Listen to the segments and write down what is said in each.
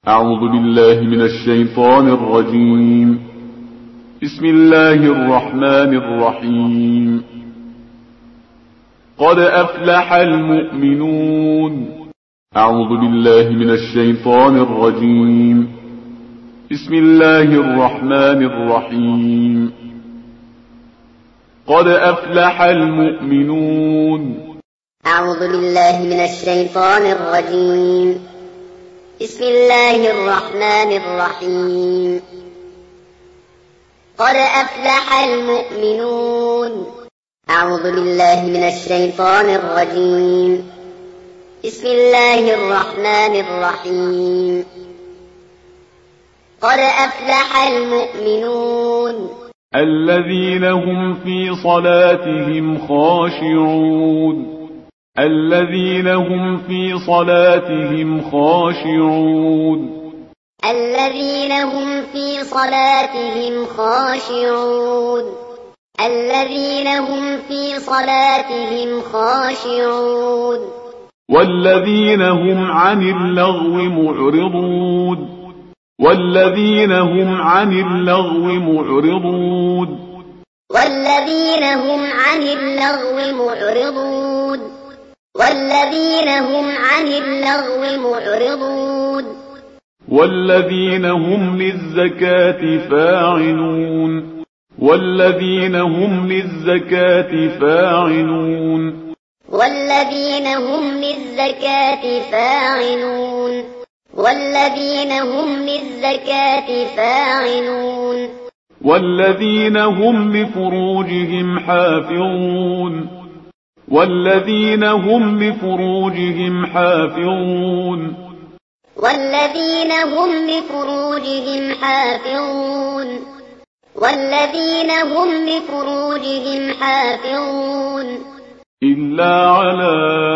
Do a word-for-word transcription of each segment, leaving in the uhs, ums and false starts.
أعوذ بالله من الشيطان الرجيم. بسم الله الرحمن الرحيم. قد أفلح المؤمنون. أعوذ بالله من الشيطان الرجيم. بسم الله الرحمن الرحيم. قد أفلح المؤمنون. أعوذ بالله من الشيطان الرجيم. بسم الله الرحمن الرحيم. قد أفلح المؤمنون. أعوذ بالله من الشيطان الرجيم. بسم الله الرحمن الرحيم. قد أفلح المؤمنون الذين هم في صلاتهم خاشعون. الذين هم في صلاتهم خاشعون. الذين هم في صلاتهم خاشعون. الذين هم في صلاتهم خاشعون. والذين هم عن اللغو معرضون. والذين هم عن اللغو معرضون. والذين هم عن اللغو معرضون. والذين هم عن اللغو معرضون. والذين هم للزكاة فاعلون. والذين هم للزكاة فاعلون. والذين هم للزكاة فاعلون. والذين هم للزكاة فاعلون. والذين هم لفروجهم حافظون. والذين هم لفروجهم حافظون. والذين هم لفروجهم حافظون. والذين هم لفروجهم حافظون إلا على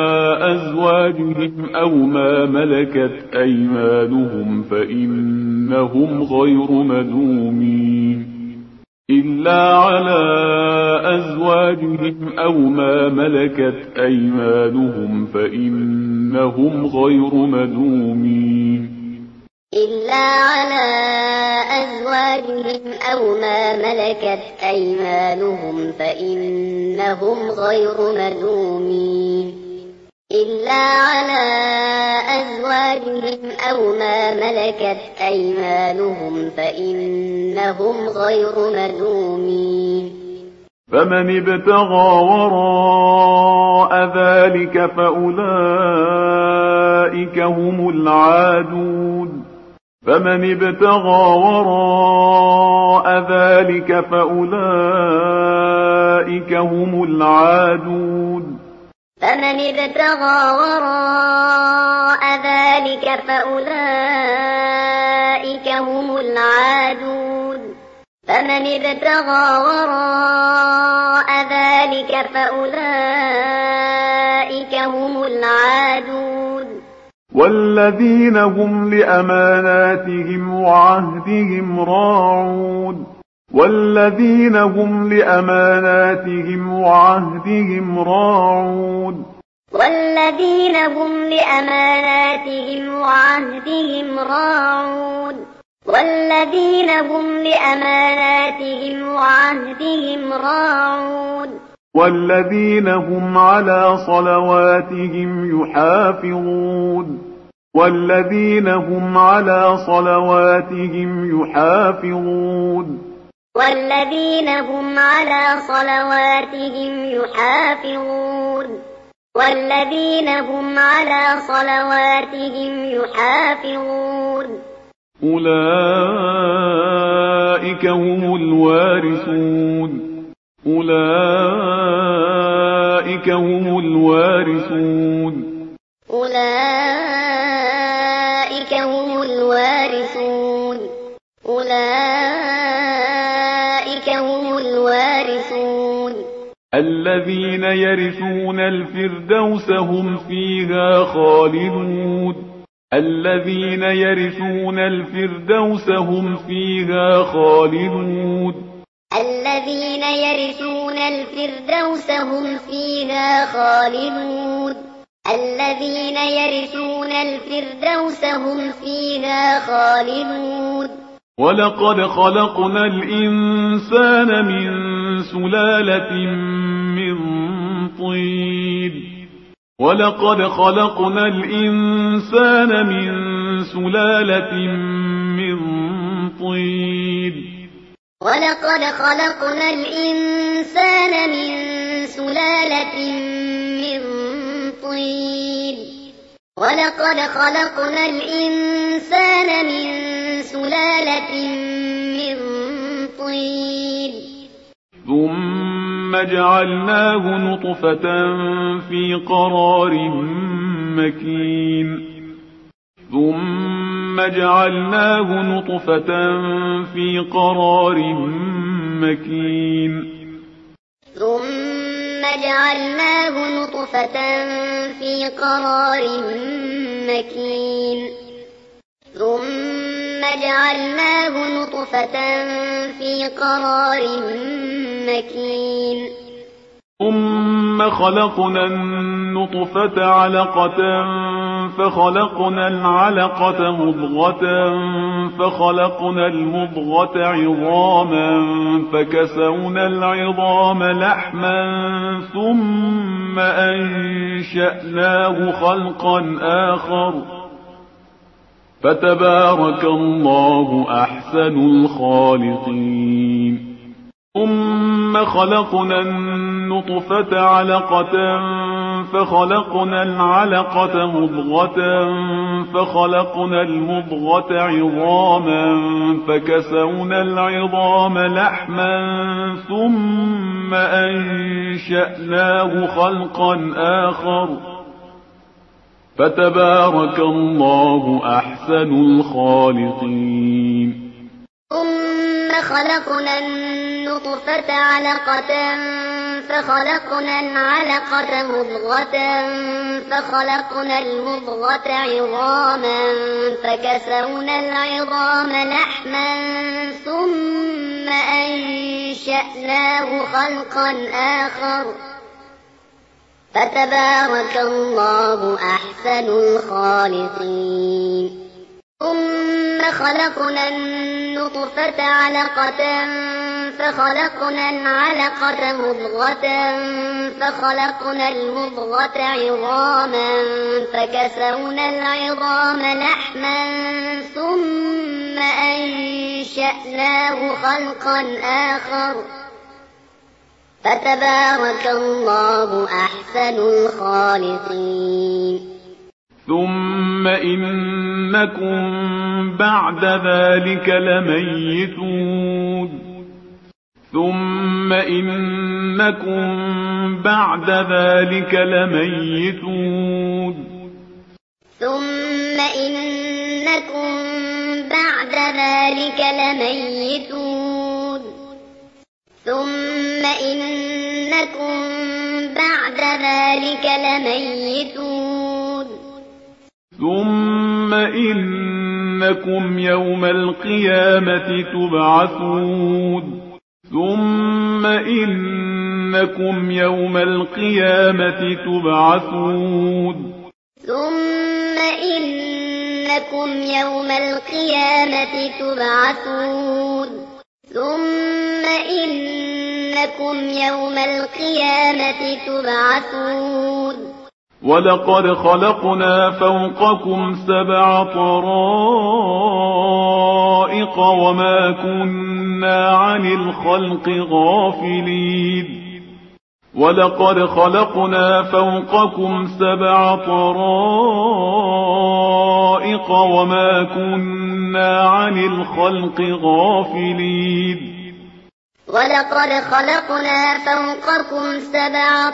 أزواجهم أو ما ملكت أيمانهم فإنهم غير ملومين. إلا على أزواجهم أو ما ملكت أيمانهم فإنهم غير ملومين. إلا على أزواجهم أو ما ملكت أيمانهم فإنهم غير ملومين. إلا على أزواجهم أو ما ملكت أيمانهم فإنهم غير ملومين. فمن ابتغى وراء ذلك فأولئك هم العادون. فمن ابتغى وراء ذلك فأولئك هم العادون. فمن ابتغى وراء ذلك فأولئك هم العادون. فمن ابتغى وراء ذلك فأولئك هم العادون. والذين هم لأماناتهم وعهدهم راعون. والذين هم لأماناتهم وعهدهم راعون. والذين هم لأماناتهم وعهدهم راعون. والذين هم لأماناتهم وعهدهم راعون. والذين هم على صلواتهم يحافظون. والذين هم على صلواتهم يحافظون. والذين هم على صلواتهم يحافظون. والذين هم على صلواتهم يحافظون أولئك هم الوارثون. أولئك هم الوارثون. أولئك هم الوارثون. أولئك هم الوارثون الذين يرثون الفردوس هم فيها خالدون. الذين يرثون الفردوس هم فيها خالدون. الذين يرثون الفردوس هم فيها خالدون الذين يرثون الفردوس هم فيها خالدون ولقد خلقنا الإنسان من سلالة من طين ولقد خلقنا الإنسان من سلالة من طين ولقد خلقنا الإنسان من سلالة من طين ولقد خلقنا الإنسان من سلالة من طين ثم جعلناه نطفة في قرار مكين ثم جعلناه نطفة في قرار مكين ثم جعلناه نطفة في قرار مكين ثم جعلناه نطفة في قرار مكين ثم خلقنا النطفة علقة فخلقنا العلقة مضغة فخلقنا المضغة عظاما فكسونا العظام لحما ثم أنشأناه خلقا آخر فتبارك الله أحسن الخالقين ثم خلقنا النطفة علقة فخلقنا العلقة مضغة فخلقنا المضغة عظاما فكسونا العظام لحما ثم أنشأناه خلقا آخر فتبارك الله أحسن الخالقين ثم خلقنا النطفة علقة فخلقنا العلقة مضغة فخلقنا المضغة عظاما فكسونا العظام لحما ثم أنشأناه خلقا آخر فتبارك الله أحسن الخالقين ثم خلقنا النطفة علقة فخلقنا العلقة مضغة فخلقنا المضغة عظاما فكسونا العظام لحما ثم أنشأناه خلقا آخر فتبارك الله أحسن الخالقين ثم إنكم بعد ذلك لميتون ثم إنكم بعد ذلك لميتون ثم إنكم بعد ذلك لميتون ثم إنكم بعد ذلك لميتون ثم إنكم يوم القيامة تبعثون ثم إنكم يوم القيامة تبعثون ثم إنكم يوم القيامة تبعثون ثم إنكم يوم القيامة تبعثون ولقد خلقنا فوقكم سبع طرائق وما كنا عن الخلق غافلين ولقد خلقنا فوقكم سبع طرائق وما كنا عن الخلق غافلين ولقد خلقنا فوقكم سبع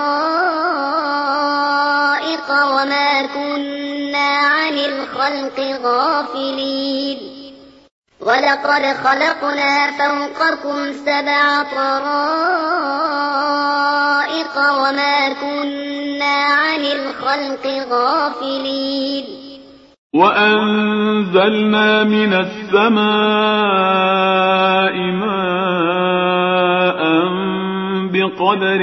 طرائق وما كنا عن الخلق غافلين ولقد خلقنا فوقكم سبع طرائق وما كنا عن الخلق غافلين وأنزلنا من السماء ماء بقدر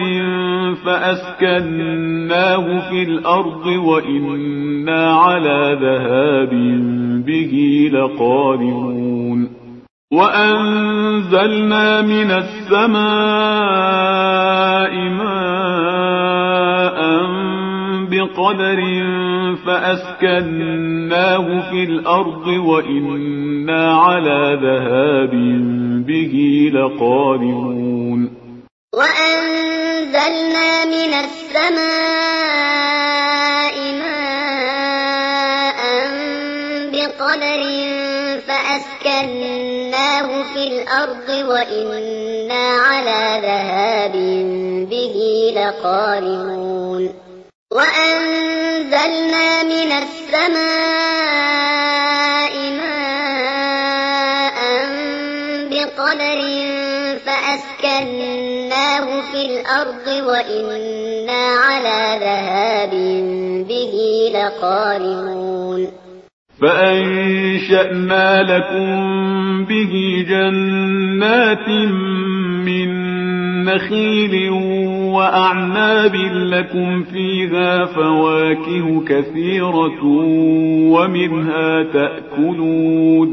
فأسكناه في الأرض وإنا على ذهاب به لقادرون وأنزلنا من السماء ماء بقدر فأسكناه في الأرض وإنا على ذهاب به لقادرون وأنزلنا من السماء ماء بقدر فأسكناه في الأرض وإنا على ذهاب به لقادرون وأنزلنا من السماء ماء بقدر فأسكناه في الأرض وإنا على ذهاب به لقادرون فأنشأنا لكم به جنات من نخيل وأعناب لكم فيها فواكه كثيرة ومنها تأكلون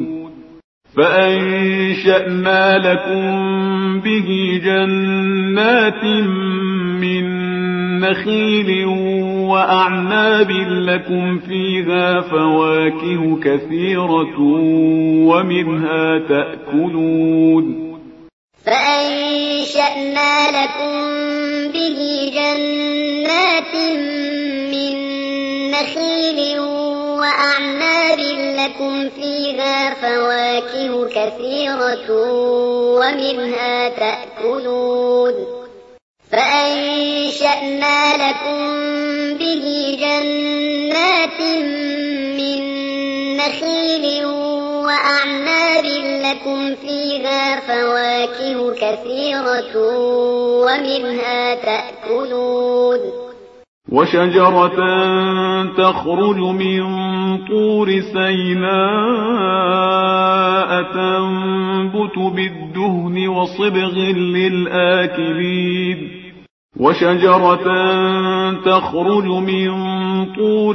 فأنشأنا لكم به جنات من نخيل وأعناب لكم فيها فواكه كثيرة ومنها تأكلون فأنشأنا لكم به جنات من نخيل وأعناب لكم فيها فواكه كثيرة ومنها تأكلون فأنشأنا لكم به جنات من نخيل وأعناب لكم فيها فواكه كثيرة ومنها تأكلون وشجرة تخرج من طور سيناء تنبت بالدهن وصبغ للآكلين وشجرة تخرج من طور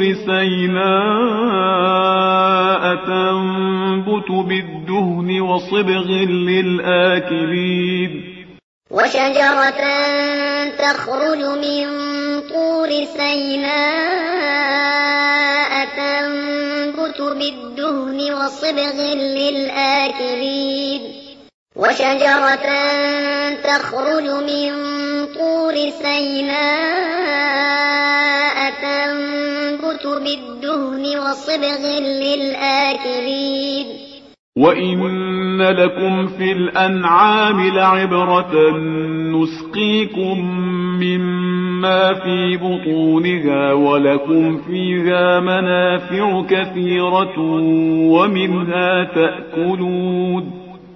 سيناء تنبت بالدهن وصبغ للآكلين وشجرة تخرج من طور سيناء تنبت بالدهن وصبغ للآكلين وشجرة تخرج من طور سيناء تنبت بالدهن وصبغ للآكلين وإن لكم في الأنعام لعبرة نسقيكم مما في بطونها ولكم فيها منافع كثيرة ومنها تأكلون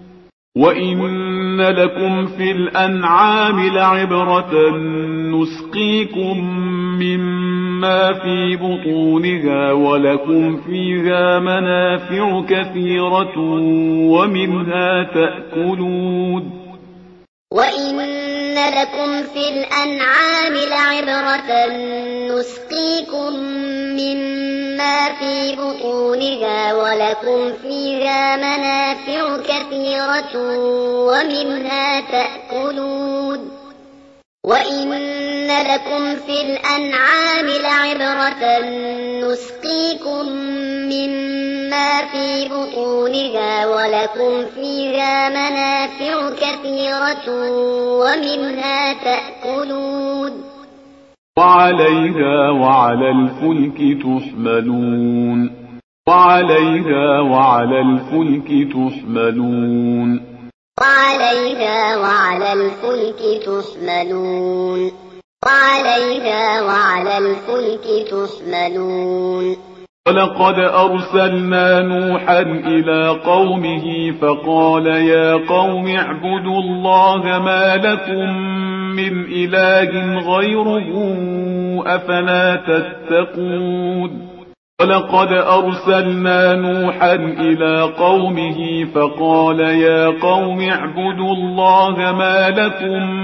وإن لكم في الأنعام لعبرة نسقيكم مما في بطونها ولكم فيها منافع كثيرة ومنها تأكلون وإن لكم في الأنعام لعبرة نسقيكم مما في بطونها ولكم فيها منافع كثيرة ومنها تأكلون وإن لكم في الأنعام لعبرة نسقيكم مما في بطونها ولكم فيها منافع كثيرة ومنها تأكلون وعليها وعلى الفلك تحملون وعليها وعلى الفلك تحملون وعليها وعلى الفلك تحملون وعليها وعلى الفلك تحملون ولقد أرسلنا نوحا إلى قومه فقال يا قوم اعبدوا الله ما لكم من إله غيره أفلا تتقون ولقد أرسلنا نوحا إلى قومه فقال يا قوم اعبدوا الله ما لكم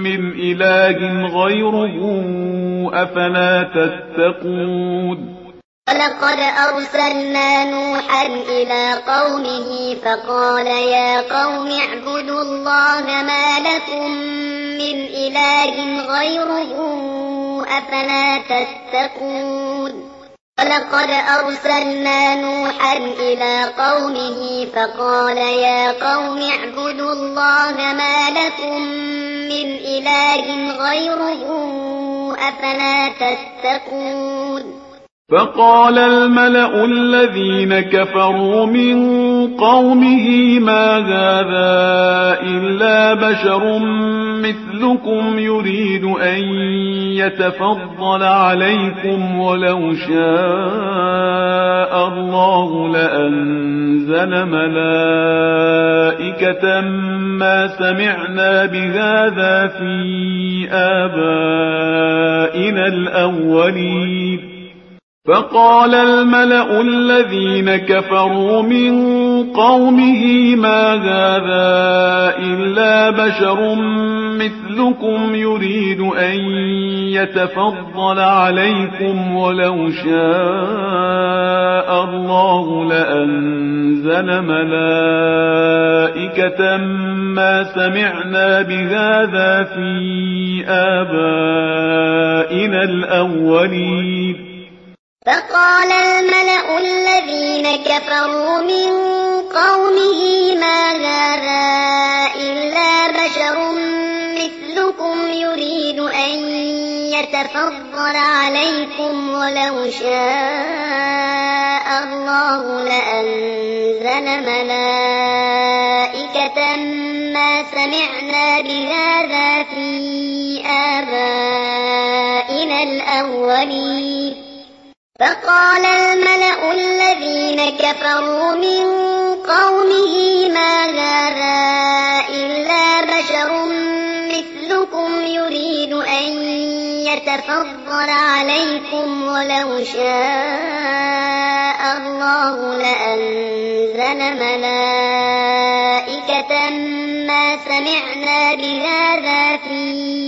من إله غيره أفلا تتقون ولقد أرسلنا نوحا إلى قومه فقال يا قوم اعبدوا الله ما لكم من إله غيره أفلا تتقون ولقد أرسلنا نوحا إلى قومه فقال يا قوم اعبدوا الله ما لكم من إله غيره أفلا تتقون فقال الملأ الذين كفروا من قومه ما هذا إلا بشر مثلكم يريد أن يتفضل عليكم ولو شاء الله لأنزل ملائكة ما سمعنا بهذا في آبائنا الأولين فقال الملأ الذين كفروا من قومه ما هذا إلا بشر مثلكم يريد أن يتفضل عليكم ولو شاء الله لأنزل ملائكة ما سمعنا بهذا في آبائنا الأولين فقال الملأ الذين كفروا من قومه ما هذا إلا بشر مثلكم يريد أن يتفضل عليكم ولو شاء الله لأنزل ملائكة ما سمعنا بهذا في آبائنا الأولين فقال الملأ الذين كفروا من قومه ما هذا إلا بشر مثلكم يريد أن يتفضل عليكم ولو شاء الله لأنزل ملائكة ما سمعنا بهذا في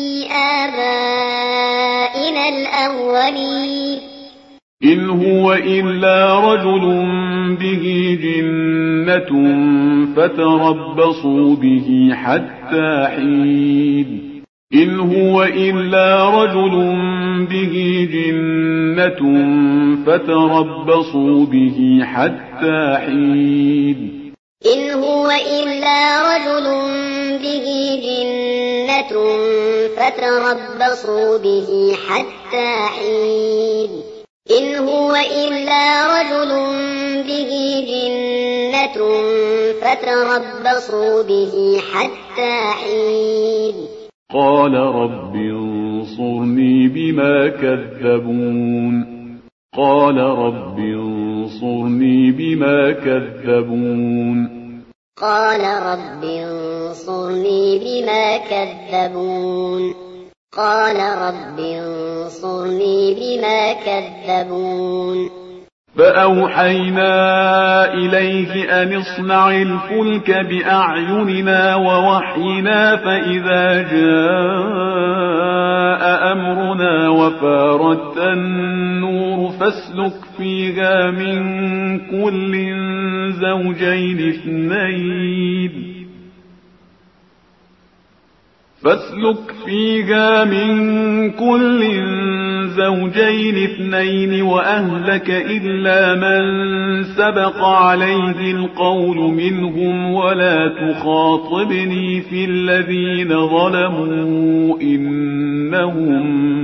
آبائنا الأولين إن هو إلا رجل به جنة فتربصوا به حتى حين إن هو إلا رجل به جنة فتربصوا به حتى حين إن هو إلا رجل به جنة فتربصوا به حتى حين إن هو إلا رجل به جنة فتربصوا به حتى حين قال رب انصرني بما كذبون قال رب انصرني بما كذبون قال رب انصرني بما كذبون قال رب انصرني بما كذبون فأوحينا إليه أن اصنع الفلك بأعيننا ووحينا فإذا جاء أمرنا وفارت النور فاسلك فيها من كل زوجين اثنين فاسلك فيها من كل زوجين اثنين وأهلك إلا من سبق عليه القول منهم ولا تخاطبني في الذين ظلموا إنهم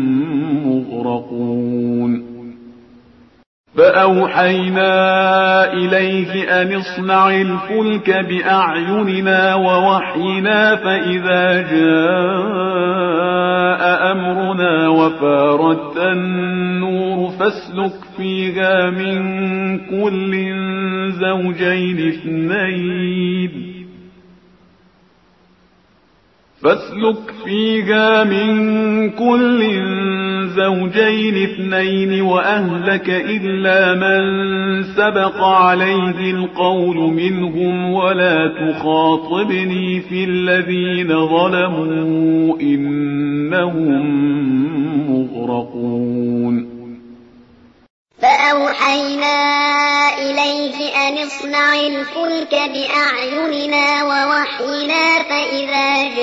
مغرقون فأوحينا إليه أن اصنع الفلك بأعيننا ووحينا فإذا جاء أمرنا وفارت النور فاسلك فيها من كل زوجين اثنين فاسلك فيها من كل زوجين اثنين وأهلك إلا من سبق عليه القول منهم ولا تخاطبني في الذين ظلموا إنهم مغرقون. فأوحينا إليه أن اصنع الفلك بأعيننا ووحينا فإذا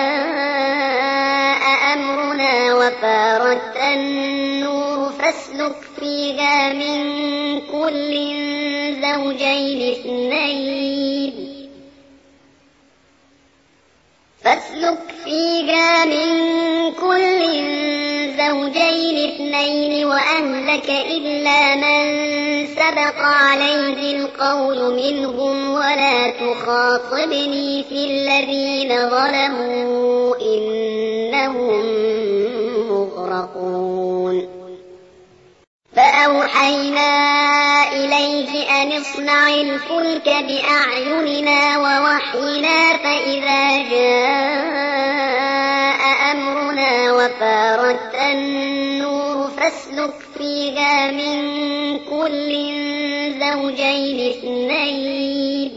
جاء أمرنا وفارت النور فاسلك فيها من كل زوجين اثنين فاسلك فيها من كل زوجين اثنين وأهلك إلا من سبق عليه القول منهم ولا تخاطبني في الذين ظلموا إنهم مغرقون. فأوحينا إليه أن اصنع الفلك بأعيننا ووحينا فإذا جاء أمرنا وفارت النور فاسلك فيها من كل زوجين اثنين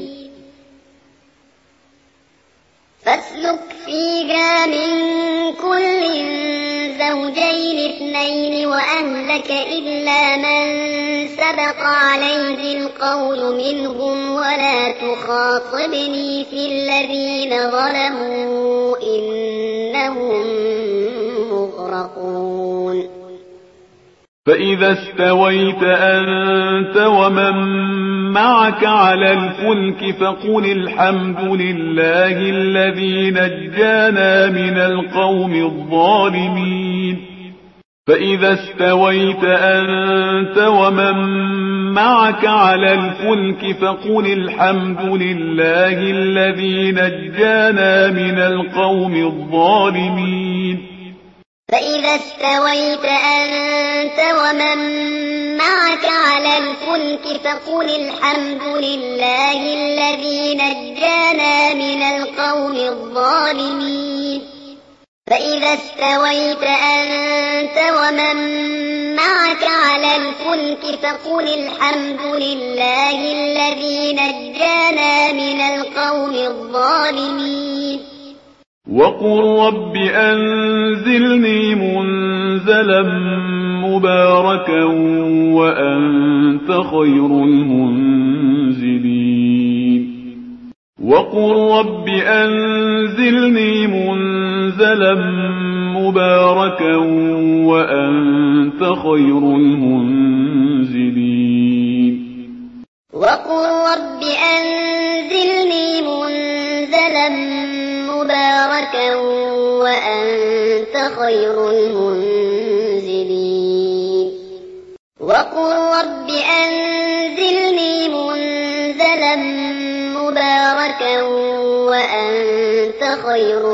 فاسلك فيها من كل زوجين اثنين وأهلك إلا من سبق عليه القول منهم ولا تخاطبني في الذين ظلموا إنهم مغرقون. فإذا استويت أنت ومن معك على الفلك فقل الحمد لله الذي نجانا من القوم الظالمين. فإذا استويت أنت ومن معك على الفلك فقل الحمد لله الذي نجانا من القوم الظالمين. فإذا استويت أنت ومن معك على الفلك فقل الحمد لله الذي نجانا من القوم الظالمين. فإذا استويت أنت ومن معك على الفلك فقل الحمد لله الذي نجانا من القوم الظالمين. وقل رب أنزلني منزلا مباركا وأنت خير المنزلين. وقل رب أنزلني منزلا مباركا وأنت خير المنزلين. وقل رب أنزلني منزلا مباركا وأنت خير المنزلين. وقل رب أنزلني منزلا مباركا وأنت خير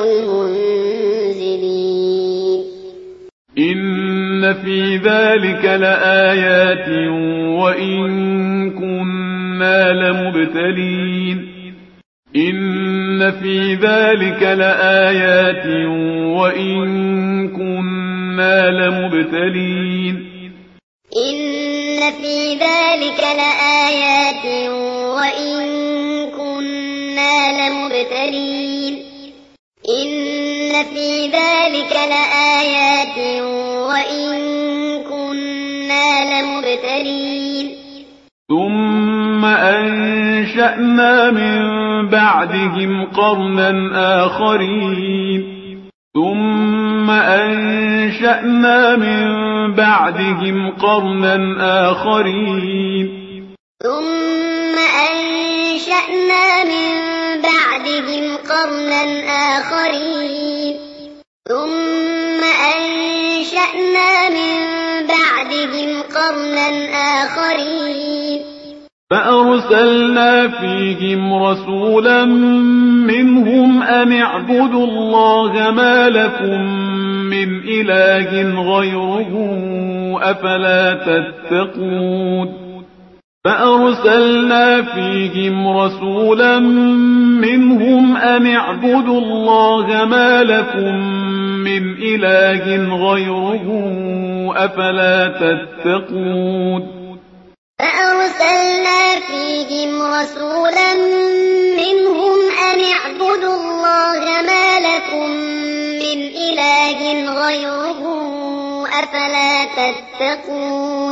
المنزلين. إن في ذلك لآيات وإن كنا لمبتلين. إن في ذلك لآيات وإن كنا لمبتلين. إن في ذلك لآيات وإن كنا لمبتلين. إن في ذلك لآيات وإن كنا لمبتلين. ثم أنشأنا من بعدهم قرنا آخرين. ثم أنشأنا من بعدهم قرنا آخرين. ثم أنشأنا من بعدهم قرنا آخرين. ثم أنشأنا من بعدهم قرنا آخرين. فأرسلنا فيهم رسولا منهم أن اعبدوا الله ما لكم من إله غيره أفلا تتقون. فأرسلنا فيهم رسولا منهم أن اعبدوا الله ما لكم من إله غيره أفلا تتقون فأرسلنا فيهم رسولا منهم أن اعبدوا الله ما لكم من إله غيره أفلا تتقون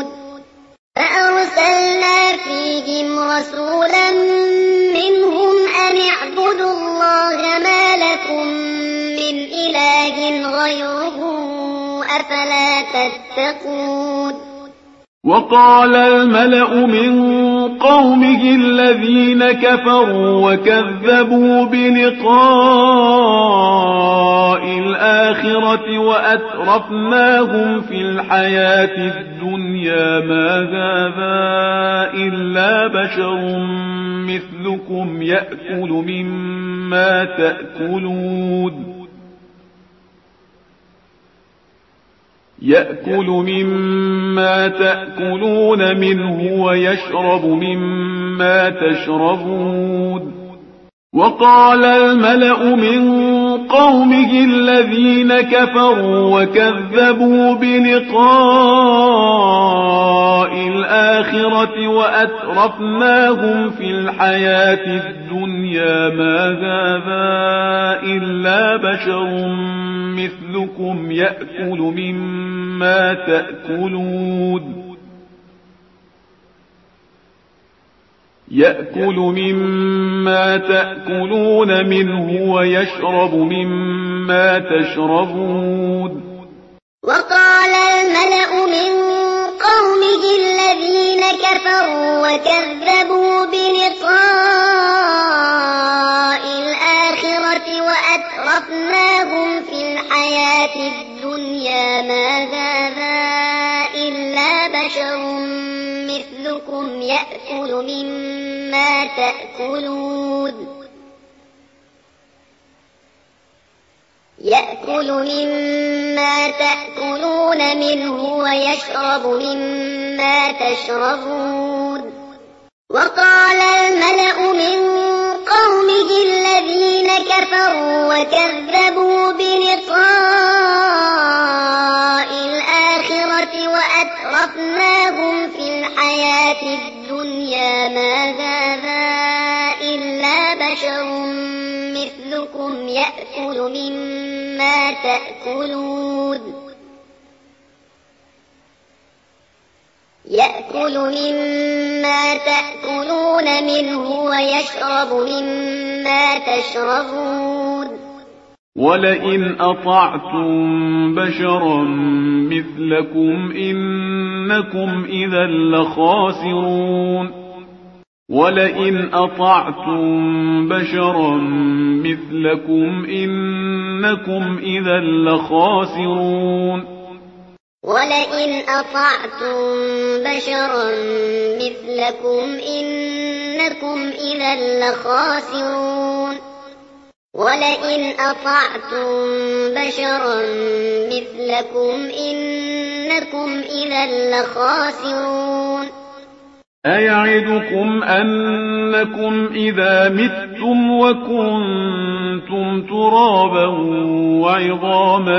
فأرسلنا فيهم رسولا منهم أن اعبدوا الله ما لكم من إله غيره أفلا تتقون وقال الملأ من قومه الذين كفروا وكذبوا بلقاء الآخرة وأترفناهم في الحياة الدنيا ما هذا إلا بشر مثلكم يأكل مما تأكلون يأكل مما تأكلون منه ويشرب مما تشربون وقال الملأ من قومه الذين كفروا وكذبوا بلقاء الآخرة وأترفناهم في الحياة الدنيا ما هذا إلا بشر مثلكم يأكل مما تأكلون يأكل مما تأكلون منه ويشرب مما تشربون وقال الملأ من قومه الذين كفروا وكذبوا بلقاء الآخرة وأترفناهم في الحياة الدنيا ما هذا إلا بشر مثلكم يأكل مما تأكلون يأكل مما تأكلون منه ويشرب مما تشربون وقال الملأ من قومه الذين كفروا وكذبوا بلقاء الآخرة وأترفناهم في الحياة الدنيا ما هذا إلا بشر مثلكم يأكل مما تأكلون يأكل مما تأكلون منه ويشرب مما تشربون ولئن أطعتم بشرا مثلكم إنكم إذا لخاسرون ولئن أطعتم بشرا مثلكم إنكم إذا لخاسرون ولئن أطعتم بشرا مثلكم إنكم إذا لخاسرون ولئن أطعتم بشرا مثلكم إنكم إذا لخاسرون أيعدكم أنكم إذا متم وكنتم ترابا وعظاما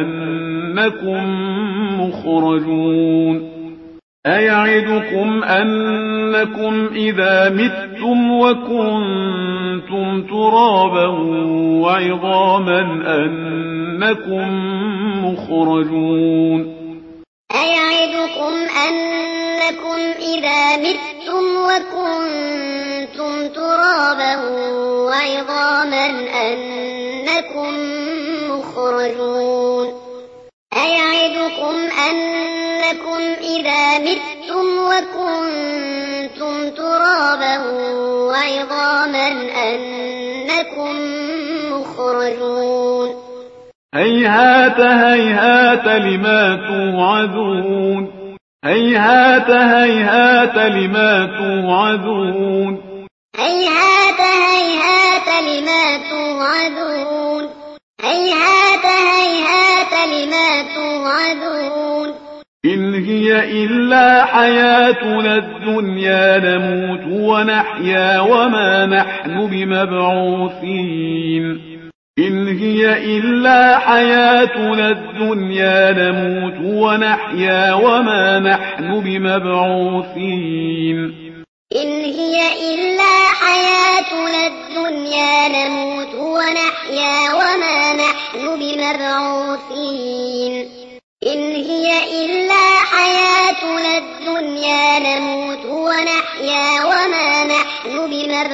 أنكم مخرجون أيعدكم أنكم إذا متم وكنتم ترابا وعظاما أنكم مخرجون أيعدكم أنكم إذا متم وكنتم ترابا وعظاما أنكم مخرجون أيعدكم أنكم إذا متم وكنتم ترابا وعظاما أنكم مخرجون هيهات هيهات لما توعدون هيهات هيهات لما توعدون هيهات هيهات لما توعدون هيهات هيهات لما توعدون إن هي إلا حياتنا الدنيا نموت ونحيا وما نحن بمبعوثين إن هي إلا حياتنا الدنيا نموت ونحيا وما نحن بمبعوثين إن هي إلا حياتنا الدنيا نموت ونحيا وما نحن بمبعوثين إن هي إلا حياتنا الدنيا نموت ونحيا وما نحن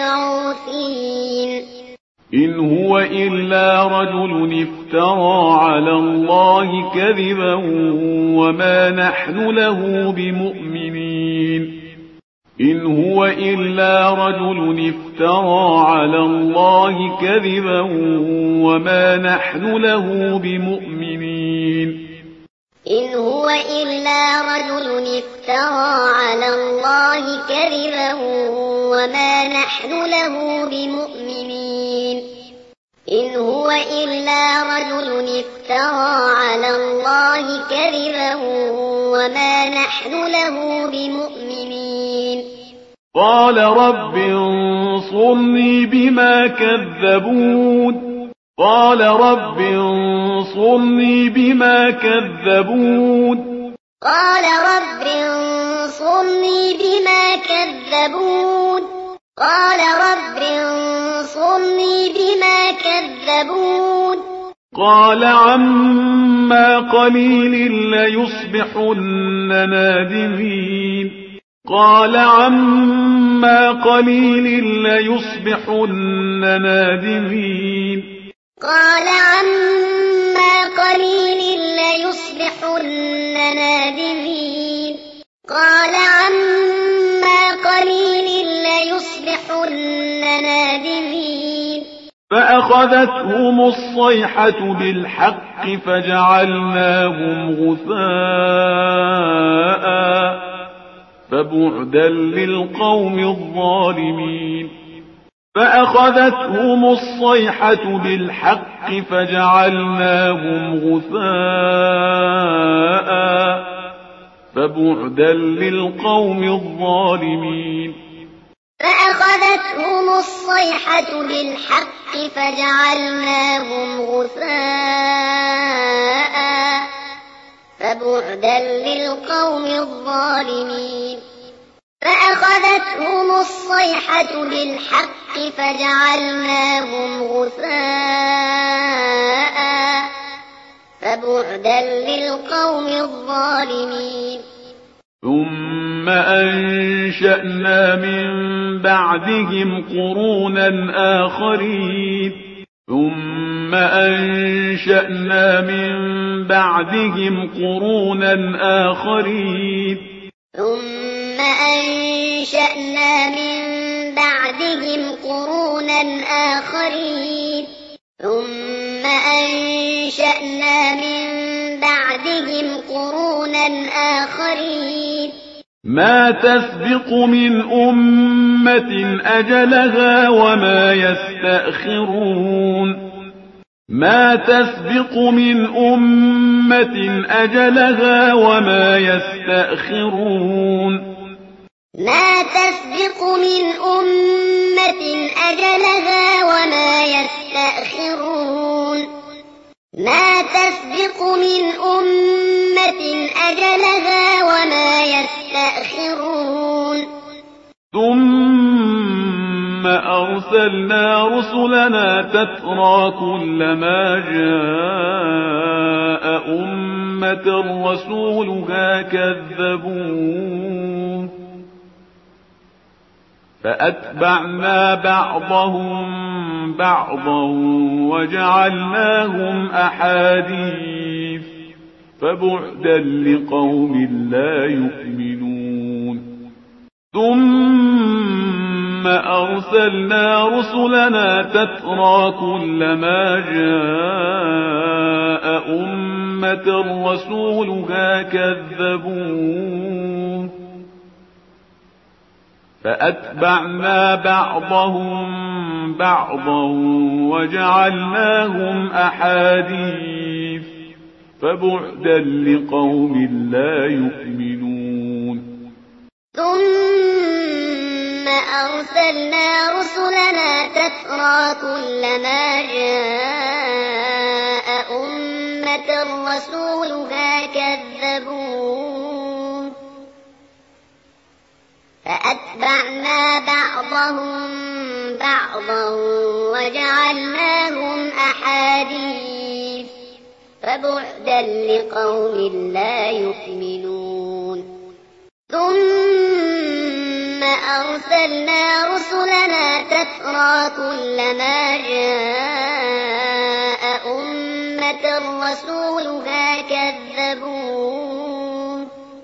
بمبعوثين إن هو إلا رجل افترى على الله كذبا وما نحن له بمؤمنين إن هو إلا رجل افترى على الله كذبا وما نحن له بمؤمنين إن هو إلا رجل افترى على الله كذبا وما نحن له بمؤمنين إن هو إلا رجل افترى على الله كذبا وما نحن له بمؤمنين قال رب انصرني بما كذبون قال رب انصرني بما كذبون قال رب انصرني بما كذبون قال رب انصرني بما كذبون قال عما قليل ليصبحن نادمين قال عما قليل ليصبحن نادمين قال عما قليل ليصبحن نادمين قال عما قليل ليصبحن نادمين فأخذتهم الصيحة بالحق فجعلناهم غثاء فبعدا للقوم الظالمين فأخذتهم الصيحة بالحق فجعلناهم غثاء فبعدا للقوم الظالمين فأخذتهم الصيحة بالحق فجعلناهم غثاء فبعدا للقوم الظالمين فأخذتهم الصيحة بالحق فجعلناهم غثاء فبعدا للقوم الظالمين ثم أنشأنا من بعدهم قرونا آخرين ثم أنشأنا من بعدهم قرونا آخرين ثم أنشأنا من بعدهم قرونا آخرين ثم أنشأنا من بعدهم قرونا آخرين ما تسبق من أمة أجلها وما يستأخرون ما تسبق من أمة أجلها وما يستأخرون ما تسبق من أمة أجلها وما يستأخرون ما تسبق من أمة أجلها وما يستأخرون ثم أرسلنا رسلنا تترى كلما جاء أمة رسولها كذبوه فأتبعنا بعضهم بعضا وجعلناهم أحاديث فبعدا لقوم لا يؤمنون ثم أرسلنا رسلنا تترى كلما جاء أمة رسولها كذبوه فأتبعنا بعضهم بعضا وجعلناهم أحاديث فبعدا لقوم لا يؤمنون ثم أرسلنا رسلنا تترى كلما جاء أمة رسولها كذبوه فأتبعنا بعضهم بعضا وجعلناهم أحاديث فبعدا لقوم لا يؤمنون ثم أرسلنا رسلنا تترى كلما جاء أمة رسولها كذبوه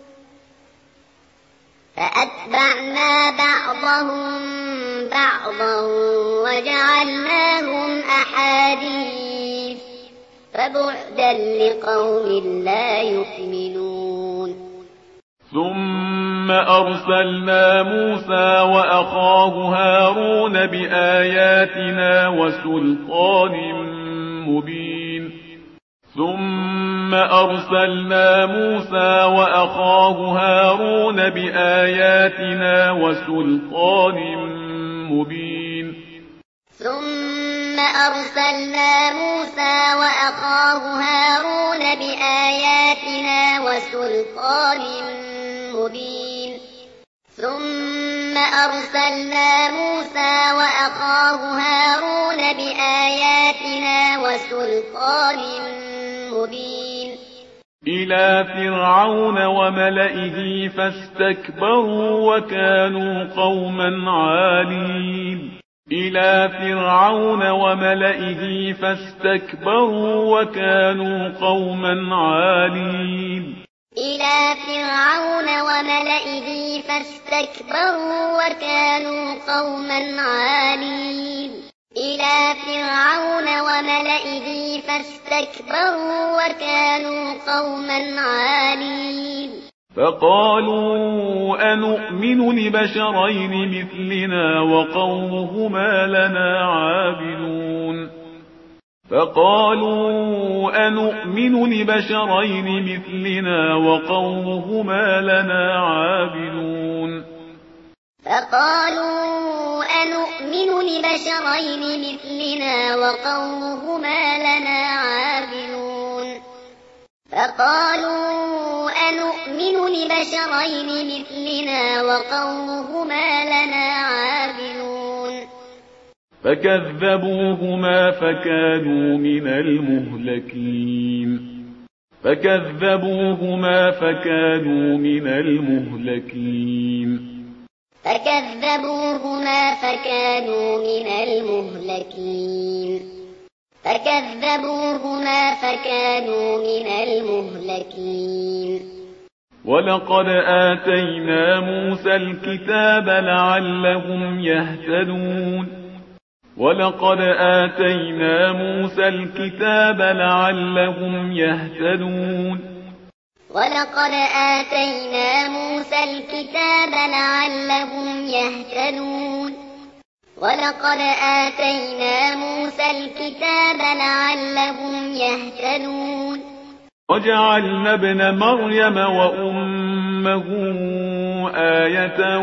فأتبعنا بعضهم بعضا وجعلناهم أحاديث فبعدا لقوم لا يؤمنون ثم أرسلنا موسى وأخاه هارون بآياتنا وسلطان مبين ثم أرسلنا موسى وأخاه هارون بآياتنا وسلطان مبين ثم أرسلنا موسى وأخاه هارون بآياتنا وسلطان مبين ثم أرسلنا موسى وأخاه هارون بآياتنا وسلطان مبين إلى فرعون وملئه فاستكبروا وكانوا قوما عالين إلى فرعون وملئه فاستكبروا وكانوا قوما عالين إلى فرعون وملئه فاستكبروا وكانوا قوما عالين إلى فرعون وملئه فاستكبروا وكانوا قوما عالين فقالوا أنؤمن لبشرين مثلنا وقومهما لنا عابدون فقالوا أنؤمن لبشرين مثلنا وقومهما لنا عابدون فقالوا أنؤمن لبشرين مثلنا وقومهما لنا عابدون فقالوا أنؤمن لبشرين مثلنا وقومهما لنا عابدون فكذبوهما فكانوا من المهلكين فكذبوهما فكانوا من المهلكين فكذبوهما فكانوا من المهلكين فكذبوهما فكانوا من المهلكين ولقد آتينا موسى الكتاب لعلهم يهتدون ولقد آتينا موسى الكتاب لعلهم يهتدون ولقد آتينا موسى الكتاب لعلهم يهتدون ولقد آتينا موسى الكتاب لعلهم يهتدون وجعلنا ابن مريم وأمه آية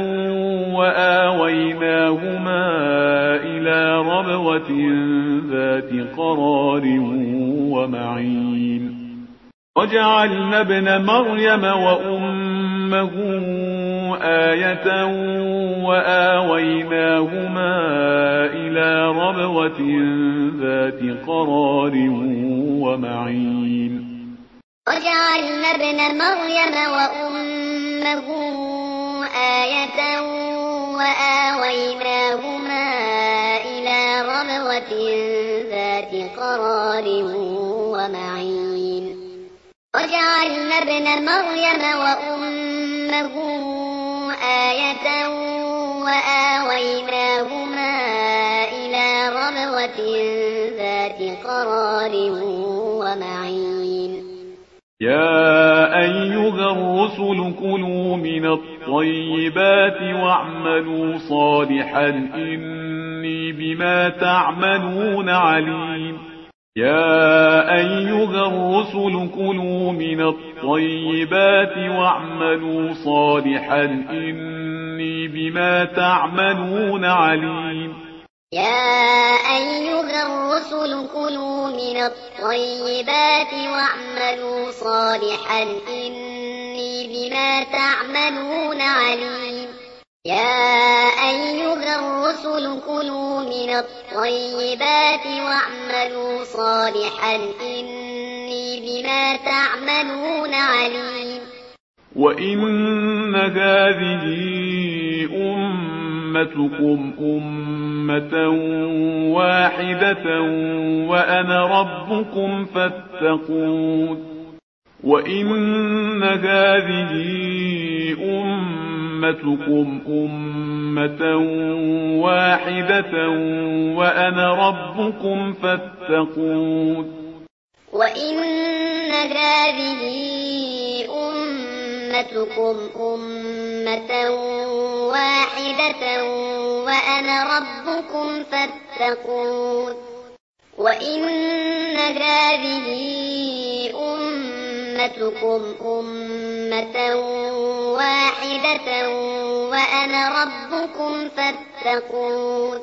وآويناهما إلى ربوة ذات قرار ومعين وجعلنا ابن مريم وأمه آية وآويناهما إلى ربوة ذات قرار ومعين وجعلنا ابن مريم وأمه آية وآويناهما إلى ربوة ذات قرار ومعين وجعلنا ابن مريم وأمه آية وآويناهما إلى ربوة ذات قرار ومعين يا أيها الرسل كلوا من الطيبات واعملوا صالحا إني بما تعملون عليم يا أيها الرسل كلوا من الطيبات واعملوا صالحا إني بما تعملون عليم يا الطيبات واعملوا صالحا إني بما تعملون عليم يا أيها الرسل كلوا من الطيبات واعملوا صالحا إني بما تعملون عليم وإن هذه أمتكم أمة واحدة وأنا ربكم فاتقون وإن هذه أمتكم أمة واحدة وأنا ربكم فاتقون وإن هذه أمتكم أمة واحدة وأنا ربكم فاتقون وإن هذه أمتكم أمة واحدة وأنا ربكم فاتقون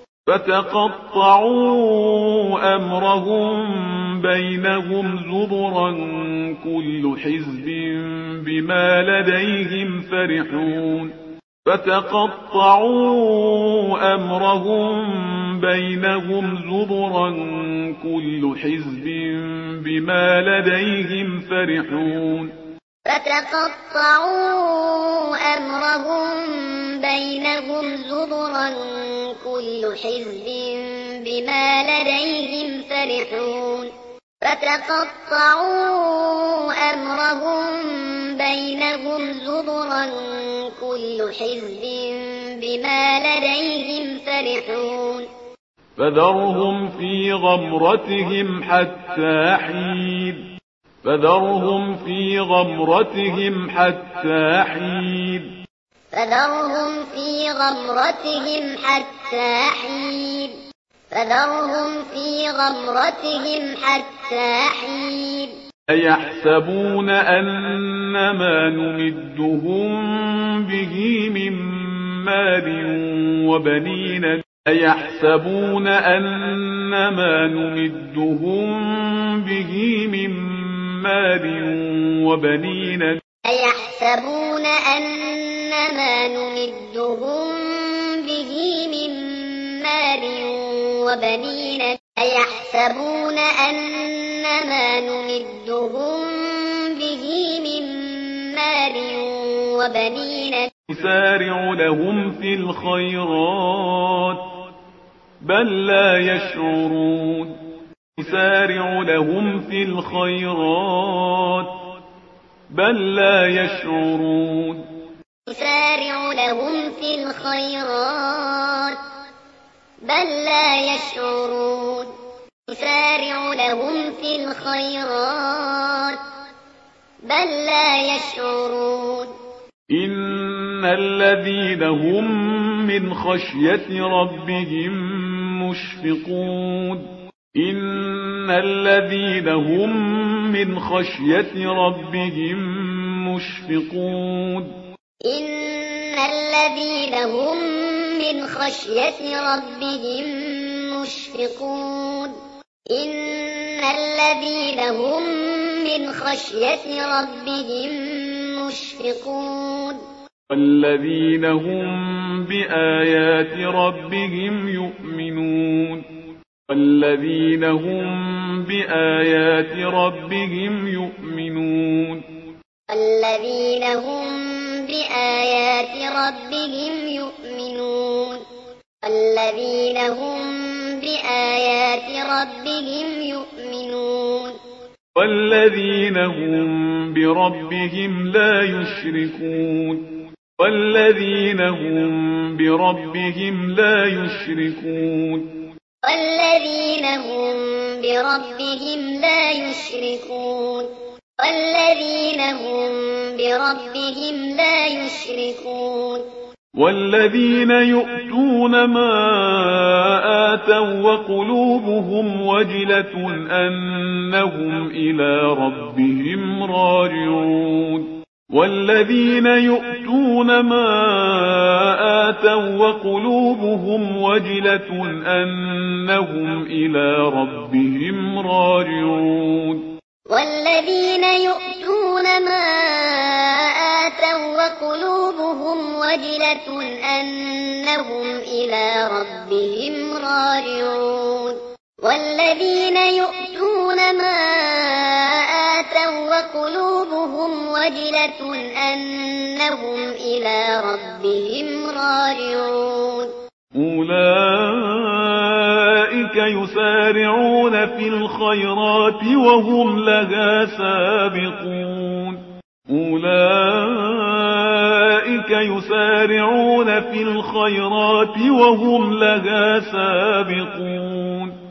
فتقطعوا أمرهم بينهم زبرا كل حزب بما لديهم فرحون فتقطعوا أمرهم بينهم زبرا كل حزب بما لديهم فرحون فتقطعوا أمرهم بينهم زبرا كل حزب بما لديهم فرحون فتقطعوا أمرهم بينهم زبرا كل حزب بما لديهم فرحون فذرهم في غمرتهم حتى حين فذرهم في غمرتهم حتى حين فذرهم في غمرتهم حتى حين فذرهم في غمرتهم حتى حين أيحسبون أنما نمدهم به من مال وبنين أيحسبون أنما نمدهم به من مال وبنين أيحسبون أنما نمدهم به من مال وبنين أيحسبون أنما نمدهم به من مال وبنين نسارع لهم في الخيرات بل لا يشعرون نسارع لهم في الخيرات بل لا يشعرون نسارع لهم في الخيرات بل لا يشعرون نسارع لهم في الخيرات بل لا يشعرون إن الذين هم من خشية ربهم مشفقون إن الذين هم من خشية ربهم مشفقون إن الذين هم من خشية ربهم مشفقون إن الذين هم من خشية ربهم مشفقون والذين هم بآيات ربهم يؤمنون والذين هم بآيات ربهم يؤمنون والذين هم بآيات ربهم يؤمنون والذين هم بآيات ربهم يؤمنون والذين هم بربهم لا يشركون والذين هم بربهم لا يشركون والذين هم بربهم لا يشركون والذين هم بربهم لا يشركون والذين يؤتون ما آتوا وقلوبهم وجلة أنهم إلى ربهم راجعون والذين يؤتون ما آتوا وقلوبهم وجلة أنهم إلى ربهم راجعون والذين يؤتون ما آتوا وقلوبهم وجلة أنهم إلى ربهم راجعون والذين يؤتون ما آتوا وقلوبهم وجلة أنهم إلى ربهم راجعون أولئك يسارعون في الخيرات وهم لها سابقون أولئك يسارعون في الخيرات وهم لها سابقون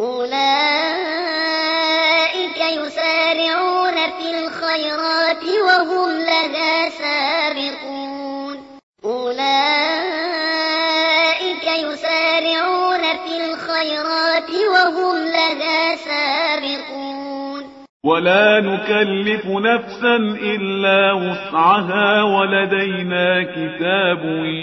أولئك يسارعون في الخيرات وهم لها سابقون أولئك يسارعون في الخيرات وهم لها سابقون ولا نكلف نفسا إلا وسعها ولدينا كتاب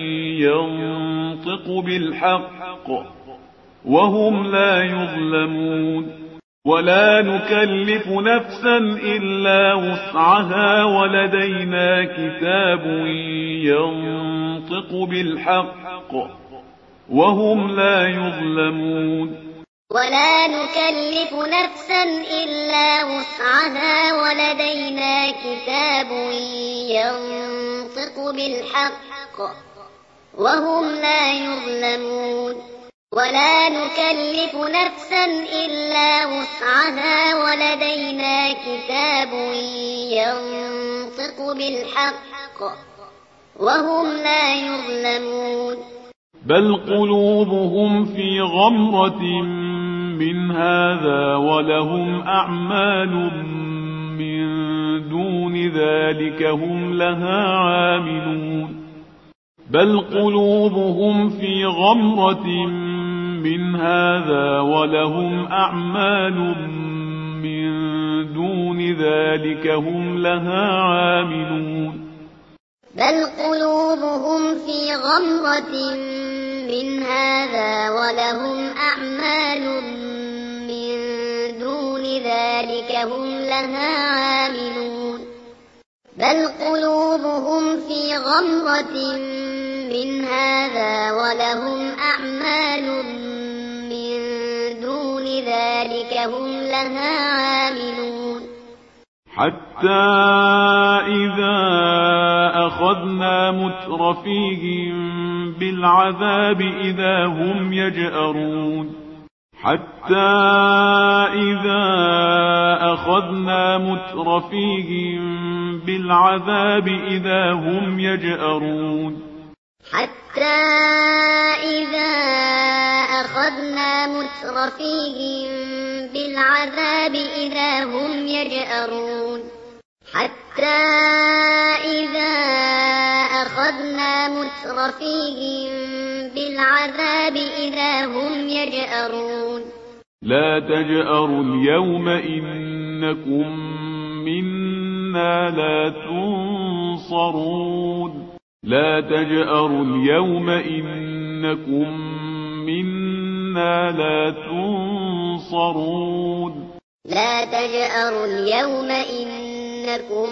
ينطق بالحق وهم لا يظلمون ولا نكلف نفسا إلا وسعها ولدينا كتاب ينطق بالحق وهم لا يظلمون ولا نكلف نفسا إلا وسعها ولدينا كتاب ينطق بالحق وهم لا يظلمون ولا نكلف نفسا إلا وسعها ولدينا كتاب ينطق بالحق وهم لا يظلمون بل قلوبهم في غمرة من هذا ولهم أعمال من دون ذلك هم لها عاملون بل قلوبهم في غمرة من هذا ولهم أعمال من دون ذلك هم لها عاملون بل قلوبهم في غمرة من هذا ولهم أعمال من دون ذلك هم لها عاملون بل قلوبهم في غمرة من هذا ولهم أعمال من دون ذلك هم لها عاملون حتى إذا أخذنا مترفيهم بالعذاب إذا هم يجأرون حتى إذا أخذنا مترفيهم بالعذاب إذا هم يجأرون حتى إذا أخذنا مترفيهم بالعذاب إذا هم يجأرون حتى إذا أخذنا مترفيهم بالعذاب إذا هم يجأرون لا تجأروا اليوم إنكم منا لا تنصرون لا تجأروا اليوم إنكم منا لا تنصرون لا تجأروا اليوم إنكم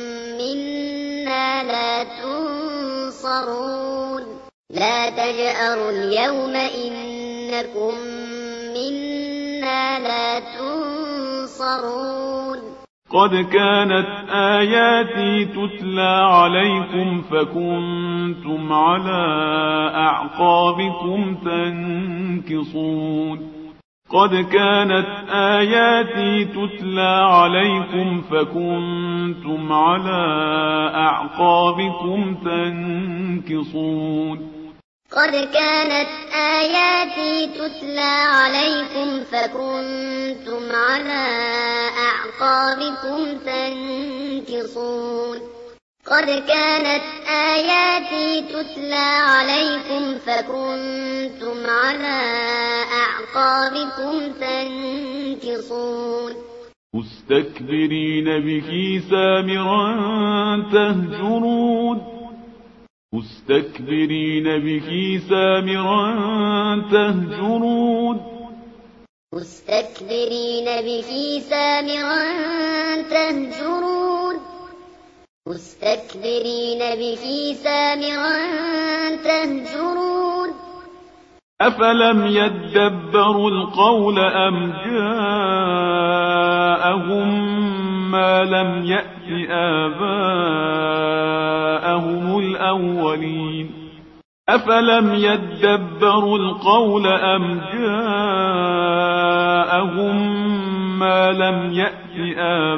منا لا تنصرون لا تجأروا اليوم إنكم منا لا تنصرون قد كانت آياتي تتلى عليكم فكنتم على أعقابكم تنكصون قد كانت آياتي تتلى عليكم فكنتم على أعقابكم تنكصون قد كانت آياتي تتلى عليكم فكنتم على أعقابكم تنكصون قد كانت آياتي تتلى عليكم فكنتم على أعقابكم تنكصون مستكبرين به سامرا تهجرون مستكبرين به سامرا تهجرون مستكبرين به سامرا تهجرون مستكبرين به سامرا تهجرون أفلم يدبروا القول أم جاءهم ما لم يأت آباءهم الأولين أفلم يدبروا القول أم جاءهم ما لم يأت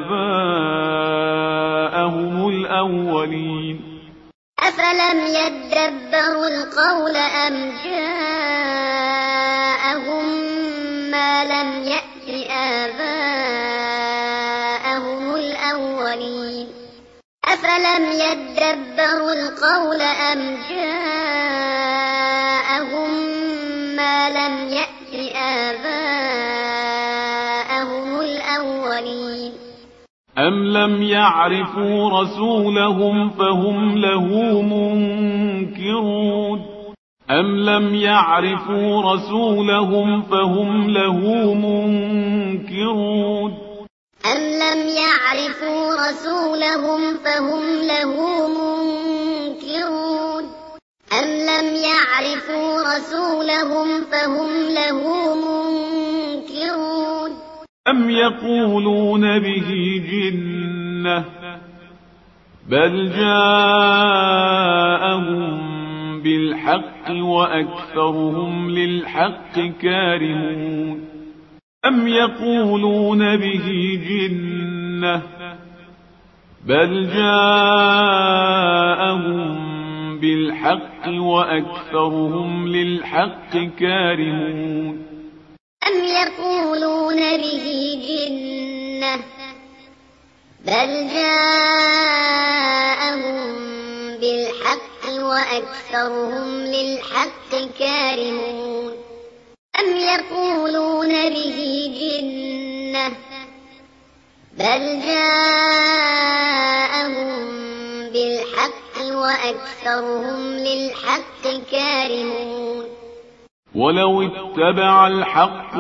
آباءهم الأولين أفلم يدبروا القول أم جاءهم ما لم يأت آباءهم الأولين أفلم يدبروا القول أم جاءهم ما لم يأت آباءهم الأولين أم لم يعرفوا رسولهم فهم له منكرون أم لم يعرفوا رسولهم فهم له منكرون أم لم يعرفوا رسولهم فهم له منكرون أم لم يعرفوا رسولهم فهم له منكرون أم يقولون به جنة بل جاءهم بالحق وأكثرهم للحق كارهون أم يقولون به جنة بل جاءهم بالحق وأكثرهم للحق كارهون أم يقولون به جنة بل جاءهم بالحق وأكثرهم للحق كارهون أم يقولون به جنة بل جاءهم بالحق وأكثرهم للحق كارهون ولو اتبع الحق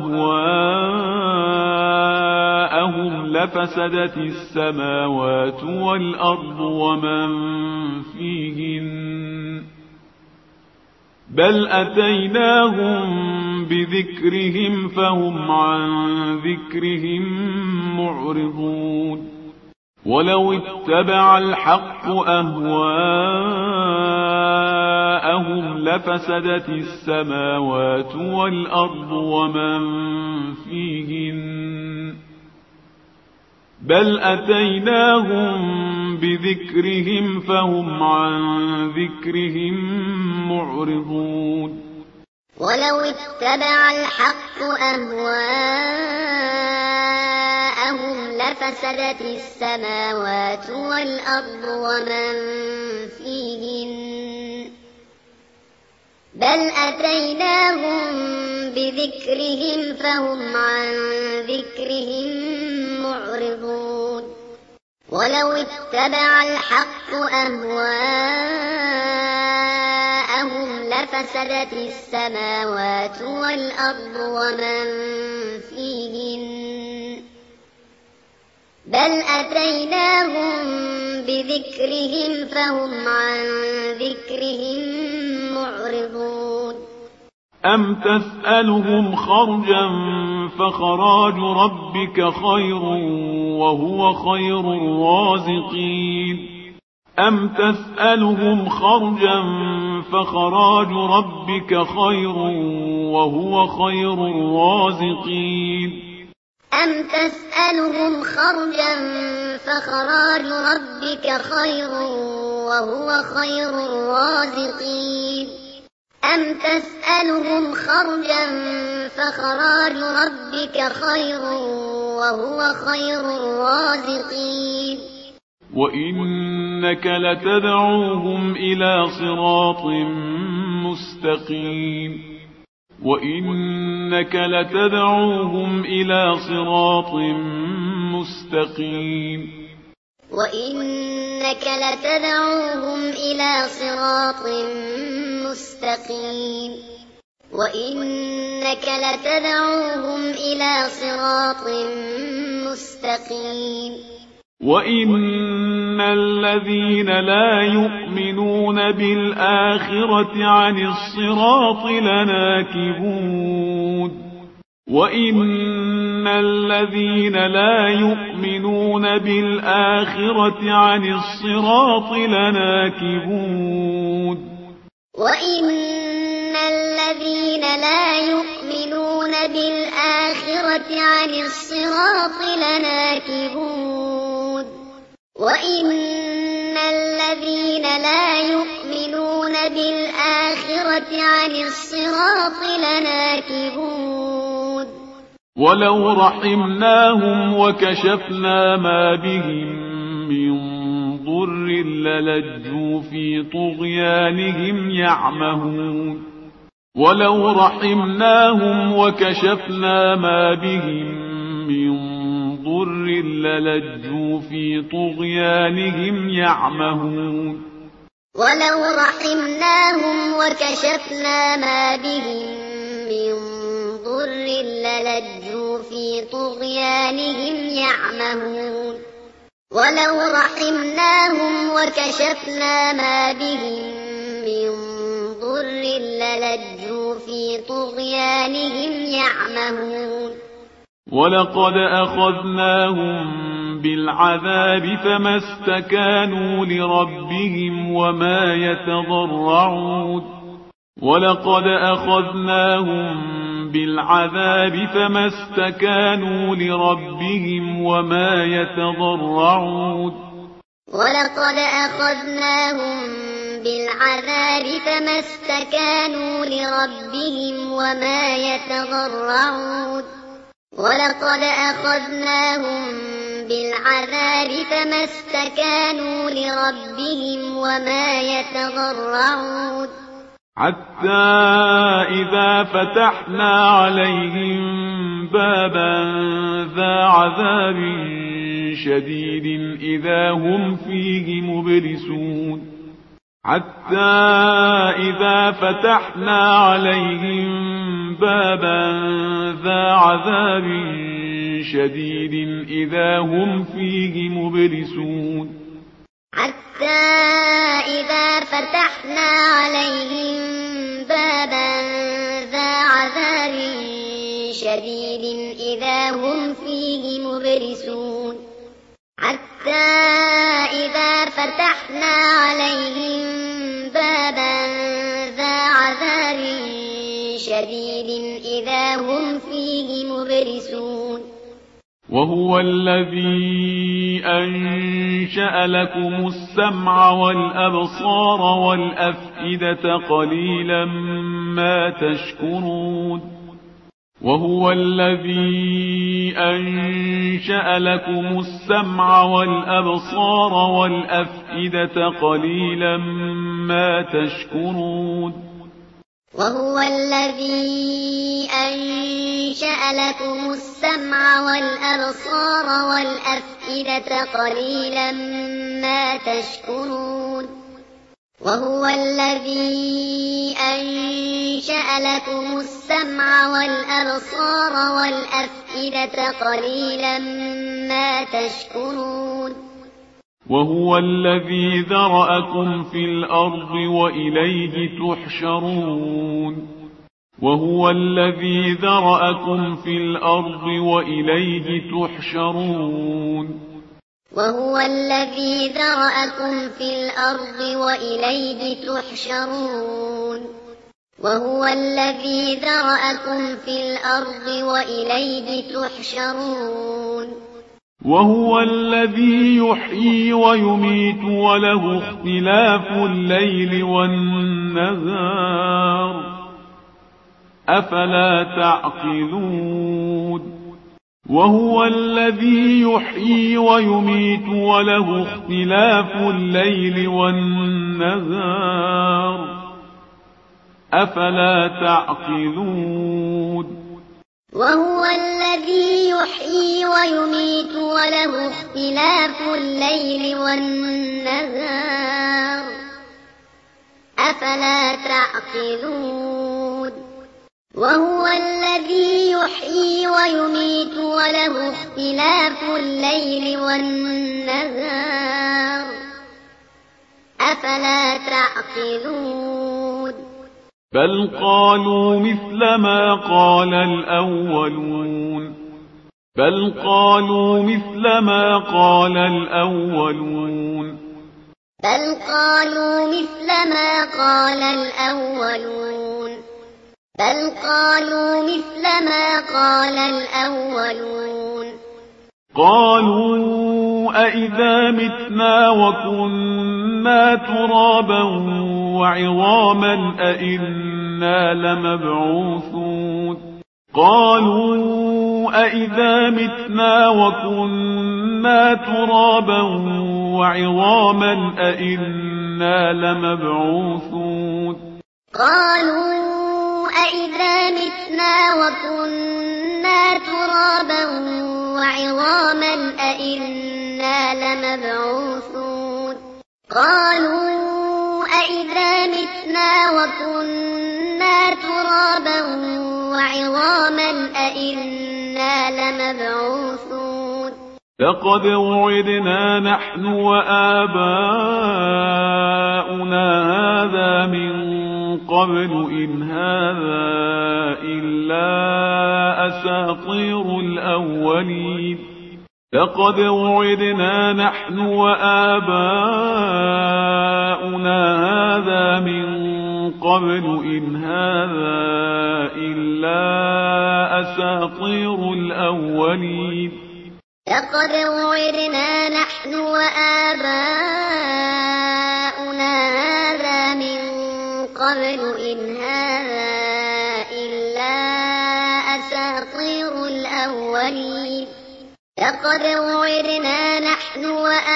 أهواءهم لفسدت السماوات والأرض ومن فيهن بل أتيناهم بذكرهم فهم عن ذكرهم معرضون ولو اتبع الحق أهواءهم لفسدت السماوات والأرض ومن فيهن بل أتيناهم بذكرهم فهم عن ذكرهم معرضون ولو اتبع الحق أهواءهم لفسدت السماوات والأرض ومن فيهن بل أتيناهم بذكرهم فهم عن ذكرهم معرضون ولو اتبع الحق أهواءهم لفسدت السماوات والأرض ومن فيهن بل أتيناهم بذكرهم فهم عن ذكرهم معرضون أم تسألهم خرجا فخراج ربك خير وهو خير الرازقين أم تسألهم خرجا فخراج ربك خير وهو خير الرازقين أم تسألهم خرجا فخراج ربك خير وهو خير الرازقين أم تسألهم خرجا فخراج ربك خير وهو خير الرازقين وإنك لتدعوهم إلى صراط مستقيم وإنك لتدعوهم إلى صراط مستقيم وإنك لتدعوهم إلى صراط مستقيم وإنك لتدعوهم إلى صراط مستقيم وإن الذين لا يؤمنون بالآخرة عن الصراط لناكبون وإن الذين لا يؤمنون بالآخرة عن الصراط لناكبون وإن الذين لا يؤمنون بالآخرة عن الصراط لناكبون وإن الذين لا يؤمنون بالآخرة عن الصراط لناكبون ولو رحمناهم وكشفنا ما بهم من ضر للجوا في طغيانهم يعمهون ولو رحمناهم وكشفنا ما بهم من ضر للجوا في طغيانهم يعمهون ولو رحمناهم وكشفنا ما بهم من ضر للجوا في طغيانهم يعمهون ولو رحمناهم وكشفنا ما بهم من ضر للجوا في طغيانهم يعمهون ولقد أخذناهم بالعذاب فما استكانوا لربهم وما يتضرعون ولقد أخذناهم بالعذاب فما استكانوا لربهم وما يتضرعون ولقد أخذناهم بالعذاب فما استكانوا لربهم وما يتضرعون ولقد أخذناهم بالعذاب فما استكانوا لربهم وما يتضرعون حتى إذا فتحنا عليهم بابا ذا عذاب شديد إذا هم فيه مبلسون حتى إذا فتحنا عليهم بابا ذا عذاب شديد إذا هم فيه مبلسون حتى إذا فتحنا عليهم بابا ذا عذاب شديد إذا هم فيه مبلسون حتى إذا فتحنا عليهم بابا ذا عذاب شديد إذا هم فيه مبلسون وهو الذي أنشأ لكم السمع والأبصار والأفئدة قليلا ما تشكرون وهو الذي أنشأ لكم السمع والأبصار والأفئدة قليلا ما تشكرون وهو الذي أنشأ لكم السمع والأبصار والأفئدة قليلا ما تشكرون وهو الذي أنشأ لكم السمع والأبصار والأفئدة قليلا ما تشكرون وهو الذي ذرأكم في الأرض وإليه تحشرون وهو الذي ذرأكم في الأرض وإليه تحشرون وهو الذي ذرأكم في الأرض وإليه تحشرون وهو الذي ذرأكم في الأرض وإليه تحشرون وهو الذي يحيي ويميت وله اختلاف الليل والنهار أفلا تعقلون وهو الذي يحيي ويميت وله اختلاف الليل والنهار أفلا تعقلون وهو الذي يحيي ويميت وله اختلاف الليل والنهار أفلا تعقلون وهو الذي يحيي ويميت وله اختلاف الليل والنهار أفلا تعقلون بل قالوا مثل ما قال الأولون بل قالوا مثل ما قال الأولون بل قالوا مثل ما قال الأولون بل قالوا مثل ما قال الأولون قالوا أئذا متنا وكنا ترابا وعظاما أئنا لمبعوثون قالوا أئذا متنا وكنا ترابا وعظاما أئنا لمبعوثون قالوا أئذا متنا وكنا ترابا وعظاما أئنا لمبعوثون قالوا أئذا متنا وكنا ترابا وعظاما أئنا لمبعوثون لقد وعدنا نحن وآباؤنا هذا من قبل إن هذا إلا أساطير الأولين لقد وعدنا نحن وآباؤنا هذا من قبل إن هذا إلا أساطير الأولين لقد وعدنا نحن وآباؤنا هذا من قبل إن هذا إلا أساطير الأولين لقد وعدنا نحن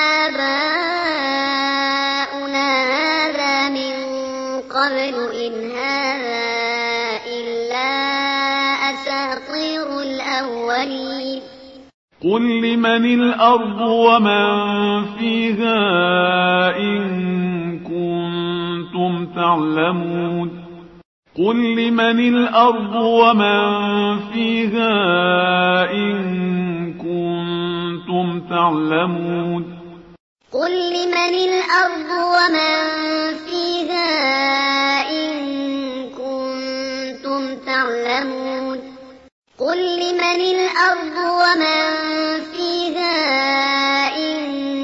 وآباؤنا هذا من قبل إن هذا إلا أساطير الأولين قل لمن الأرض ومن فيها إن كنتم تعلمون قل لمن الأرض ومن فيها إن كنتم تعلمون قل لمن الأرض ومن فيها إن كنتم تعلمون قل لمن الأرض ومن فيها إن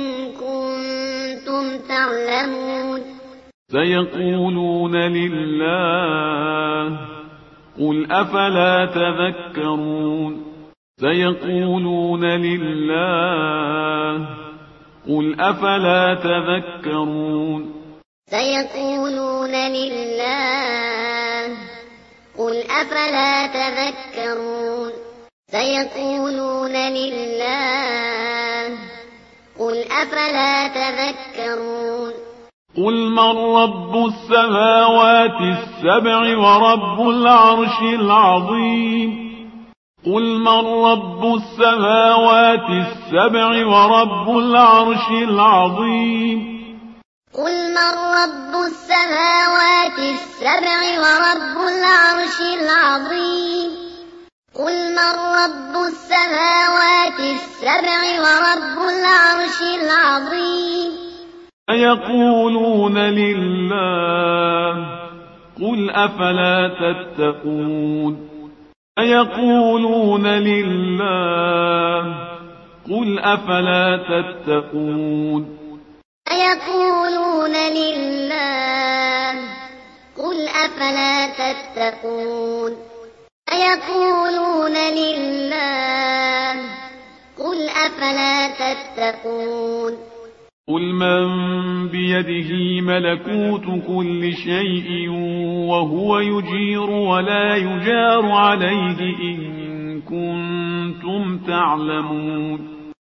كنتم تعلمون سيقولون لله قل أفلا تذكرون سيقولون لله قل أفلا تذكرون سيقولون لله قل أفلا تذكرون سيقولون لله قل أفلا تذكرون قل من رب السماوات السبع ورب العرش العظيم قل من رب السماوات السبع ورب العرش العظيم قل من رب السماوات السبع ورب العرش العظيم قل من رب السماوات السبع ورب العرش العظيم يقولون لله قل أفلا تتقون يقولون لله قل أفلا تتقون يقولون لله قل أفلا تتقون يقولون لله قل أفلا تتقون قل من بيده ملكوت كل شيء وهو يجير ولا يجار عليه إن كنتم تعلمون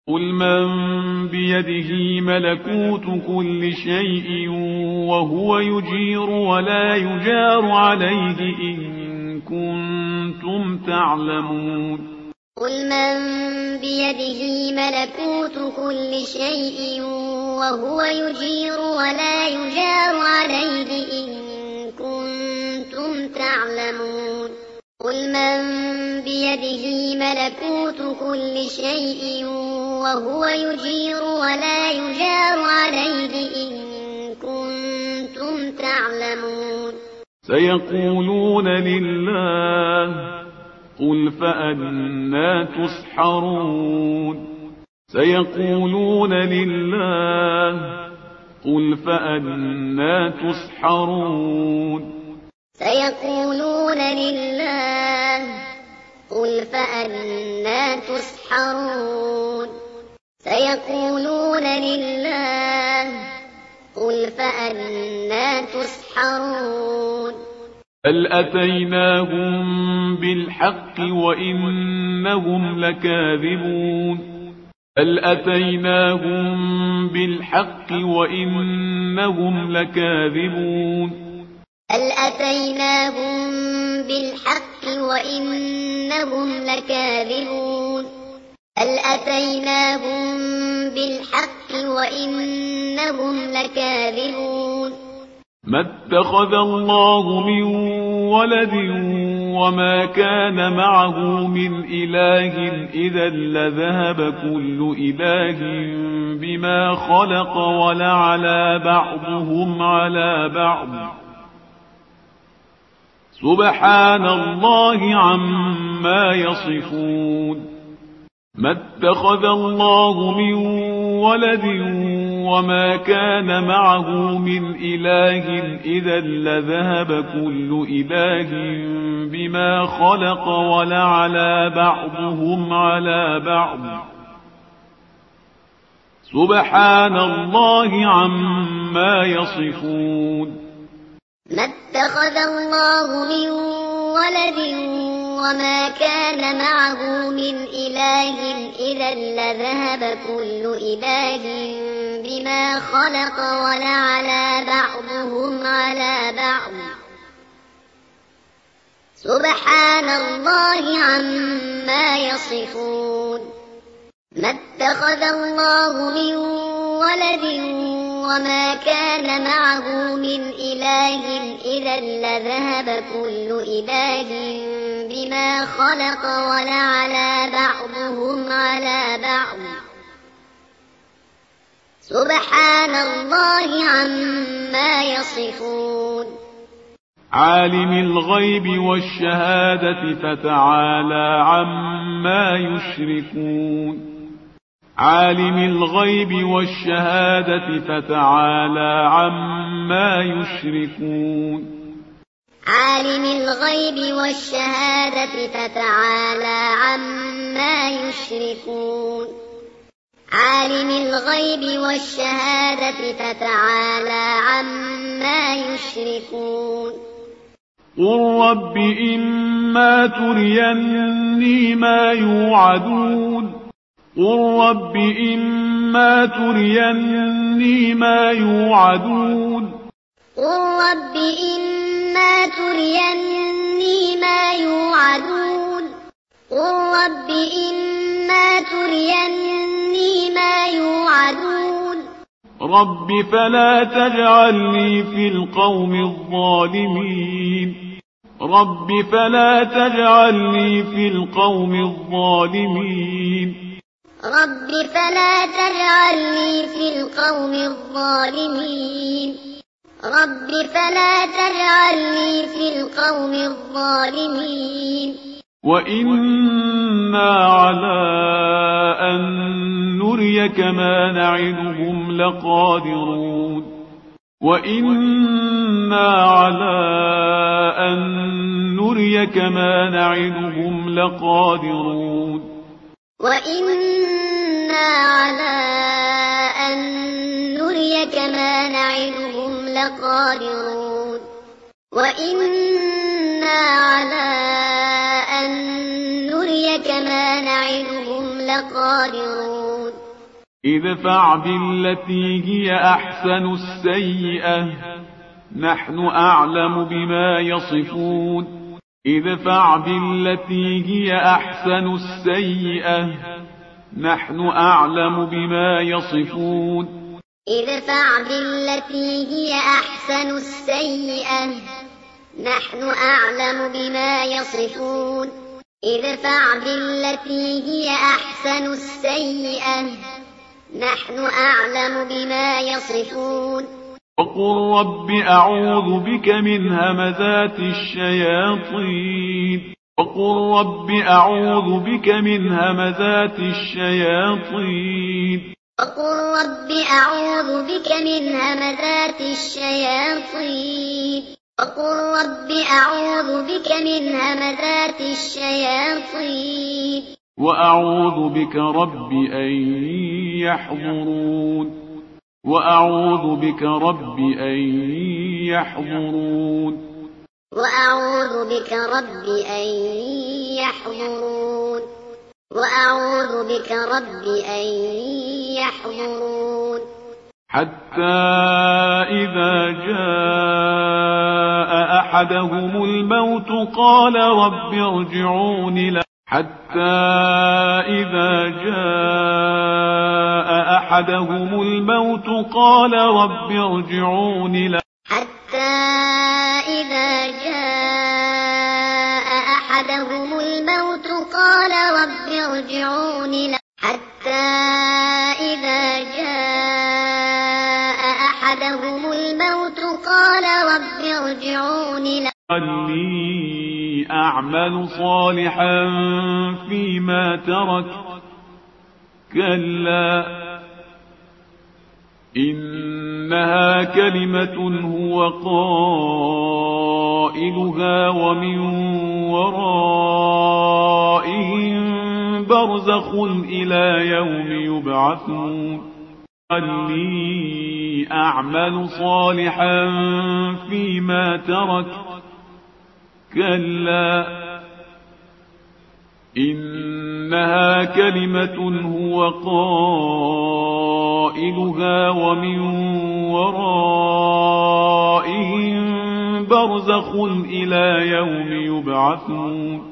قل من بيده ملكوت كل شيء وهو يجير ولا يجار عليه إن كنتم تعلمون قل من بيده ملكوت كل شيء وهو يجير ولا يجار عليه إن كنتم تعلمون قل من بيده ملكوت كل شيء وهو يجير ولا يجار عليه إن كنتم تعلمون سيقولون لله قل فأنى تسحرون سيقولون لله قل فأنى تسحرون سيقولون لله قل فأنى تسحرون سيقولون لله قل فأنى تسحرون بل أتيناهم بالحق وإنهم لكاذبون بل أتيناهم بالحق وإنهم لكاذبون بل أتيناهم بالحق وإنهم لكاذبون بل أتيناهم بالحق وإنهم لكاذبون ما اتخذ الله من ولد وما كان معه من إله إذا لذهب كل إله بما خلق ولعلى بعضهم على بعض سبحان الله عما يصفون ما اتخذ الله من ولد وما كان معه من إله إذا لذهب كل إله بما خلق ولعلى بعضهم على بعض سبحان الله عما يصفون ما اتخذ الله من ولد وما كان معه من إله إذا لذهب كل إله بما خلق ولعلى بعضهم على بعض سبحان الله عما يصفون ما اتخذ الله من ولد وما كان معه من إله إذا لذهب كل إله بما خلق ولعلى بعضهم على بعض سبحان الله عما يصفون عالم الغيب والشهادة فتعالى عما يشركون عالم الغيب والشهادة فتعالى عما يشركون عالم الغيب والشهادة فتعالى عما يشركون عالم الغيب والشهادة فتعالى عما يشركون قل رب إما تريني ما يوعدون قل رب إما تريني ما يوعدون قل رب إما تريني ما يوعدون قل رب إما تريني ما يوعدون رب فلا تجعلني في القوم الظالمين رب فلا تجعلني في القوم الظالمين رب فلا تجعلني في القوم الظالمين رب فلا تجعلني في القوم الظالمين وإنا على أن نريك ما نعدهم لقادرون وإنا على أن نريك ما نعدهم لقادرون وإنا على أن نريك ما نعدهم لقادرون وإنا على أن نريك ما نعدهم لقادرون ادفع بالتي هي أحسن السيئة نحن أعلم بما يصفون ادفع بالتي هي أحسن السيئة نحن أعلم بما يصفون ادفع بالتي هي أحسن السيئة نحن أعلم بما يصفون ادفع بالتي هي أحسن السيئة نحن أعلم بما يصفون وقل رب أعوذ بك من همزات الشياطين وقل رب أعوذ بك من همزات الشياطين وقل رب أعوذ بك من همزات الشياطين وقل رب أعوذ بك من همزات الشياطين وأعوذ بك رب أن يحضرون وأعوذ بك رب أن يحضرون وأعوذ بك رب أن يحضرون وأعوذ بك رب أن يحضرون حتى إذا جاء أحدهم الموت قال رب ارجعون حتى إذا جاء أحدهم الموت قال رب ارجعون حتى إذا جاء أحدهم الموت قال رب ارجعون حتى إذا جاء أحدهم الموت قال رب ارجعون لعلي أعمل صالحا فيما ترك كلا إنها كلمة هو قائلها ومن ورائهم برزخ إلى يوم يبعثون لعلي أعمل صالحا فيما ترك كلا إنها كلمة هو قائلها ومن ورائهم برزخ إلى يوم يبعثون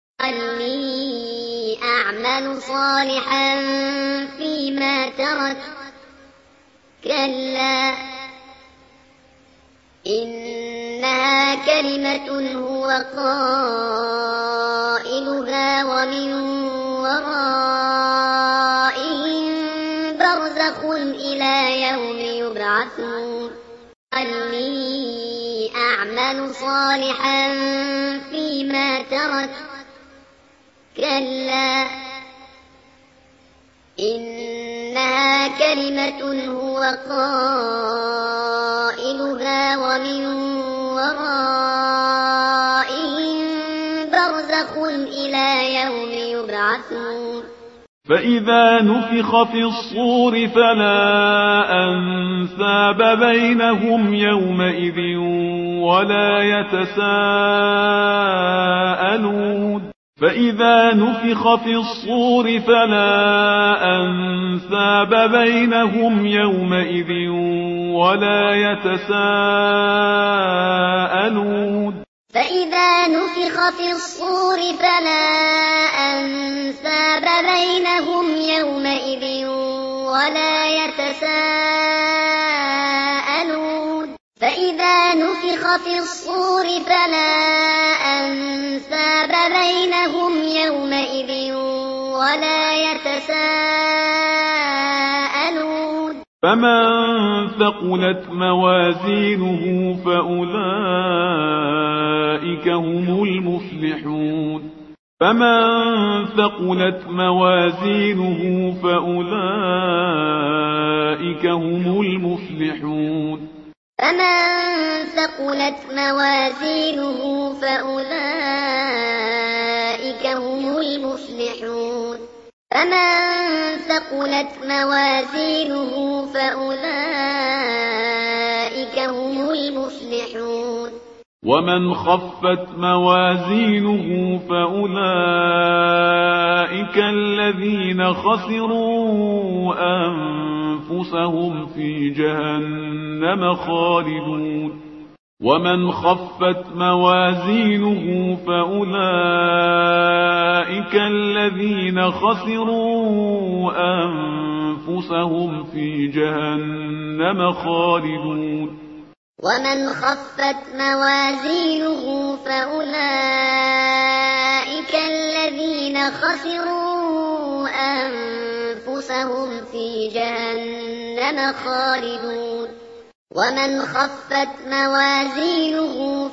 لعلي أعمل صالحا فيما ترك كلا إنها كلمة هو قائلها ومن ورائهم برزخ إلى يوم يبعثون لعلي أعمل صالحا فيما ترك كلا إنها كلمة هو قائلها ومن ورائهم برزخ إلى يوم يبعثون فإذا نفخ في الصور فلا أنساب بينهم يومئذ ولا يتساءلون فإذا نفخ في الصور فلا أنساب بينهم يومئذ ولا يتساءلون فإذا نفخ في الصور فلا أنساب بينهم يومئذ ولا يتساءلون فإذا نفخ في الصور فلا أنساب بينهم يومئذ ولا يتساءلون فمن ثقلت موازينه فأولئك هم المفلحون فمن ثقلت موازينه فأولئك هم المفلحون فمن ثقلت موازينه فأولئك هم المفلحون فمن ثقلت موازينه فأولئك هم المفلحون ومن خفت موازينه فأولئك أولئك الذين خسروا أنفسهم في جهنم خالدون ومن خفت موازينه فأولئك الذين خسروا أنفسهم في جهنم خالدون ومن خفت موازينه فأولئك الذين خسروا أنفسهم في جهنم خالدون ومن خفت موازينه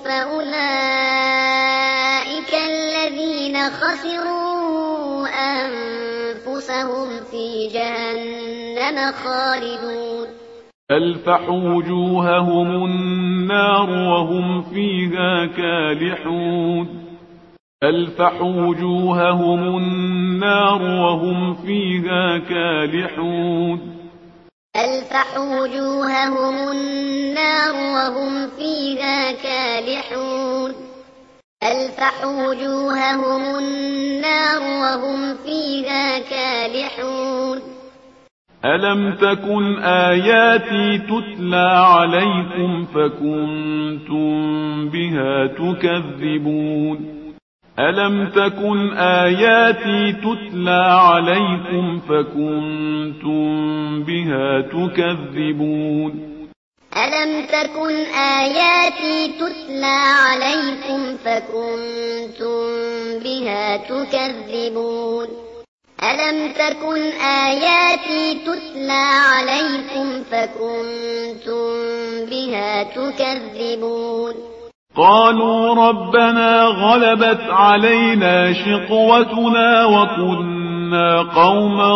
فأولئك الذين خسروا أنفسهم في جهنم خالدون تلفح وجوههم النار وهم فيها كالحون تلفح وجوههم النار وهم فيها كالحون تلفح وجوههم النار وهم فيها كالحون تلفح وجوههم النار وهم فيها كالحون ألم تكن آياتي تتلى عليكم فكنتم بها تكذبون ألم تكن آياتي تتلى عليكم فكنتم بها تكذبون ألم تكن آياتي تتلى عليكم فكنتم بها تكذبون ألم تكن آياتي تتلى عليكم فكنتم بها تكذبون قالوا ربنا غلبت علينا شقوتنا وكنا قوما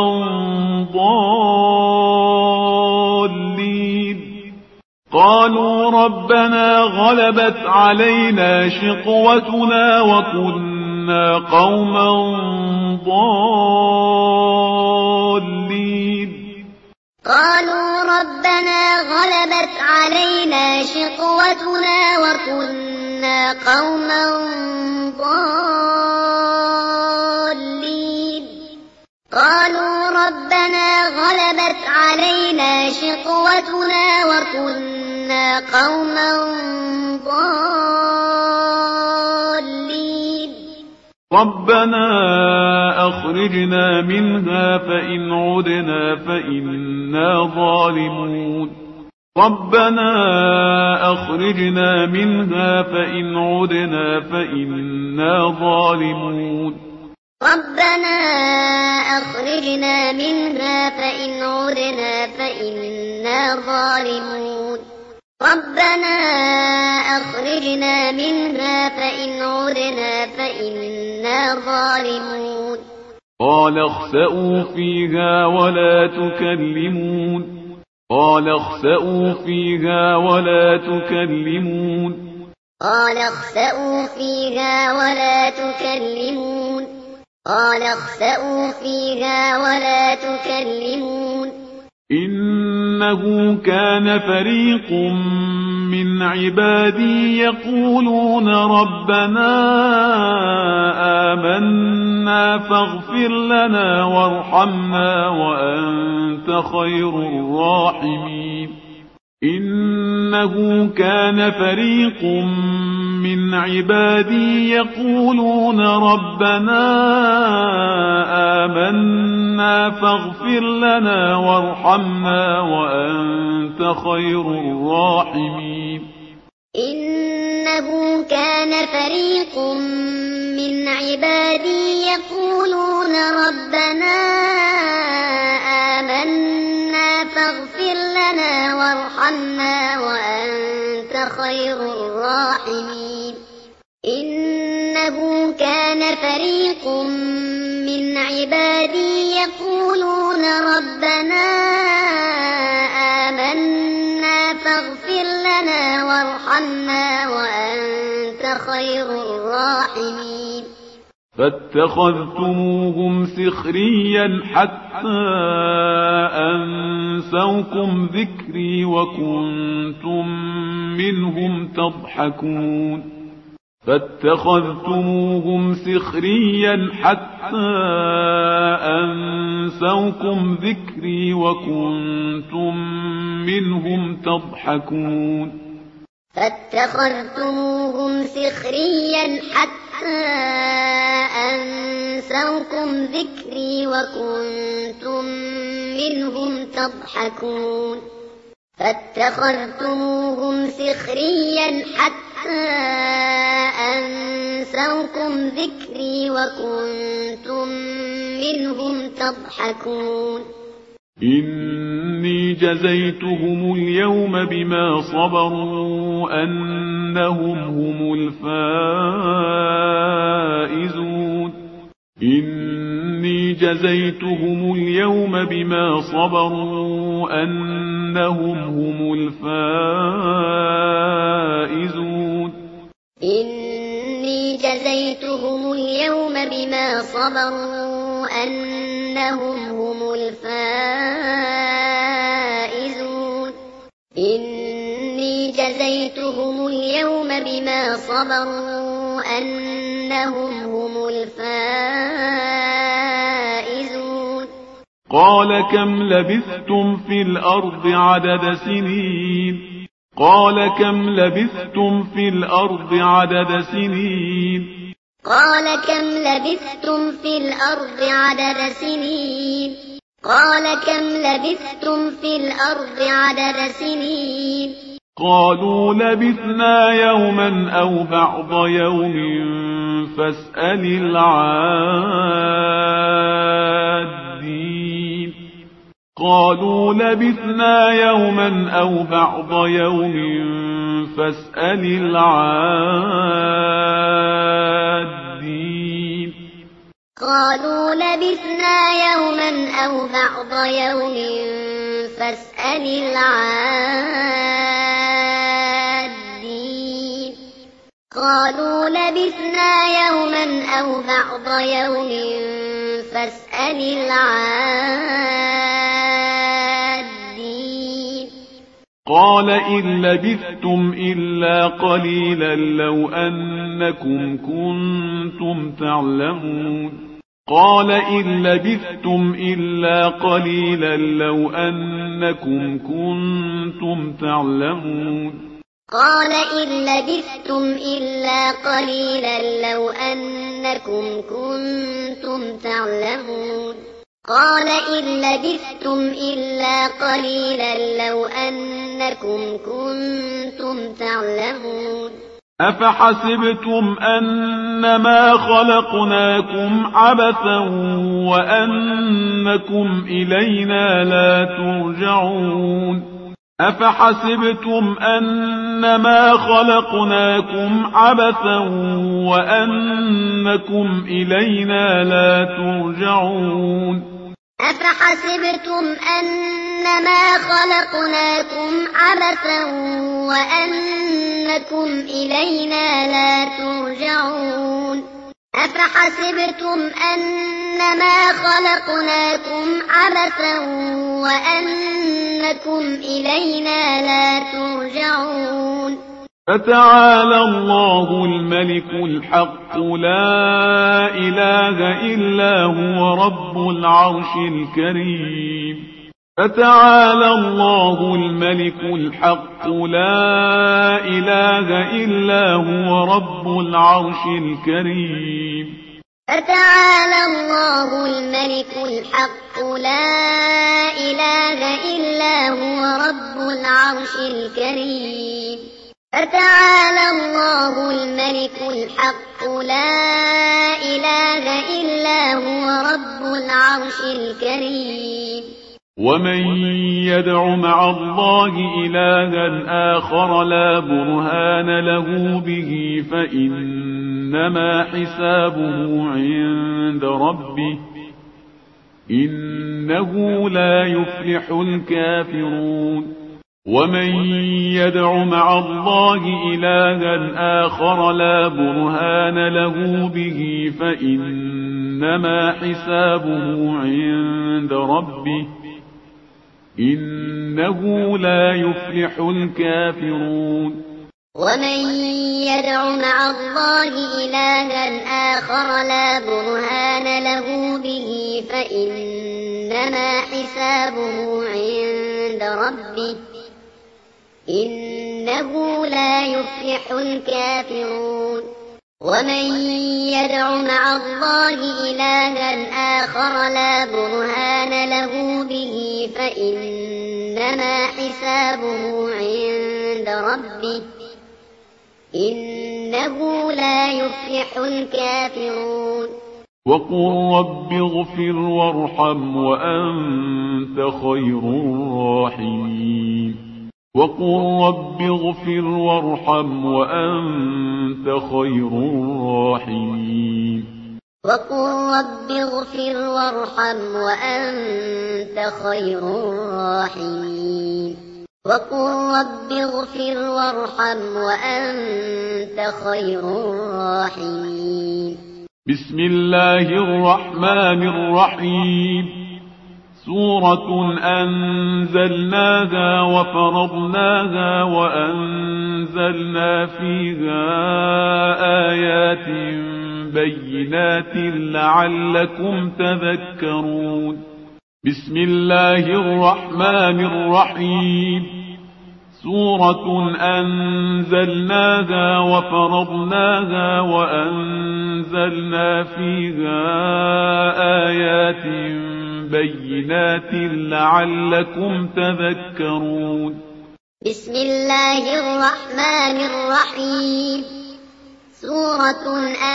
ضالين قالوا ربنا غلبت علينا شقوتنا وكنا قوما ضالين قالوا ربنا غلبت علينا شقوتنا وكنا قوما ضالين قالوا ربنا غلبت علينا شقوتنا وكنا قوما ضالين ربنا أخرجنا منها فإن عدنا فإنا ظالمون ربنا أخرجنا منها فإن عدنا فإنا ظالمون ربنا أخرجنا منها فإن عدنا فإنا ظالمون ربنا أخرجنا منها فإن عدنا فإنا ظالمون قال اخسئوا فيها ولا تكلمون قال اخسئوا فيها ولا تكلمون قال اخسئوا فيها ولا تكلمون قال اخسئوا فيها ولا تكلمون إنه كان فريق من عبادي يقولون ربنا آمنا فاغفر لنا وارحمنا وأنت خير الراحمين إنه كان فريق من عبادي يقولون ربنا آمنا فاغفر لنا وارحمنا وأنت خير الراحمين إنه كان فريق من عبادي يقولون ربنا آمنا فاغفر لنا وارحمنا وأنت خير الراحمين إنه كان فريق من عبادي يقولون ربنا آمنا فاغفر لنا وارحمنا وأنت خير الراحمين فاتخذتموهم سخريا حتى أنسوكم ذكري وكنتم منهم تضحكون فاتخذتموهم سخريا حتى أنسوكم ذكري وكنتم منهم تضحكون فاتخذتموهم سخريا حتى أنسوكم ذكري وكنتم منهم تضحكون فاتخذتموهم سخريا حتى أنسوكم ذكري وكنتم منهم تضحكون إني جزيتهم اليوم بما صبروا أنهم هم الفائزون إني جزيتهم اليوم بما صبروا أنهم هم الفائزون إني جزيتهم اليوم بما صبروا أنهم هم الفائزون إني جزيتهم اليوم بما صبروا أنهم هم الفائزون قال كم لبثتم في الأرض عدد سنين قال كم لبثتم في الأرض عدد سنين قال كم لبثتم في الأرض عدد سنين قال كم لبثتم في الأرض عدد سنين قالوا لبثنا يوما أو بعض يوم فاسأل العادين قالوا لبثنا يوما أو بعض يوم فاسأل العادين قالوا لبثنا يوما أو بعض يوم فاسأل العادين قالوا لبثنا يوما أو بعض يوم فاسأل العادين قال إن لبثتم إلا قليلا لو أنكم كنتم تعلمون قال إن لبثتم إلا قليلا لو أنكم كنتم تعلمون قال إن لبثتم إلا قليلا لو أنكم كنتم تعلمون قال إن لبثتم إلا قليلا لو أنكم كنتم تعلمون أفحسبتم أنما خلقناكم عبثا وأنكم إلينا لا ترجعون أفحسبتم أنما خلقناكم عبثا وأنكم إلينا لا ترجعون أفحسبتم أنما خلقناكم عبثا وأنكم إلينا لا ترجعون أفحسبتم أنما خلقناكم عبثا وأنكم إلينا لا ترجعون فتعالى الله الملك الحق لا إله إلا هو رب العرش الكريم فتعالى الله الملك الحق لا إله إلا هو رب العرش الكريم فتعالى الله الملك الحق لا إله إلا هو رب العرش الكريم فتعالى الله الملك الحق لا إله إلا هو رب العرش الكريم ومن يدع مع الله إلها آخر لا برهان له به فإنما حسابه عند ربه إنه لا يفلح الكافرون ومن يدع مع الله إلها آخر لا برهان له به فإنما حسابه عند ربه إنه لا يفلح الكافرون ومن يدع مع الله إلها آخر لا برهان له به فإنما حسابه عند ربه إنه لا يفلح الكافرون ومن يدع مع الله إلها آخر لا برهان له به فإنما حسابه عند ربه إنه لا يفلح الكافرون وقل رب اغفر وارحم وأنت خير الراحمين وقل رب اغفر وارحم وأنت خير الراحمين وقل رب اغفر وارحم وأنت خير الراحمين وقل رب اغفر وارحم وأنت خير الراحمين بسم الله الرحمن الرحيم سورة أنزلناها وفرضناها وأنزلنا فيها آيات بينات لعلكم تذكرون بسم الله الرحمن الرحيم سورة أنزلناها وفرضناها وأنزلنا فيها آيات بينات لعلكم تذكرون بسم الله الرحمن الرحيم سورة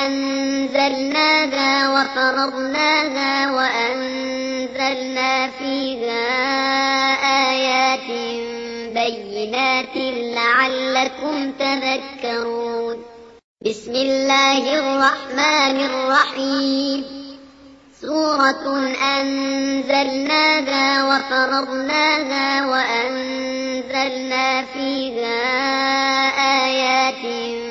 أنزلناها وفرضناها وأنزلنا فيها آيات بينات لعلكم تذكرون بسم الله الرحمن الرحيم سورة أنزلناها وفرضناها وأنزلنا فيها آيات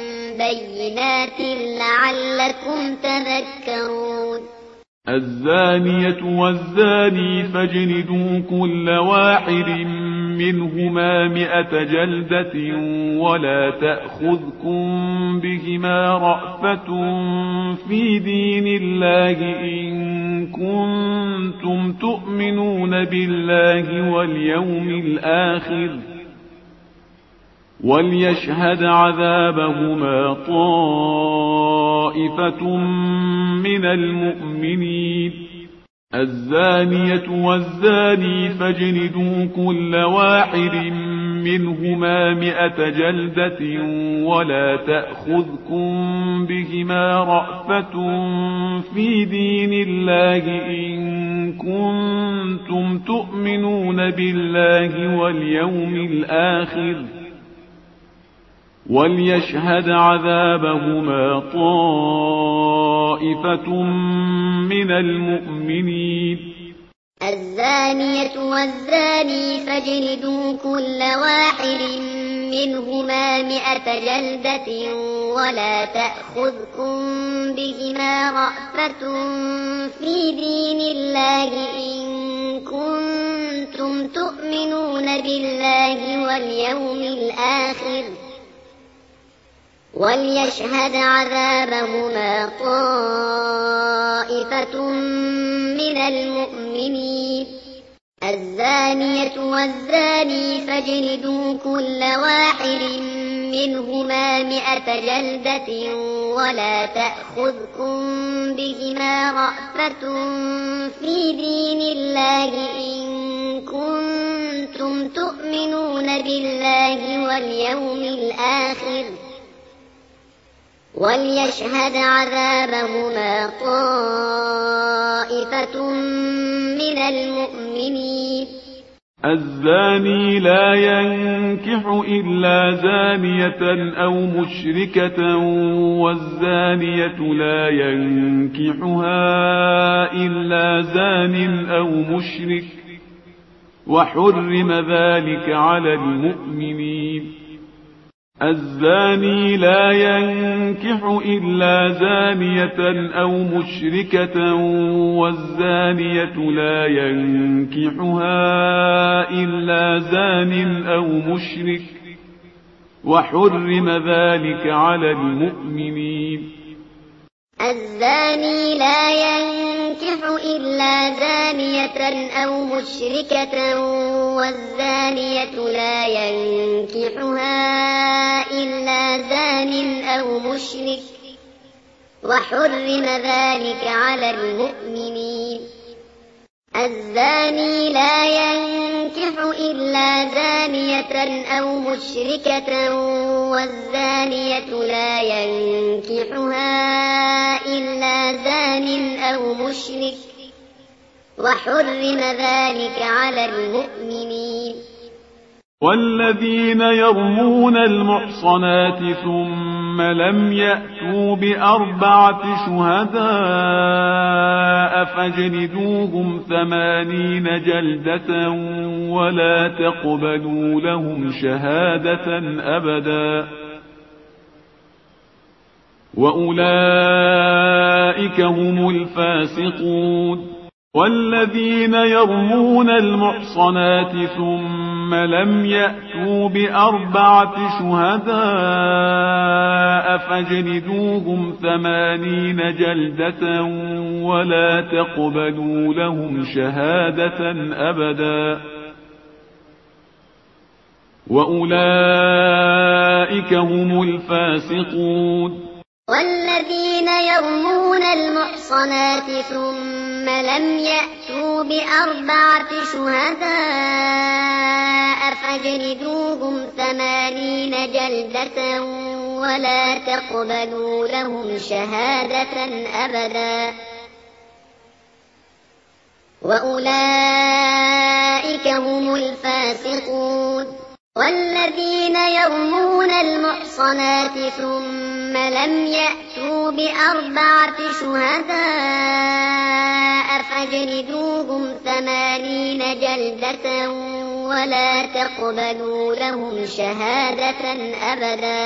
بينات لعلكم تذكرون الزانية والزاني فاجلدوا كل واحد منهما مئة جلدة ولا تأخذكم بهما رأفة في دين الله إن كنتم تؤمنون بالله واليوم الآخر وليشهد عذابهما طائفة من المؤمنين الزانية والزاني فاجلدوا كل واحد منهما مئة جلدة ولا تأخذكم بهما رأفة في دين الله إن كنتم تؤمنون بالله واليوم الآخر وليشهد عذابهما طائفة من المؤمنين الزانية والزاني فاجلدوا كل واحد منهما مئة جلدة ولا تأخذكم بهما رأفة في دين الله إن كنتم تؤمنون بالله واليوم الآخر وليشهد عذابهما طائفة من المؤمنين الزانية والزاني فاجلدوا كل واحد منهما مئة جلدة ولا تأخذكم بهما رأفة في دين الله إن كنتم تؤمنون بالله واليوم الآخر وليشهد عذابهما طائفة من المؤمنين الزاني لا ينكح إلا زانية أو مشركة والزانية لا ينكحها إلا زان أو مشرك وحرم ذلك على المؤمنين الزاني لا ينكح إلا زانية أو مشركة والزانية لا ينكحها إلا زان أو مشرك وحرم ذلك على المؤمنين. الزاني لا ينكح إلا زانية أو مشركة والزانية لا ينكحها إلا زان أو مشرك وحرم ذلك على المؤمنين. الزاني لا ينكح إلا زانية أو مشركة والزانية لا ينكحها إلا زان أو مشرك وحرم ذلك على المؤمنين. والذين يرمون المحصنات ثم لم يأتوا بأربعة شهداء فاجلدوهم ثمانين جلدة ولا تقبلوا لهم شهادة أبدا وأولئك هم الفاسقون. والذين يرمون المحصنات ثم لم يأتوا بأربعة شهداء فاجلدوهم ثمانين جلدة ولا تقبلوا لهم شهادة أبدا وأولئك هم الفاسقون. والذين يرمون المحصنات ثم لم يأتوا بأربعة شهداء فاجلدوهم ثمانين جلدة ولا تقبلوا لهم شهادة أبدا وأولئك هم الفاسقون. والذين يرمون المحصنات ثم لم يأتوا بأربعة شهداء فاجلدوهم ثمانين جلدة ولا تقبلوا لهم شهادة أبدا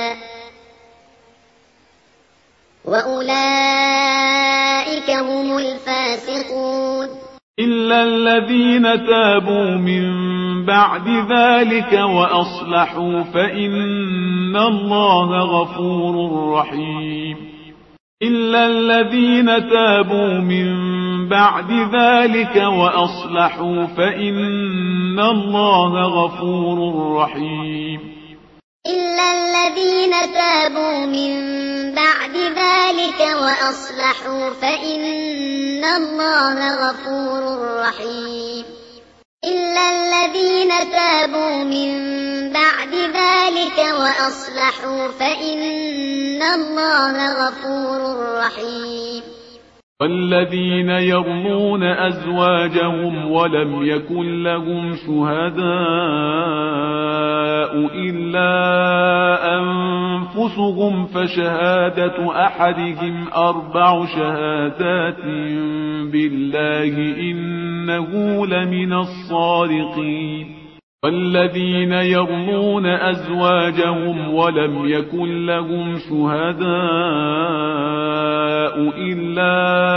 وأولئك هم الفاسقون. إلا الذين تابوا من بعد ذلك وأصلحوا فإن الله غفور رحيم. إلا الذين تابوا من بعد ذلك وأصلحوا فإن الله غفور رحيم. إلا الذين تابوا من بعد ذلك وأصلحوا فإن الله غفور رحيم. إلا الذين تابوا من بعد ذلك وأصلحوا فإن الله غفور رحيم. والذين يرمون أزواجهم ولم يكن لهم شهداء إلا أنفسهم فشهادة أحدهم أربع شهادات بالله إنه لمن الصادقين. والذين يرمون أزواجهم ولم يكن لهم شهداء إلا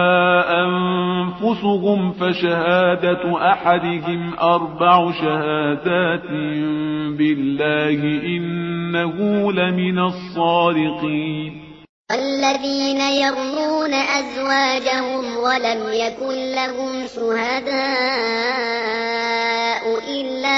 أنفسهم فشهادة أحدهم أربع شهادات بالله إنه لمن الصادقين. والذين يرمون أزواجهم ولم يكن لهم شهداء إلا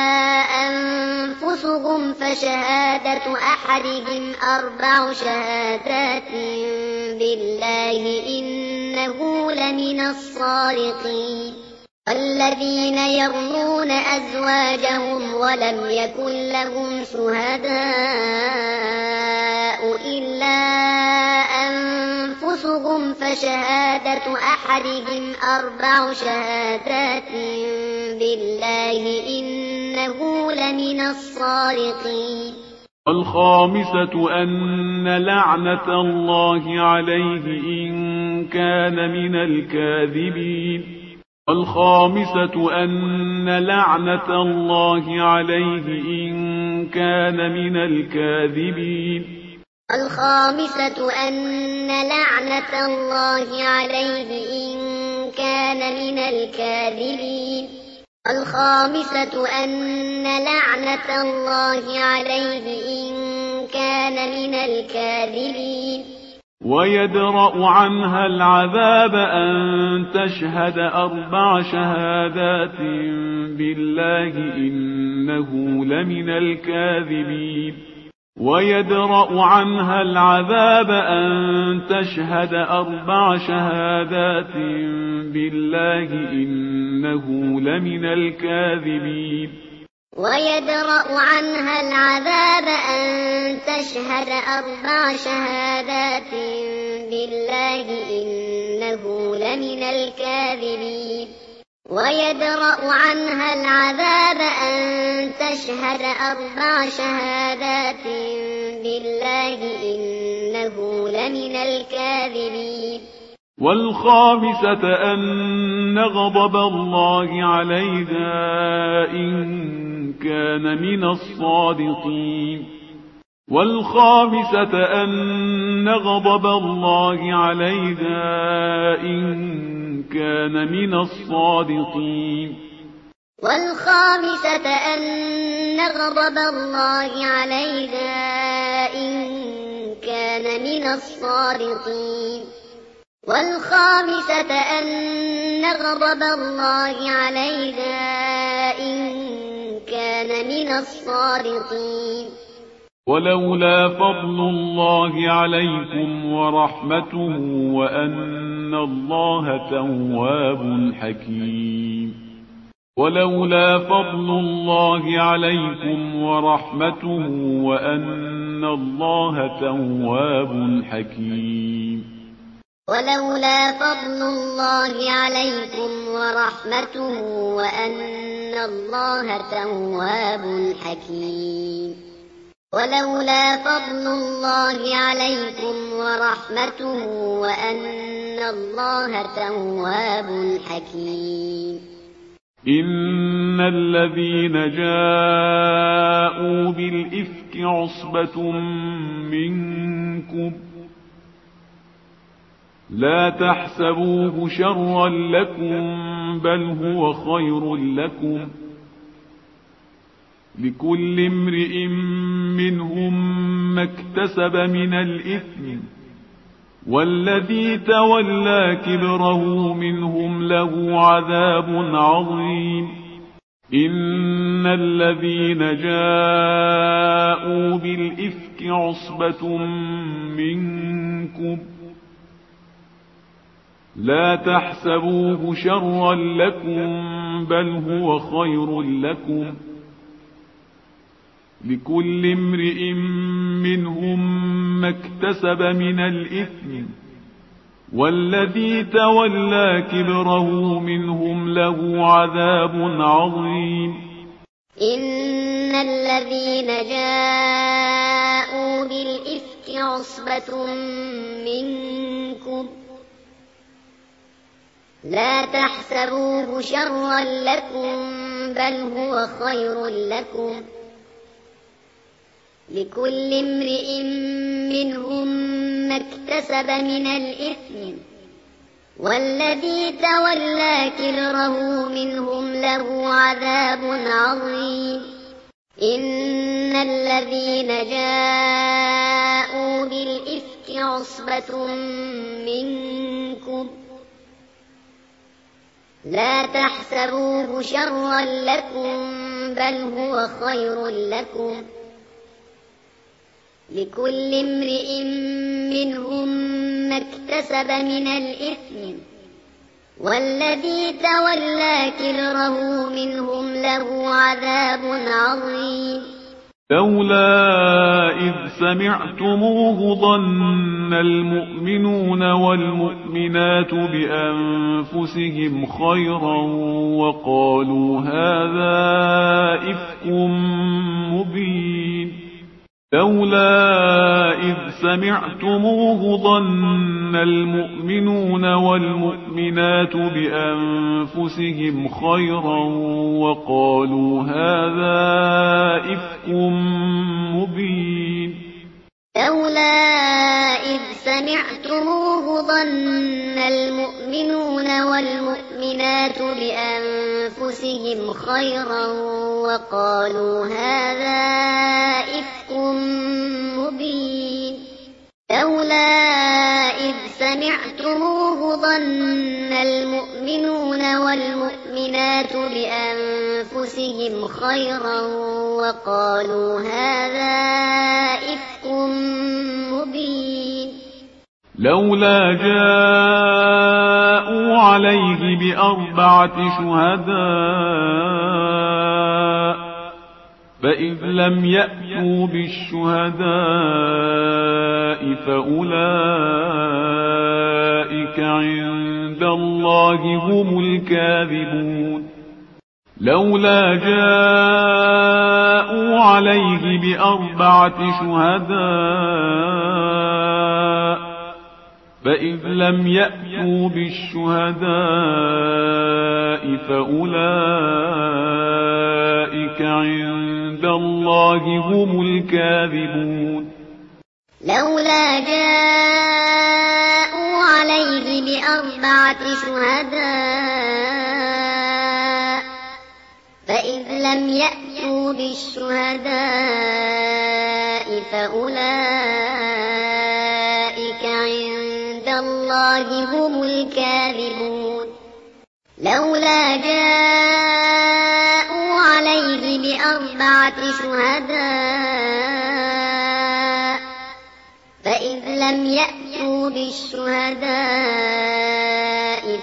أنفسهم فشهادة أحدهم أربع شهادات بالله إنه لمن الصادقين. والذين يرمون أزواجهم ولم يكن لهم شهداء إلا أنفسهم فشهادة أحدهم أربع شهادات بالله إنه لمن الصادقين. الخامسة أن لعنة الله عليه إن كان من الكاذبين. الخامسة أن لعنة الله عليه إن كان من الكاذبين. الخامسة أن لعنة الله عليه إن كان من الكاذبين. الخامسة أن لعنة الله عليه إن كان من الكاذبين ويدرأ عنها العذاب أن تشهد أربع شهادات بالله إنه لمن الكاذبين ويدرأ عنها العذاب أن تشهد أربع شهادات بالله إنه لمن الكاذبين ويدرأ عنها العذاب أن تشهد أربع شهادات بالله إنه لمن الكاذبين ويدرأ عنها العذاب أن تشهد أربع شهادات بالله إنه لمن الكاذبين والخامسة أن غضب الله عليها إن كان من الصادقين والخامسة أن غضب الله عليها إن كان من الصادقين والخامسة أن غضب الله عليها إن كان من الصادقين والخامسة أن غضب الله عليها إن كان من الصادقين ولولا فضل الله عليكم ورحمته وأن الله تواب حكيم ولولا فضل الله عليكم ورحمته وأن الله تواب حكيم ولولا فضل الله عليكم ورحمته وأن الله تواب حكيم ولولا فضل الله عليكم ورحمته وأن الله تواب حكيم إن الذين جاءوا بالإفك عصبة منكم لا تحسبوه شرا لكم بل هو خير لكم لكل امرئ منهم ما اكتسب من الإثم والذي تولى كبره منهم له عذاب عظيم إن الذين جاءوا بالإفك عصبة منكم لا تحسبوه شرا لكم بل هو خير لكم لكل امرئ منهم ما اكتسب من الإثم والذي تولى كبره منهم له عذاب عظيم إن الذين جاءوا بالإفك عصبة منكم لا تحسبوه شرا لكم بل هو خير لكم لكل امرئ منهم ما اكتسب من الإثم والذي تولى كبره منهم له عذاب عظيم إن الذين جاءوا بالإفك عصبة منكم لا تحسبوه شرا لكم بل هو خير لكم لكل امرئ منهم ما اكتسب من الإثم والذي تولى كبره منهم له عذاب عظيم لولا إذ سمعتموه ظن المؤمنون والمؤمنات بأنفسهم خيرا وقالوا هذا إفك مبين لولا إذ سمعتموه ظن المؤمنون والمؤمنات بأنفسهم خيرا وقالوا هذا إفك مبين لولا إذ سمعتموه ظن المؤمنون والمؤمنات بأنفسهم خيرا وقالوا هذا إفك مبين لولا إذ سمعتموه ظن المؤمنون والمؤمنات بأنفسهم خيرا وقالوا هذا إفك مبين لولا جاءوا عليه بأربعة شهداء فإذ لم يأتوا بالشهداء فأولئك عند الله هم الكاذبون لولا جاءوا عليه بأربعة شهداء فإذ لم يأتوا بالشهداء فأولئك عند الله هم الكاذبون لولا جاءوا عليه بأربعة شهداء فإذ لم يأتوا بالشهداء فأولئك عند الله هم الكاذبون لولا جاءوا عليه بأربعة شهداء فإذ لم يأتوا بالشهداء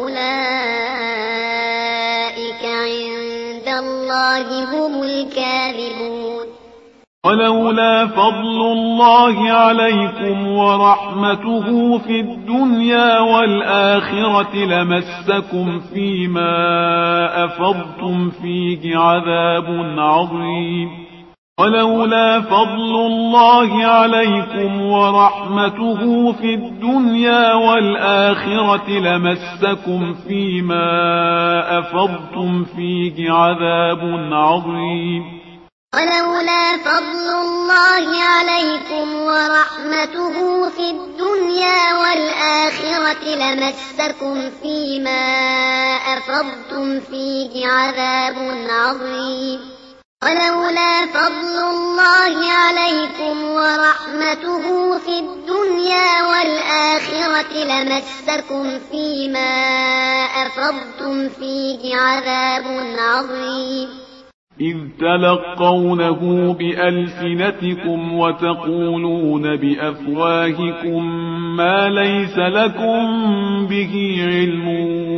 فأولئك عند الله هم الكاذبون ولولا فضل الله عليكم ورحمته في الدنيا والآخرة لمسكم فيما أفضتم فيه عذاب عظيم ولولا فضل الله عليكم ورحمته في الدنيا والآخرة لمسكم فيما أفضتم فيه عذاب عظيم ولولا فضل الله عليكم ورحمته في الدنيا والآخرة لمسكم فيما أفضتم فيه عذاب عظيم ولولا فضل الله عليكم ورحمته في الدنيا والآخرة لمسكم فيما أفضتم فيه عذاب عظيم إذ تلقونه بألسنتكم وتقولون بأفواهكم ما ليس لكم به علم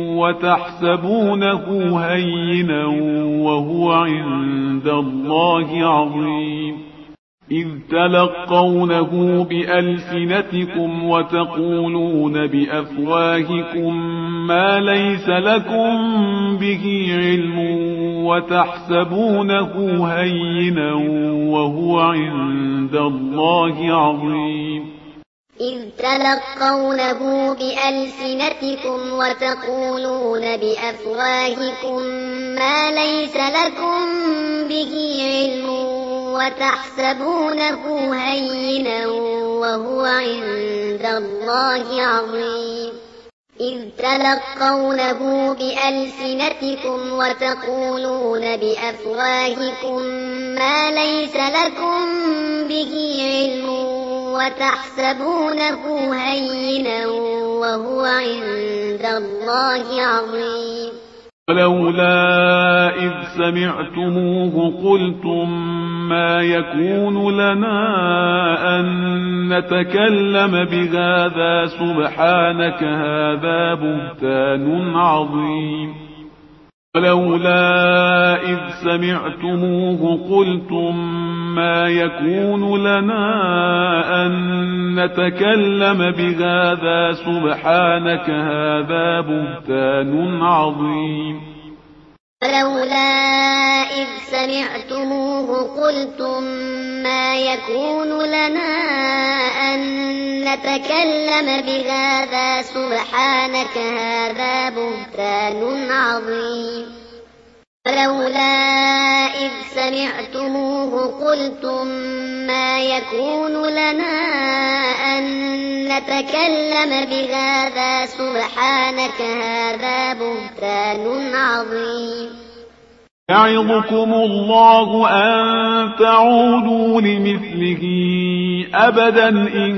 وتحسبونه هينا وهو عند الله عظيم إذ تلقونه بألسنتكم وتقولون بأفواهكم ما ليس لكم به علم وتحسبونه هينا وهو عند الله عظيم إذ تلقونه بألسنتكم وتقولون بأفواهكم ما ليس لكم به علم وتحسبونه هينا وهو عند الله عظيم إذ تلقونه بألسنتكم وتقولون بأفواهكم ما ليس لكم به علم وتحسبونه هينا وهو عند الله عظيم ولولا إذ سمعتموه قلتم ما يكون لنا أن نتكلم بهذا سبحانك هذا بهتان عظيم ولولا إذ سمعتموه قلتم ما يكون لنا أن نتكلم بهذا سبحانك هذا بهتان عظيم ولولا إذ سمعتموه قلتم ما يكون لنا أن نتكلم بهذا سبحانك هذا بهتان عظيم ولولا إذ سمعتموه قلتم ما يكون لنا أن نتكلم بهذا سبحانك هذا بهتان عظيم. يعظكم الله أن تعودوا لمثله أبدا إن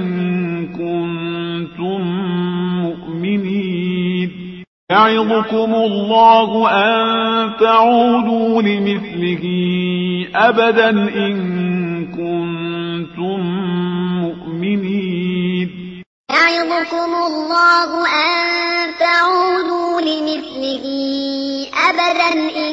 كنتم مؤمنين. يعظكم الله أن تعودوا لمثله أبدا إن كنتم مؤمنين. يعظكم الله أن تعودوا لمثله أبدا إن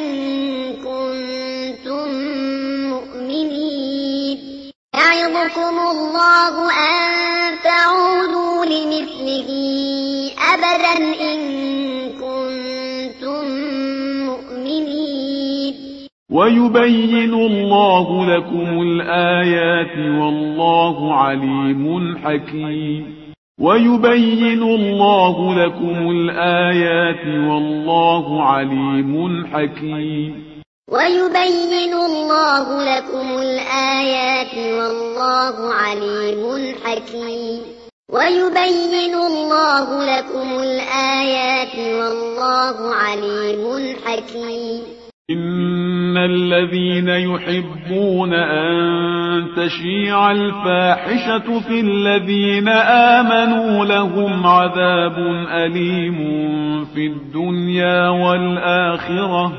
كنتم مؤمنين. يعظكم الله أن تعودوا لمثله أبدا إن كنتم مؤمنين. ويبين الله لكم الآيات والله عليم حكيم. ويبين الله لكم الآيات والله عليم حكيم. ويبين الله لكم الآيات والله عليم حكيم. ويبين الله لكم الآيات والله عليم حكيم. إن الذين يحبون أن تشيع الفاحشة في الذين آمنوا لهم عذاب أليم في الدنيا والآخرة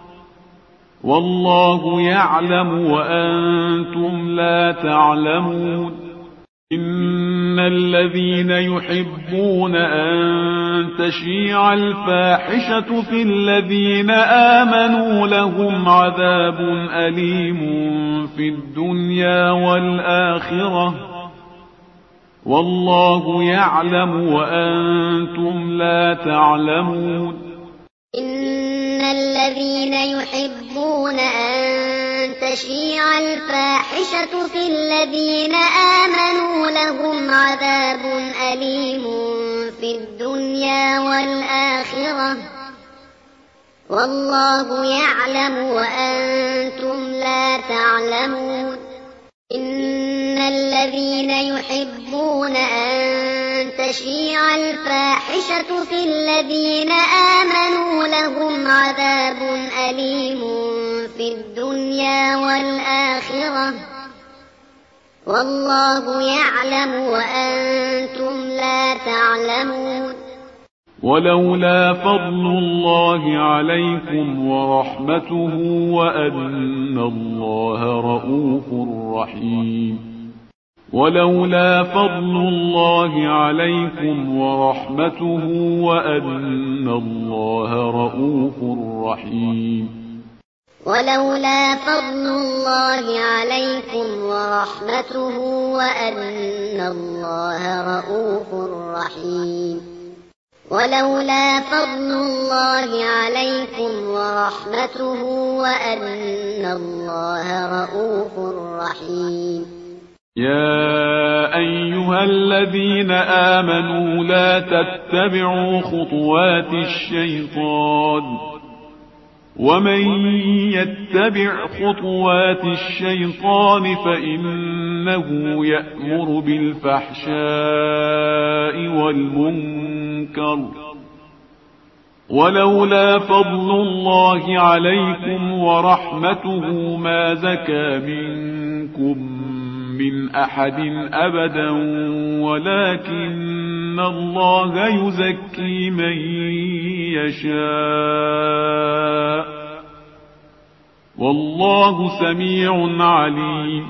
والله يعلم وأنتم لا تعلمون. إن الذين يحبون أن تشيع الفاحشة في الذين آمنوا لهم عذاب أليم في الدنيا والآخرة والله يعلم وأنتم لا تعلمون. إن الذين يحبون أن تشيع الفاحشة في الذين آمنوا لهم عذاب أليم في الدنيا والآخرة والله يعلم وأنتم لا تعلمون. إن الذين يحبون أن تشيع الفاحشة في الذين آمنوا لهم عذاب أليم في الدنيا والآخرة والله يعلم وأنتم لا تعلمون. ولولا فضل الله عليكم ورحمته وأن الله رؤوف رحيم. ولولا فضل الله عليكم ورحمته وأن الله رؤوف رحيم. ولولا فضل الله عليكم ورحمته وأن الله رؤوف رحيم. ولولا فضل الله عليكم ورحمته وأن الله رؤوف رحيم. يا أيها الذين آمنوا لا تتبعوا خطوات الشيطان ومن يتبع خطوات الشيطان فإنه يأمر بالفحشاء والمنكر ولولا فضل الله عليكم ورحمته ما زكى منكم من أحد أبدا ولكن الله يزكي من يشاء والله سميع عليم.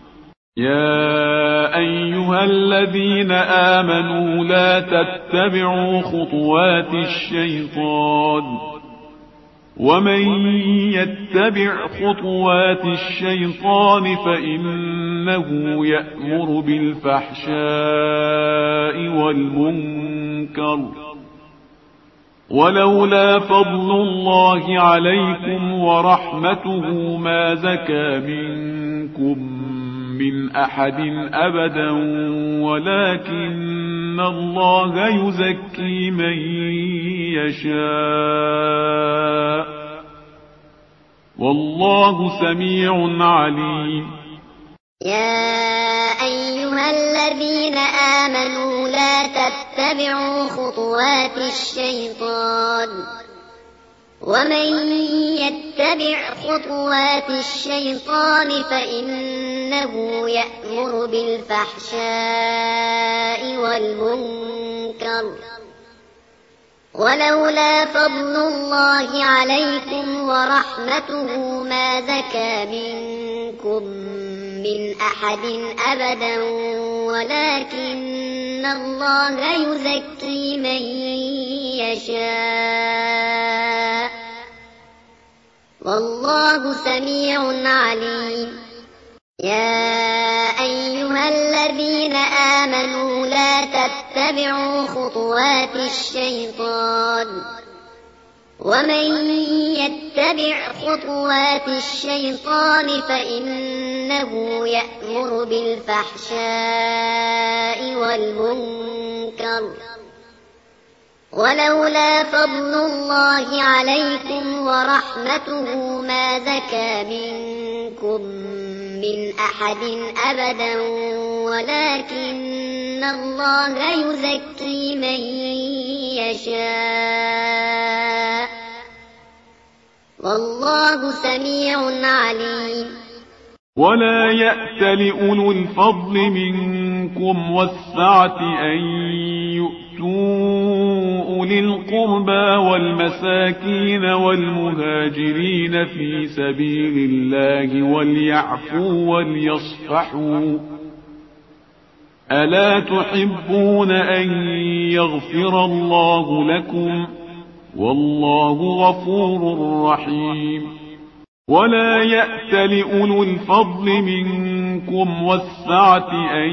يا أيها الذين آمنوا لا تتبعوا خطوات الشيطان ومن يتبع خطوات الشيطان فإنه يأمر بالفحشاء والمنكر ولولا فضل الله عليكم ورحمته ما زكى منكم من أحد أبدا ولكن الله يزكي من يشاء والله سميع عليم. يا أيها الذين آمنوا لا تتبعوا خطوات الشيطان ومن يتبع خطوات الشيطان فإنه يأمر بالفحشاء والمنكر ولولا فضل الله عليكم ورحمته ما زكى منكم من أحد أبدا ولكن الله يزكي من يشاء والله سميع عليم. يا أيها الذين آمنوا لا تتبعوا خطوات الشيطان ومن يتبع خطوات الشيطان فإنه يأمر بالفحشاء والمنكر ولولا فضل الله عليكم ورحمته ما زكى منكم من أحد أبدا ولكن الله يزكي من يشاء والله سميع عليم. ولا يأت لأولو الفضل منكم والسعة أن يؤتوا أولي القربى والمساكين والمهاجرين في سبيل الله وليعفوا وليصفحوا ألا تحبون أن يغفر الله لكم والله غفور رحيم. ولا يأت لأولو الفضل منكم والسعة أن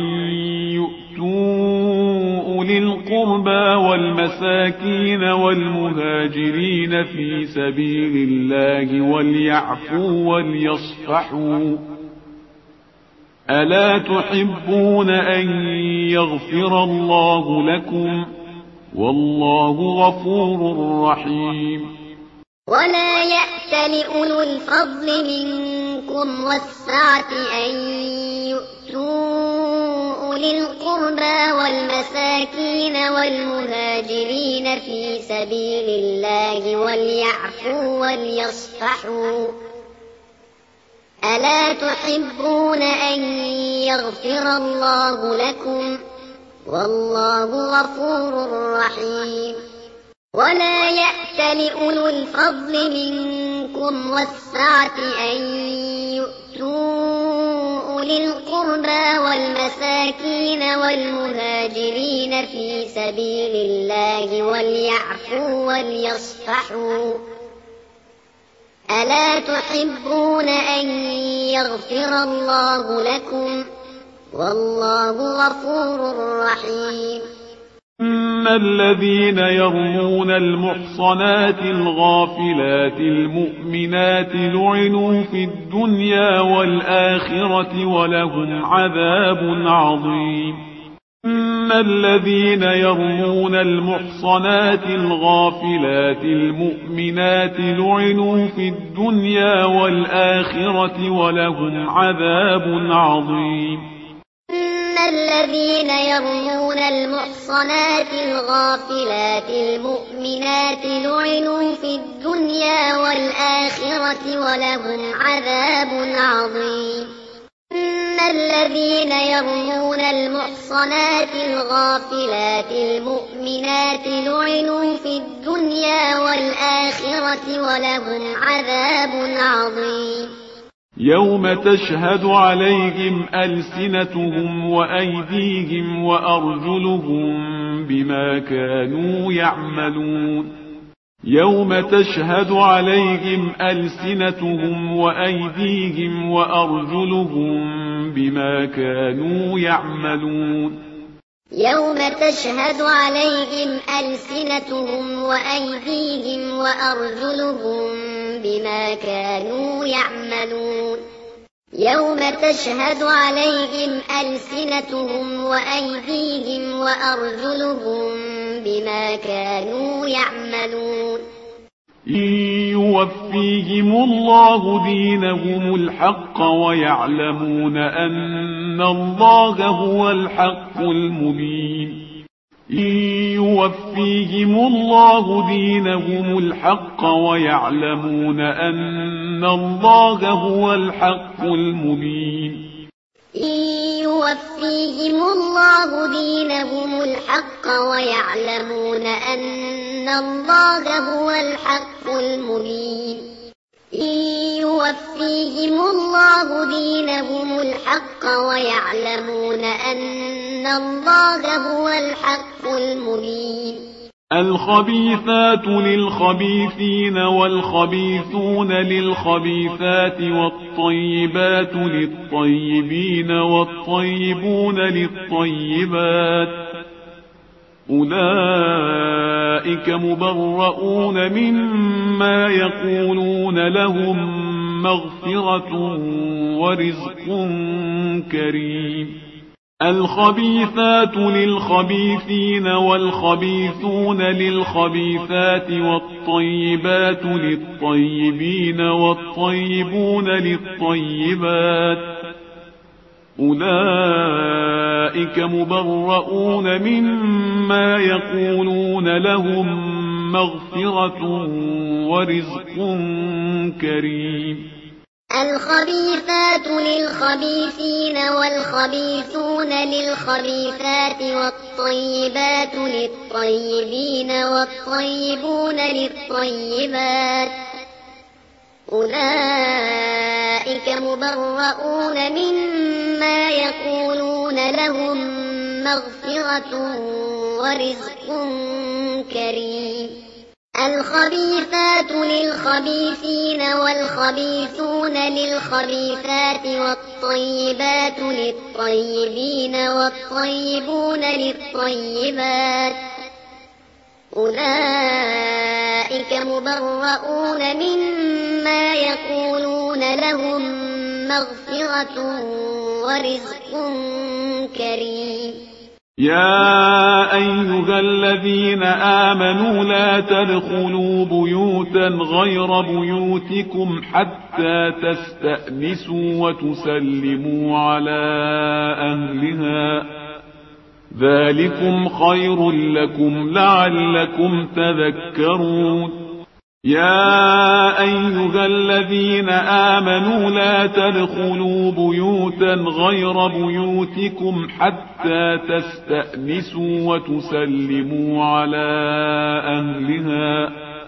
يؤتوا أولي القربى والمساكين والمهاجرين في سبيل الله وليعفوا وليصفحوا ألا تحبون أن يغفر الله لكم والله غفور رحيم. ولا يأت لأولو الفضل منكم والسعة أن يؤتوا أولي القربى والمساكين والمهاجرين في سبيل الله وليعفوا وليصفحوا ألا تحبون أن يغفر الله لكم والله غفور رحيم. ولا يأت لأولو الفضل منكم والسعة أن يؤتوا أولي القربى والمساكين والمهاجرين في سبيل الله وليعفوا وليصفحوا ألا تحبون أن يغفر الله لكم والله غفور رحيم. إن الذين يرمون المحصنات الغافلات المؤمنات لعنوا في الدنيا والآخرة ولهم عذاب عظيم. إن الذين يرمون المحصنات الغافلات المؤمنات لعنوا في الدنيا والآخرة ولهم عذاب عظيم. إن الذين يرمون المحصنات الغافلات المؤمنات لعنوا في الدنيا والآخرة ولهم عذاب عظيم. إن الذين يرمون المحصنات الغافلات المؤمنات لعنوا في الدنيا والآخرة ولهم عذاب عظيم. يوم تشهد عليهم ألسنتهم وأيديهم وأرجلهم بما كانوا يعملون. يوم تشهد عليهم ألسنتهم وأيديهم وأرجلهم بما كانوا يعملون. يوم تشهد عليهم ألسنتهم وأيديهم وأرجلهم بما كانوا يعملون. يوم تشهد عليهم ألسنتهم وأيديهم وأرجلهم بما كانوا يعملون. إن يوفيهم الله دينهم الحق ويعلمون أن الله هو الحق المبين إن يوفيهم الله دينهم الحق ويعلمون أن الله هو الحق المبين إن يوفيهم الله دينهم الحق ويعلمون أن الله هو الحق المبين إن يوفيهم الله دينهم الحق ويعلمون أن الله هو الحق المبين الخبيثات للخبيثين والخبيثون للخبيثات والطيبات للطيبين والطيبون للطيبات أولئك مبرؤون مما يقولون لهم مغفرة ورزق كريم الخبيثات للخبيثين والخبيثون للخبيثات والطيبات للطيبين والطيبون للطيبات أولئك مبرؤون مما يقولون لهم مغفرة ورزق كريم الخبيثات للخبيثين والخبيثون للخبيثات والطيبات للطيبين والطيبون للطيبات أولئك مبرؤون مما يقولون لهم مغفرة ورزق كريم الخبيثات للخبيثين والخبيثون للخبيثات والطيبات للطيبين والطيبون للطيبات أولئك مبرؤون مما يقولون لهم مغفرة ورزق كريم يا أيها الذين آمنوا لا تدخلوا بيوتا غير بيوتكم حتى تستأنسوا وتسلموا على أهلها ذلكم خير لكم لعلكم تذكرون يا أيها الذين آمنوا لا تدخلوا بيوتا غير بيوتكم حتى تستأنسوا وتسلموا على أهلها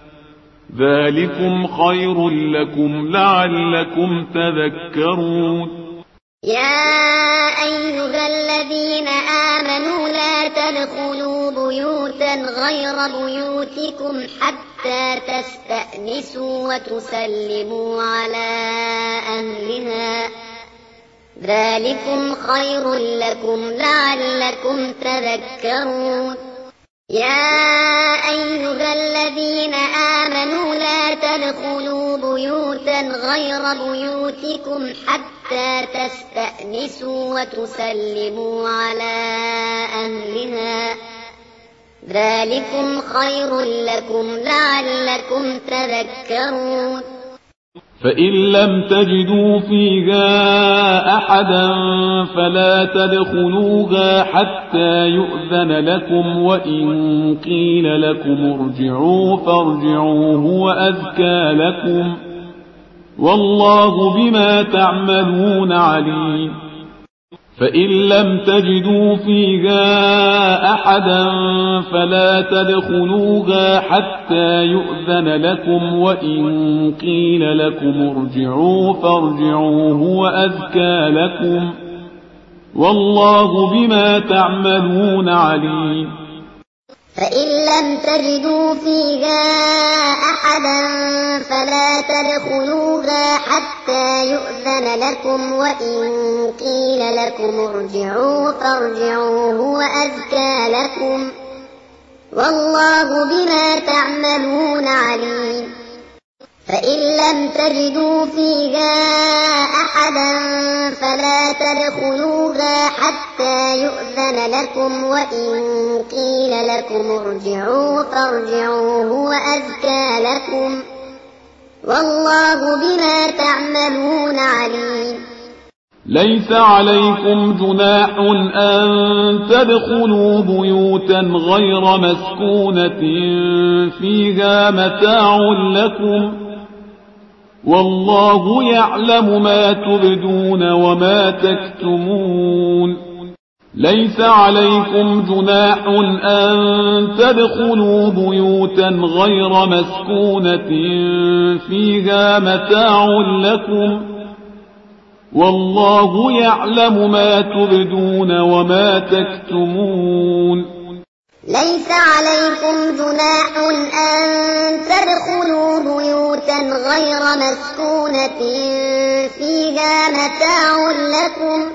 ذلكم خير لكم لعلكم تذكرون يا أيها الذين آمنوا لا تدخلوا بيوتا غير بيوتكم حتى تستأنسوا وتسلموا على أهلها ذلكم خير لكم لعلكم تذكرون يا أيها الذين آمنوا لا تدخلوا بيوتا غير بيوتكم حتى تستأنسوا وتسلموا على أهلها ذلكم خير لكم لعلكم تذكرون فإن لم تجدوا فيها أحدا فلا تدخلوها حتى يؤذن لكم وإن قيل لكم ارجعوا فارجعوا هو أزكى لكم والله بما تعملون عليم فإن لم تجدوا فيها أحدا فلا تدخلوها حتى يؤذن لكم وإن قيل لكم ارجعوا فارجعوا هو أزكى لكم والله بما تعملون عليم فإن لم تجدوا فيها أحدا فلا تدخلوها حتى يؤذن لكم وإن قيل لكم ارجعوا فارجعوا هو أزكى لكم والله بما تعملون عليم فإن لم تجدوا فيها أحدا فلا تدخلوها حتى يؤذن لكم، وإن قيل لكم ارجعوا فارجعوا هو أزكى لكم، والله بما تعملون عليم. ليس عليكم جناح أن تدخلوا بيوتا غير مسكونة فيها متاع لكم، والله يعلم ما تبدون وما تكتمون. ليس عليكم جناح أن تدخلوا بيوتا غير مسكونة فيها متاع لكم، والله يعلم ما تبدون وما تكتمون. ليس عليكم جناح أن تدخلوا بيوتا غير مسكونة فيها متاع لكم،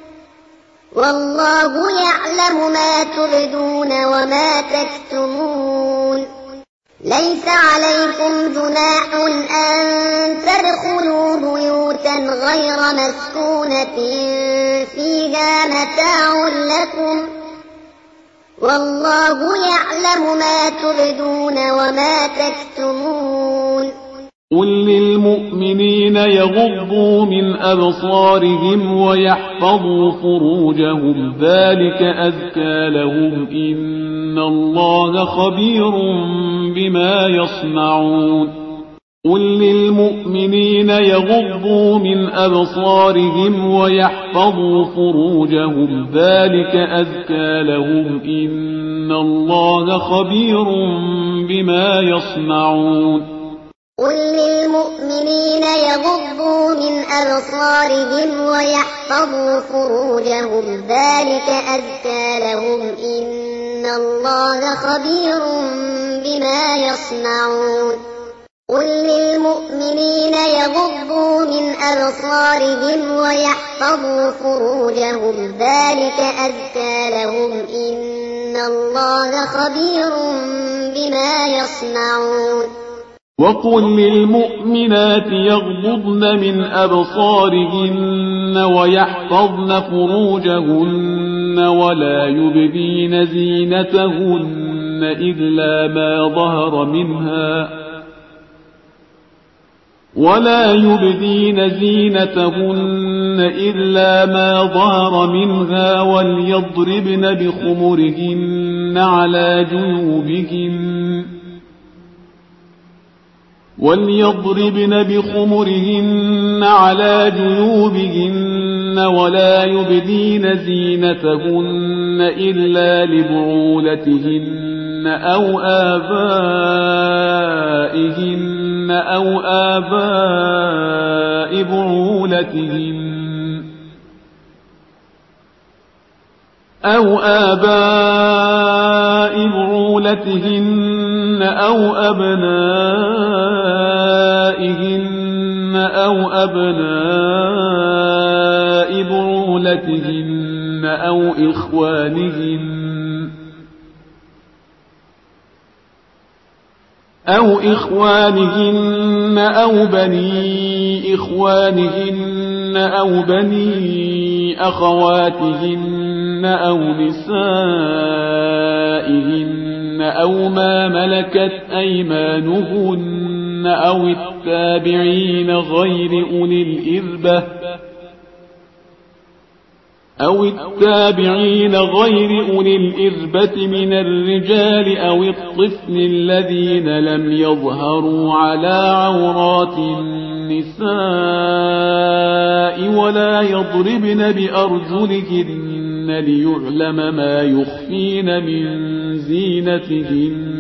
والله يعلم ما تبدون وما تكتمون. ليس عليكم جناح أن تدخلوا بيوتا غير مسكونة فيها متاع لكم، والله يعلم ما تبدون وما تكتمون. قل للمؤمنين يغضوا من أبصارهم ويحفظوا فروجهم ذلك أزكى لهم إن الله خبير بما يصنعون. قل للمؤمنين يغضوا من أبصارهم ويحفظوا فروجهم ذلك أزكى لهم إن الله خبير بما يصنعون. قل للمؤمنين يغضوا من أبصارهم ويحفظوا فروجهم ذلك أزكى لهم إن الله خبير بما يصنعون. قل للمؤمنين يغضوا من أبصارهم ويحفظوا فروجهم ذلك أزكى لهم إن الله خبير بما يصنعون. وقل للمؤمنات يغضضن من أبصارهن ويحفظن فروجهن ولا يبدين زينتهن إلا ما ظهر منها ولا يبدين زينتهن إلا ما ظهر منها وليضربن بخمرهن على جيوبهن وليضربن بخمرهن على جيوبهن ولا يبدين زينتهن إلا لبعولتهن أو آبائهن أو آباء بعولتهن أو آباء بعولتهن أو أبنائهن أو أبناء بعولتهن أو إخوانهن أو إخوانهن أو بني إخوانهن أو بني أخواتهن أو نسائهن أو ما ملكت أيمانهن أو التابعين غير أولي الإربة أو التابعين غير أولي الإربة من الرجال أو الطفل الذين لم يظهروا على عورات النساء ولا يضربن بأرجلهن ليعلم ما يخفين من زينتهن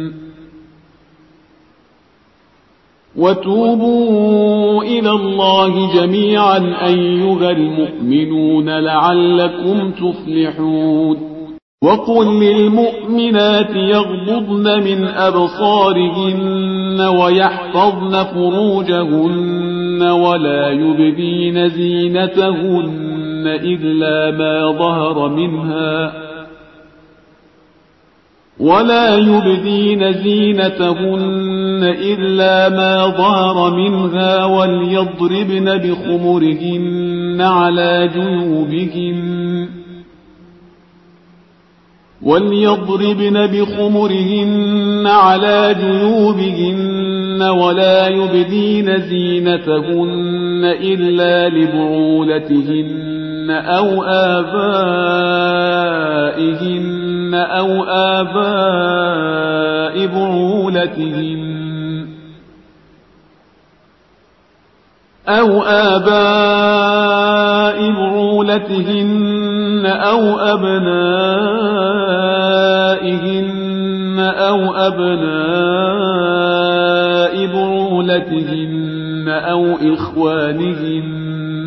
وتوبوا إلى الله جميعا أيها المؤمنون لعلكم تفلحون. وقل للمؤمنات يغضضن من أبصارهن ويحفظن فروجهن ولا يبدين زينتهن إلا ما ظهر منها ولا يبدين زينتهن إلا ما ظهر منها وليضربن بخمرهن على جيوبهن وليضربن بخمرهن على جيوبهن ولا يبدين زينتهن إلا لبعولتهن أو آبائهن أو آباء بعولتهن أو آباء بعولتهن أو أبنائهن أو أبناء بعولتهن أو إخوانهن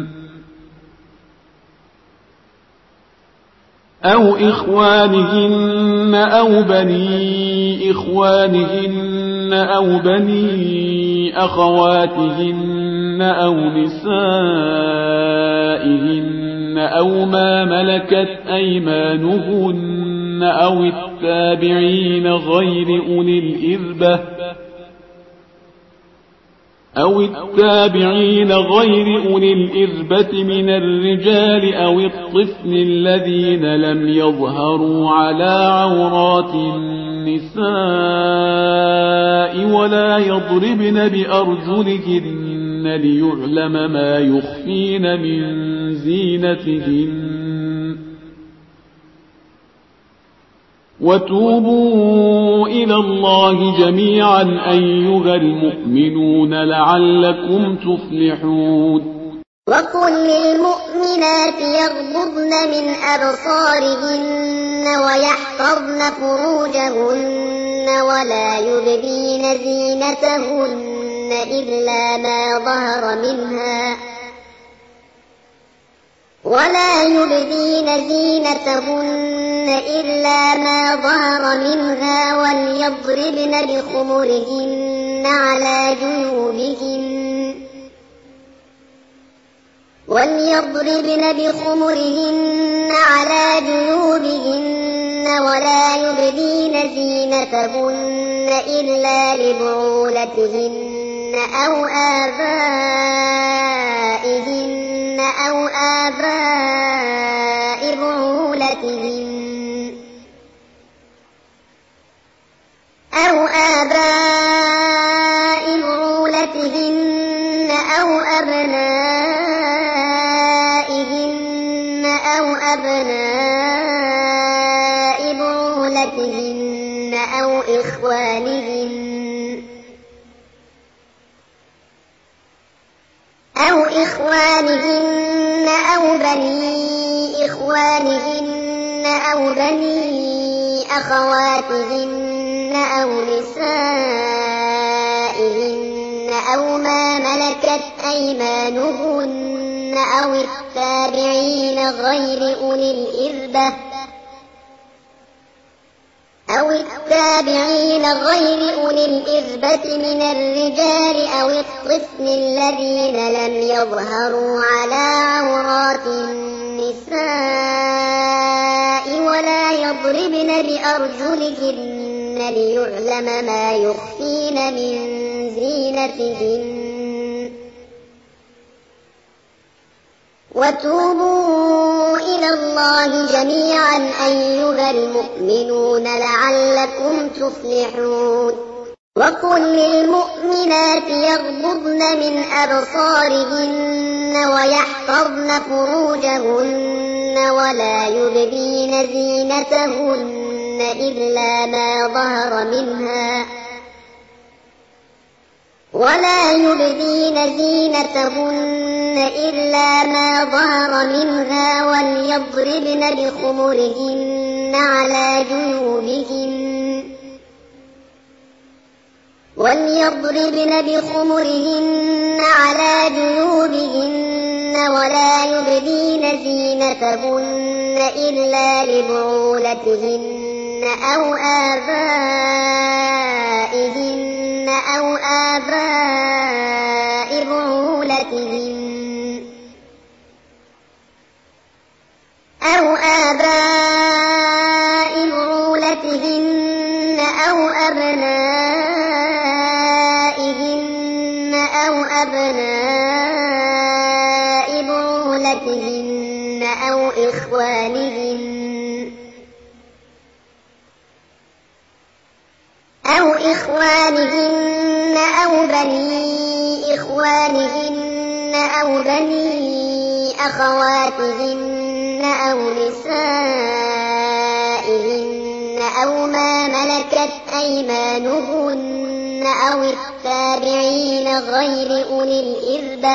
أو إخوانهن أو بني إخوانهن أو بني أخواتهن أو نسائهن أو ما ملكت أيمانهن أو التابعين غير أولي الإربة أو التابعين غير أولي الإربة من الرجال أو الطفل الذين لم يظهروا على عورات النساء ولا يضربن بأرجلهن ليعلم ما يخفين من زينتهن وتوبوا إلى الله جميعا أيها المؤمنون لعلكم تفلحون. وقل للمؤمنات يغضضن من أبصارهن ويحفظن فروجهن ولا يبدين زينتهن إلا ما ظهر منها ولا يبدين زينتهن إلا ما ظهر منها وليضربن بخمرهن على جيوبهن وليضربن بخمرهن على جيوبهن ولا يبدين زينتهن إلا لبعولتهن أو آبائهن أو آباء بعولتهن أو آباء بعولتهن أو أبنائهن أو أبناء بعولتهن أو إخوانهن أو إخوانهن أو بني إخوانهن أو بني أخواتهن أو نسائهن أو ما ملكت أيمانهن أو التابعين غير أولي الإربة أو التابعين غير أولي الإربة من الرجال أو الطفل الذين لم يظهروا على عورات النساء ولا يضربن بأرجلهن ليعلم ما يخفين من زينتهن وتوبوا إلى الله جميعا أيها المؤمنون لعلكم تفلحون. وقل للمؤمنات يغضضن من أبصارهن ويحفظن فروجهن ولا يبدين زينتهن إلا ما ظهر منها ولا يبدين زينتهن إلا ما ظهر منها وليضربن بخمرهن على جيوبهن وليضربن بخمرهن على جيوبهن ولا يبدين زينتهن إلا لبعولتهن أو آبائهن أو آباء بعولتهن أو آباء بعولتهن أو أبنائهن أو أبناء بعولتهن أو إخوانهن أو إخوانهن أو بني إخوانهن أو بني أخواتهن أو نسائهن أو ما ملكت أيمانهن أو التابعين غير أولي الإربة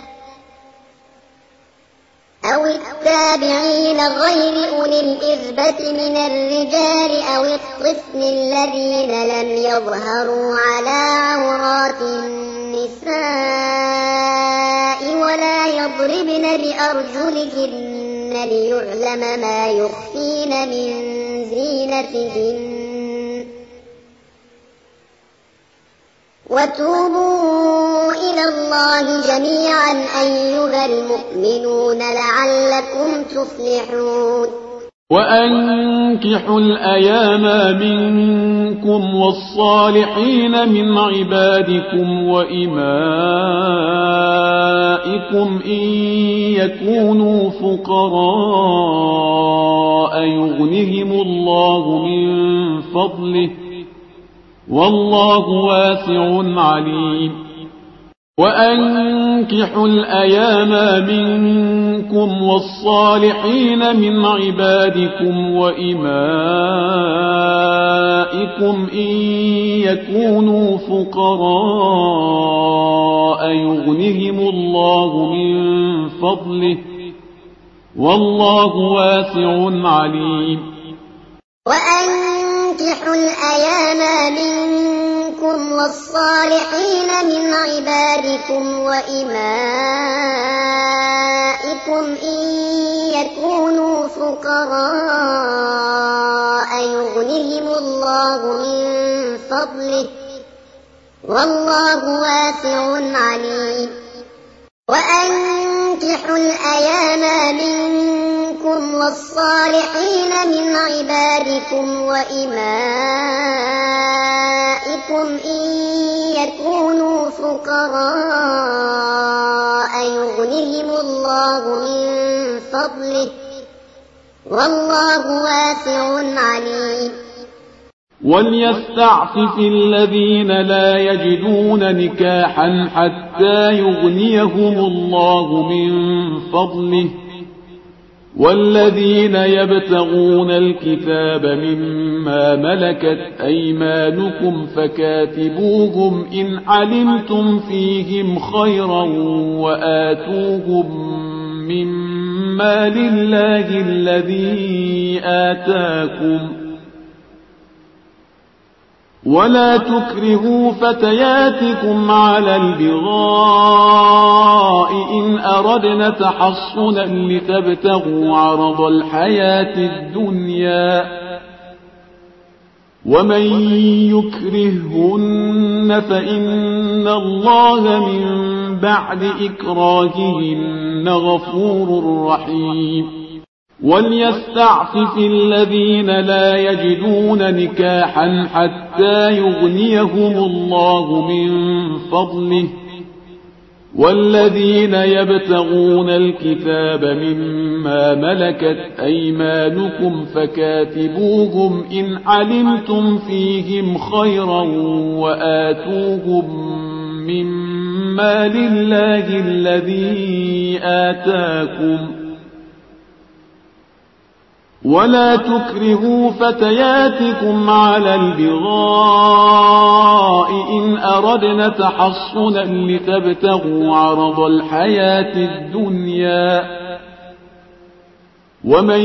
أو التابعين غير أولي الإربة من الرجال أو الطفل الذين لم يظهروا على عورات النساء ولا يضربن بأرجلهن ليعلم ما يخفين من زينتهن وتوبوا إلى الله جميعا أيها المؤمنون لعلكم تفلحون. وأنكحوا الأيام منكم والصالحين من عبادكم وإمائكم إن يكونوا فقراء يغنهم الله من فضله والله واسع عليم. وأنكحوا الأيام منكم والصالحين من عبادكم وإمائكم إن يكونوا فقراء يغنهم الله من فضله والله واسع عليم. وأنكحوا الأيام منكم والصالحين من عبادكم وإمائكم إن يكونوا فقراء يغنهم الله من فضله والله واسع عليم. وأنكحوا الأيام منكم والصالحين من عبادكم وإمائكم إن يكونوا فقراء يغنهم الله من فضله والله واسع عليم. وليستعفف الذين لا يجدون نكاحا حتى يغنيهم الله من فضله والذين يبتغون الكتاب مما ملكت أيمانكم فكاتبوهم إن علمتم فيهم خيرا وآتوهم مما لله الذي آتاكم ولا تكرهوا فتياتكم على البغاء إن أردنا تحصنا لتبتغوا عرض الحياة الدنيا ومن يكرههن فإن الله من بعد إكراههن غفور رحيم. وليستعفف الذين لا يجدون نكاحا حتى يغنيهم الله من فضله والذين يبتغون الكتاب مما ملكت أيمانكم فكاتبوهم إن علمتم فيهم خيرا وآتوهم مما لله الذي آتاكم ولا تكرهوا فتياتكم على البغاء إن أردنا تحصنا لتبتغوا عرض الحياة الدنيا ومن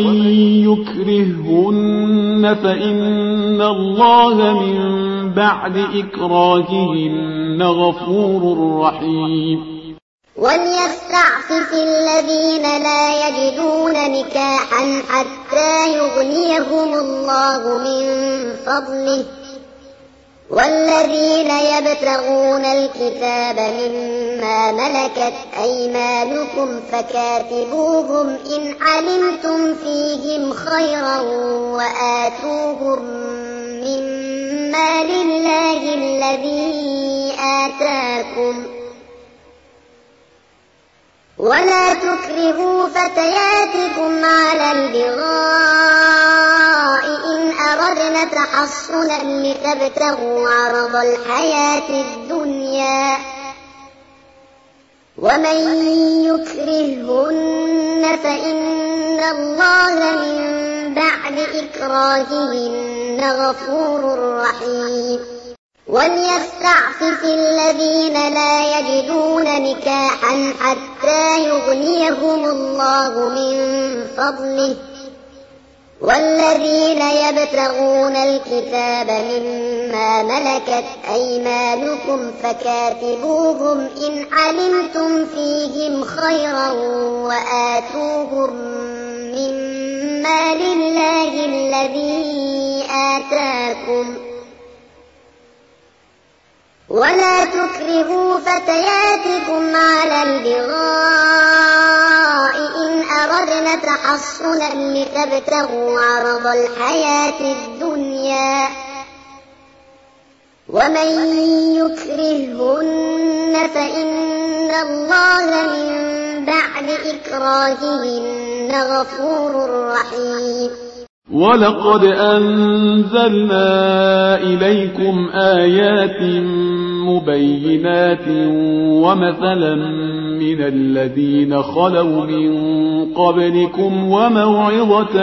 يكرههن فإن الله من بعد إكراههن غفور رحيم. وليستعفف الذين لا يجدون نكاحا حتى يغنيهم الله من فضله والذين يبتغون الكتاب مما ملكت أيمانكم فكاتبوهم إن علمتم فيهم خيرا وآتوهم مما لله الذي آتاكم ولا تكرهوا فتياتكم على البغاء إن أردنا تحصنا لتبتغوا عرض الحياة الدنيا ومن يكرههن فإن الله من بعد إكراههن غفور رحيم وليستعفف الذين لا يجدون نكاحا حتى يغنيهم الله من فضله والذين يبتغون الكتاب مما ملكت أيمانكم فكاتبوهم إن علمتم فيهم خيرا وآتوهم مما لله الذي آتاكم ولا تكرهوا فتياتكم على البغاء إن أردنا تحصنا لتبتغوا عرض الحياة الدنيا ومن يكرههن فإن الله من بعد إكراههن غفور رحيم ولقد أنزلنا إليكم آيات مبينات ومثلا من الذين خلوا من قبلكم وموعظة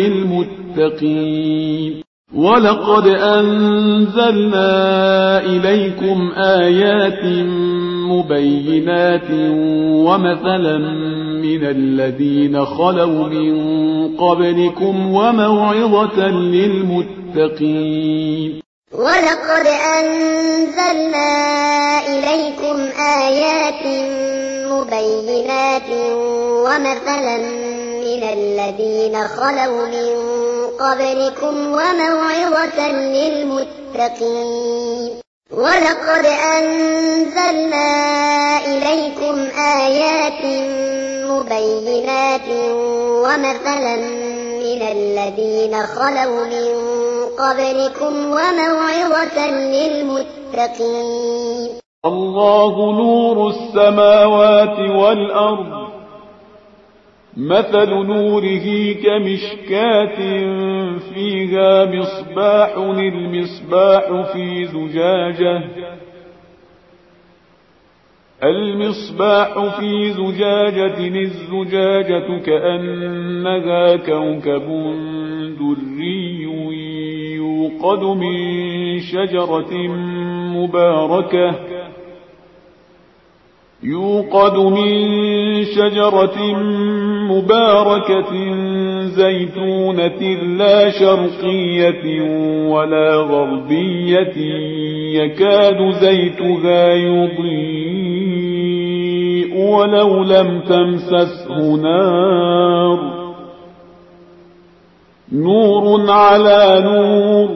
للمتقين ولقد أنزلنا إليكم آيات مبينات ومثلا من الذين خلوا من قبلكم وموعظة للمتقين ولقد أنزلنا إليكم آيات مبينات ومثلا من الذين خلوا من قبلكم وموعظة للمتقين ولقد أنزلنا إليكم آيات مبينات ومثلا من الذين خلوا من قبلكم وموعظة للمتقين الله نور السماوات والأرض مثل نوره كمشكاة فيها مصباح المصباح في زجاجة المصباح في زجاجة الزجاجة كأنها كوكب دري يوقد من شجرة مباركة يوقد من شجرة مباركة زيتونة لا شرقية ولا غربية يكاد زيتها يضيء ولو لم تمسسه نار نور على نور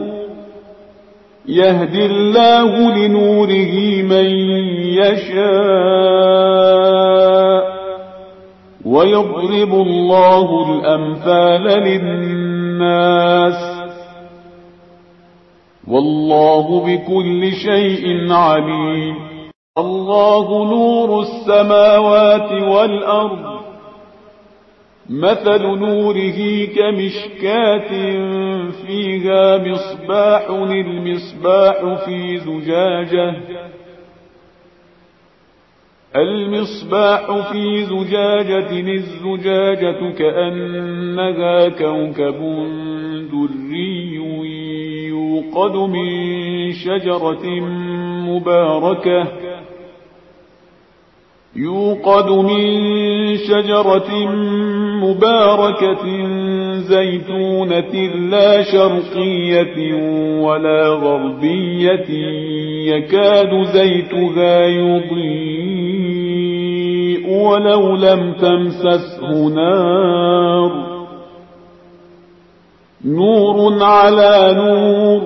يهدي الله لنوره من يشاء ويضرب الله الأمثال للناس والله بكل شيء عليم الله نور السماوات والأرض مثل نوره كمشكاة فيها مصباح المصباح في زجاجة المصباح في زجاجة الزجاجة كأنها كوكب دري يوقد من شجرة مباركة يوقد من شجرة مباركة زيتونة لا شرقية ولا غربية يكاد زيتها يضيء ولو لم تمسسه نار نور على نور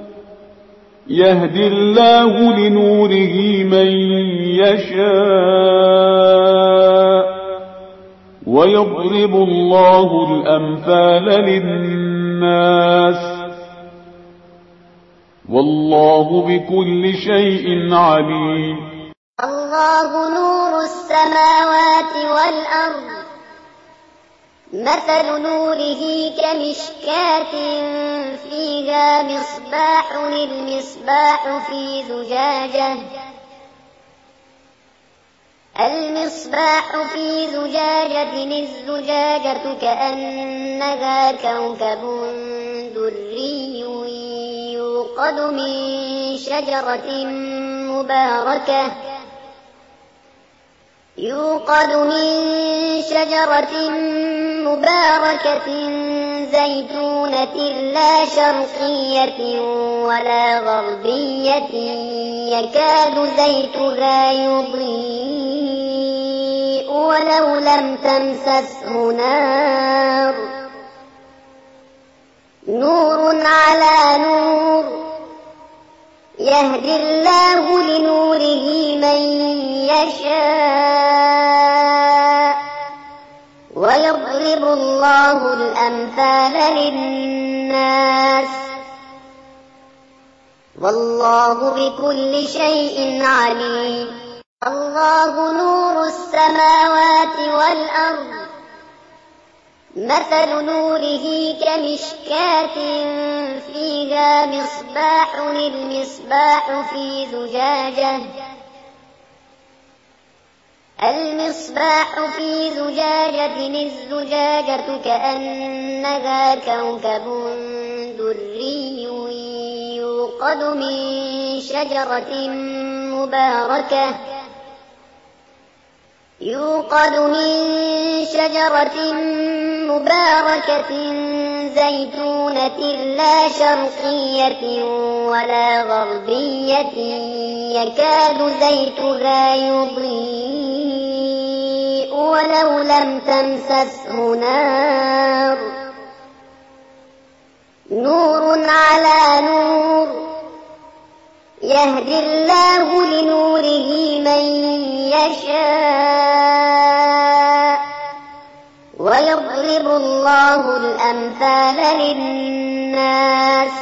يهدي الله لنوره من يشاء ويضرب الله الأمثال للناس والله بكل شيء عليم الله نور السماوات والأرض مثل نوره كمشكاة فيها مصباح المصباح في زجاجة المصباح في زجاجة الزجاجة كأنها كوكب دري يوقد من شجرة مباركة يوقد من شجرة مباركة زيتونة لا شرقية ولا غربية يكاد زيتها يضيء ولو لم تمسسه نار نور على نور يهدي الله لنوره من يشاء ويضرب الله الأمثال للناس والله بكل شيء عليم الله نور السماوات والأرض مثل نوره كمشكاة فيها مصباح المصباح في زجاجة المصباح في زجاجة الزجاجة كأنها كوكب دري يوقد من شجرة مباركة يوقد من شجرة مباركة زيتونة لا شرقية ولا غربية يكاد زيتها يضيء ولو لم تمسسه نار نور على نور يهدي الله لنوره من يشاء ويضرب الله الأمثال للناس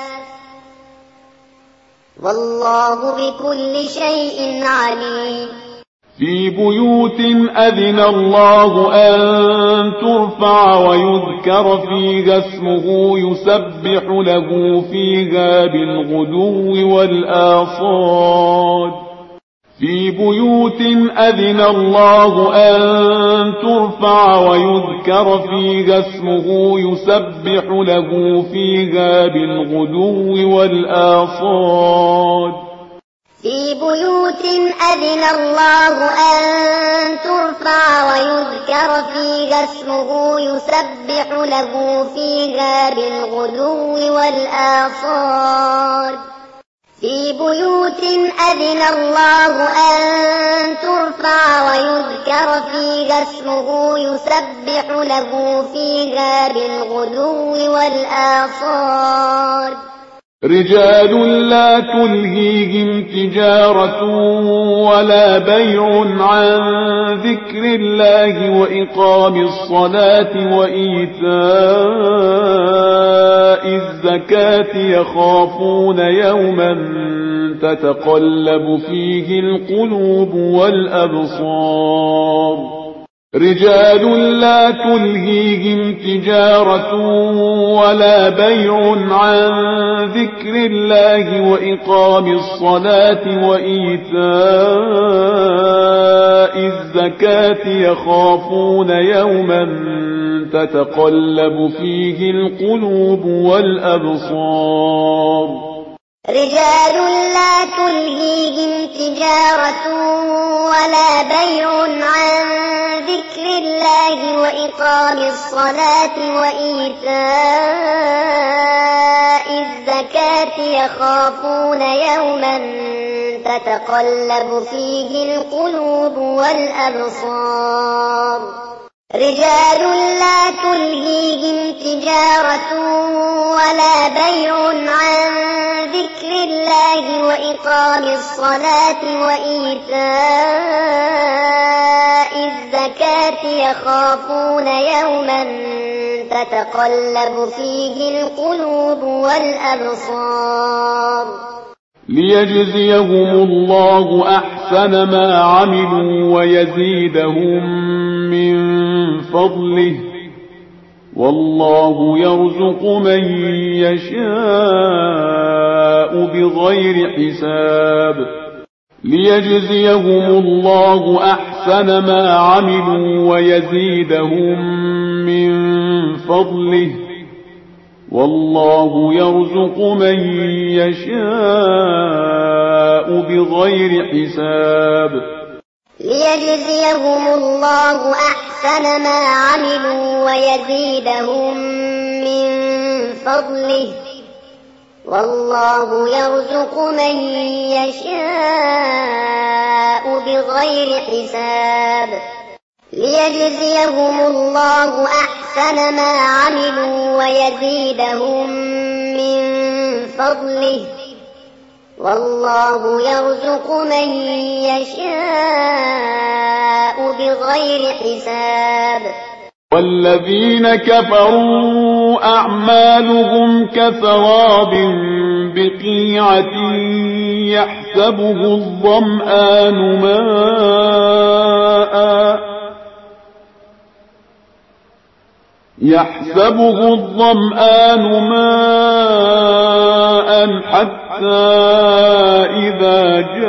والله بكل شيء عليم في بيوت أذن الله أن ترفع ويذكر فيها اسمه يسبح له فيها بالغدو والآصال في بيوت أذن الله أن ترفع ويذكر فيها اسمه يسبح له فيها بالغدو والآصال في بيوت أذن الله أن ترفع ويذكر فيها اسمه يسبح له فيها بالغدو والآصال في بيوت أذن الله أن ترفع ويذكر فيها اسمه يسبح له فيها بالغدو والآصال رجال لا تلهيهم تجارة ولا بيع عن ذكر الله وإقام الصلاة وإيتاء الزكاة يخافون يوما تتقلب فيه القلوب والأبصار رجال لا تلهيهم تجارة ولا بيع عن ذكر الله وإقام الصلاة وإيتاء الزكاة يخافون يوما تتقلب فيه القلوب والأبصار رجال لا تلهيهم تجارة ولا بيع عن ذكر الله وإقام الصلاة وإيتاء الزكاة يخافون يوما تتقلب فيه القلوب والأبصار رجال لا تلهيهم تجارة ولا بيع عن ذكر الله وإقام الصلاة وإيتاء الزكاة يخافون يوما تتقلب فيه القلوب والأبصار ليجزيهم الله أحسن أحسن ما عملوا ويزيدهم من فضله والله يرزق من يشاء بغير حساب ليجزيهم الله أحسن ما عملوا ويزيدهم من فضله والله يرزق من يشاء بغير حساب ليجزيهم الله أحسن ما عملوا ويزيدهم من فضله والله يرزق من يشاء بغير حساب ليجزيهم الله أحسن ما عملوا ويزيدهم من فضله والله يرزق من يشاء بغير حساب والذين كفروا أعمالهم كسراب بقيعة يحسبه الظمآن ماء يحسبه الظمآن ماء حتى إذا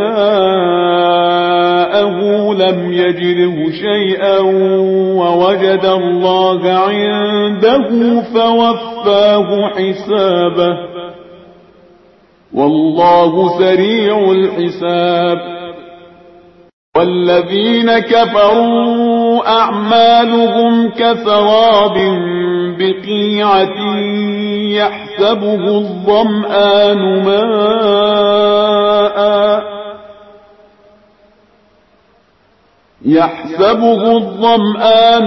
جاءه لم يجده شيئا ووجد الله عنده فوفاه حسابه والله سريع الحساب والذين كفروا أعمالهم كسراب بقيعة يحسبه الظمآن ماء يحسبه الظمآن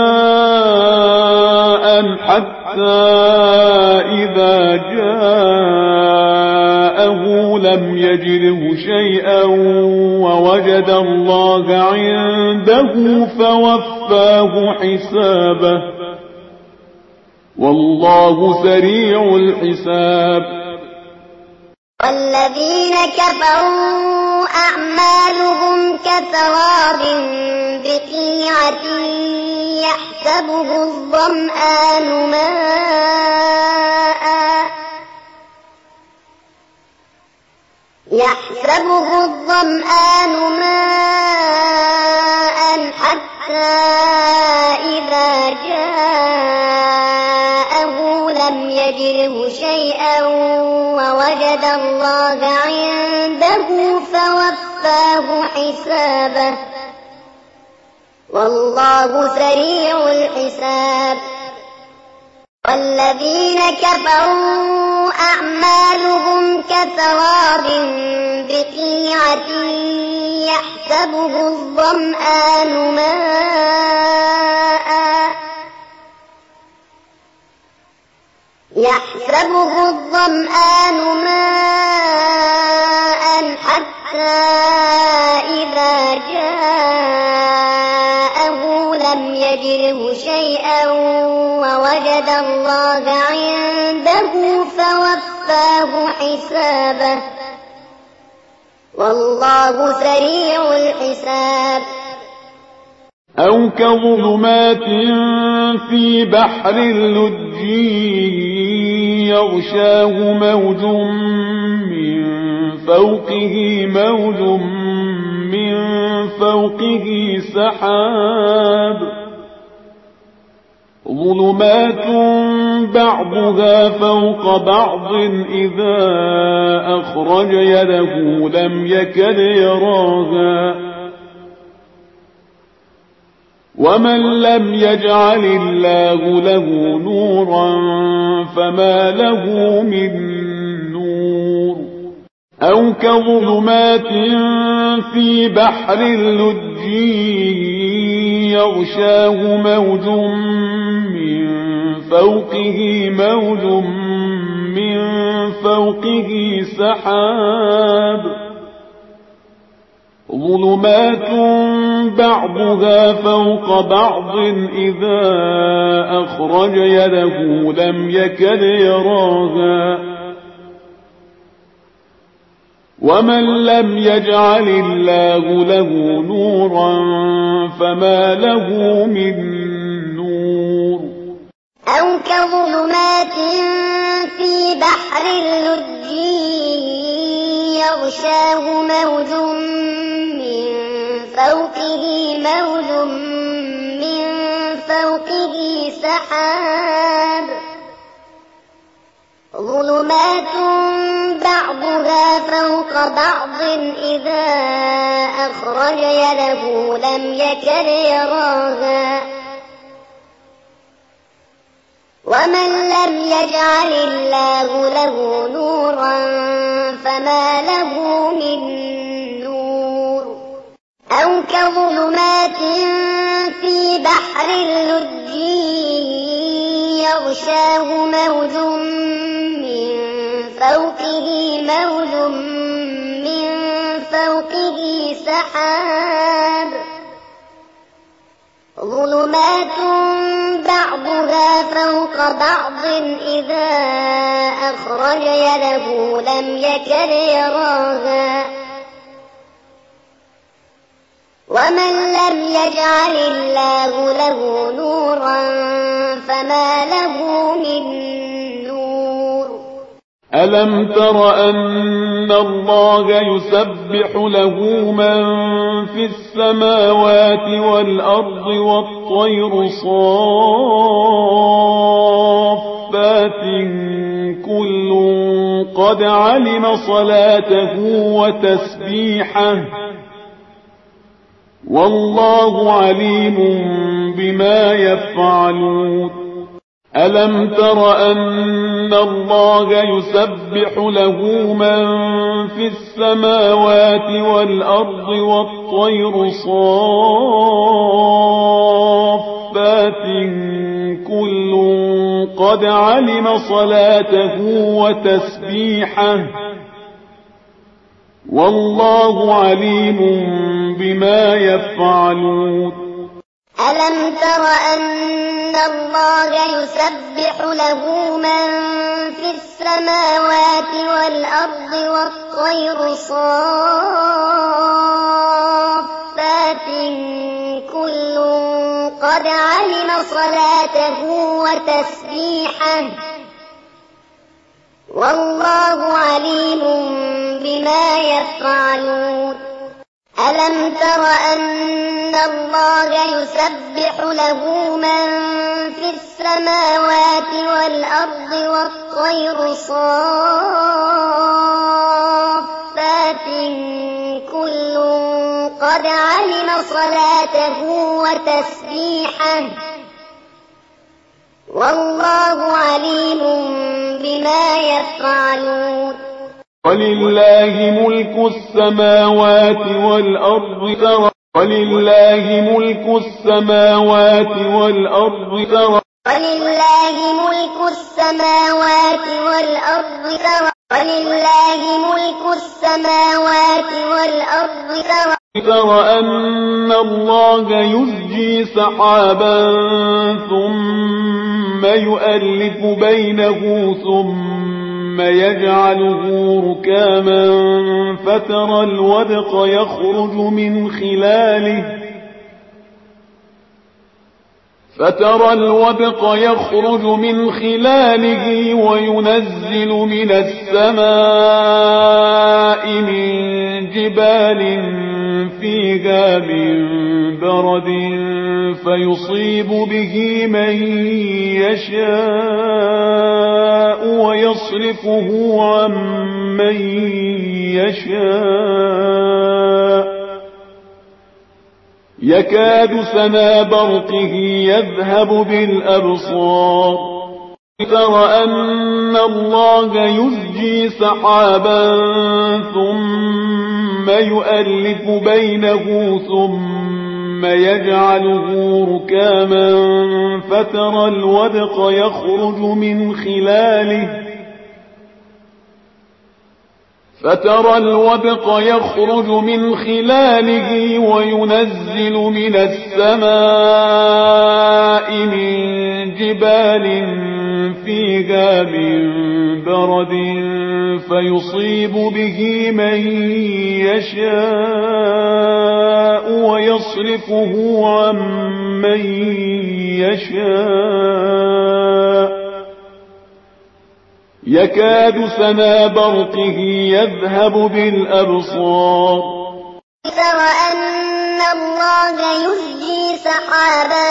ماء حتى إذا جاءه لم يجده شيئا ووجد الله عنده فوفاه حسابه والله سريع الحساب والذين كفروا أعمالهم كسراب بقيعة يحسبه الظمآن ماء يحسبه الظمآن ماء حتى إذا جاءه لم يجده شيئا ووجد الله عنده فوفاه حسابه والله سريع الحساب والذين كفروا أعمالهم كسراب بقيعة يحسبه الظمآن ماء يحسبه الظمآن ماء حتى إذا جاءه لم يجده شيئا ووجد الله عنده فوفاه حسابه والله سريع الحساب أو كظلمات في بحر لجي يغشاه موج من فوقه موج من فوقه سحاب ظلمات بعضها فوق بعض إذا أخرج يده لم يكد يراها ومن لم يجعل الله له نورا فما له من نور أو كظلمات في بحر لجي يغشاه موج من فوقه موج من فوقه سحاب ظلمات بعضها فوق بعض إذا أخرج يده لم يكد يراها ومن لم يجعل الله له نورا فما له من نور أو كظلمات في بحر اللجي يغشاه موج من فوقه موج من فوقه سحاب ظلمات بعضها فوق بعض إذا أخرج يده لم يكد يراها ومن لم يجعل الله له نورا فما له من نور أو كظلمات في بحر اللجي يغشاه موج من فوقه موج من فوقه سحاب ظلمات بعضها فوق بعض إذا أخرج يده لم يكد يراها ومن لم يجعل الله له نورا فما له من نور ألم تر أن الله يسبح له من في السماوات والأرض والطير صافات كل قد علم صلاته وتسبيحه والله عليم بما يفعلون ألم تر أن الله يسبح له من في السماوات والأرض والطير صافات كل قد علم صلاته وتسبيحه والله عليم بما يفعلون ألم تر أن الله يسبح له من في السماوات والأرض والطير صافات كل قد علم صلاته وتسبيحه والله عليم بما يفعلون ألم تر أن الله يسبح له من في السماوات والأرض والطير صافات كل قد علم صلاته وتسبيحه والله عليم بما يفعلون ولله ملك السماوات والأرض ترى ولله ملك السماوات والأرض ترى ولله ملك السماوات والأرض ترى ولله ملك السماوات والأرض ترى ترى أن الله يزجي سحابا ثم يؤلف بينه ثم يجعله ركاما فترى الودق يخرج من خلاله فترى الودق يخرج من خلاله وينزل من السماء من جبال فيها من برد فيصيب به من يشاء ويصرفه عن من يشاء يكاد سنا برقه يذهب بالأبصار ترى أن الله يزجي سحابا ثم يؤلف بينه ثم يجعله ركاما فترى الودق يخرج من خلاله فترى الودق يخرج من خلاله وينزل من السماء من جبال فيها من برد فيصيب به من يشاء ويصرفه عن من يشاء يكاد سنا برقه يذهب بالأبصار تر أن الله يزجي سحابا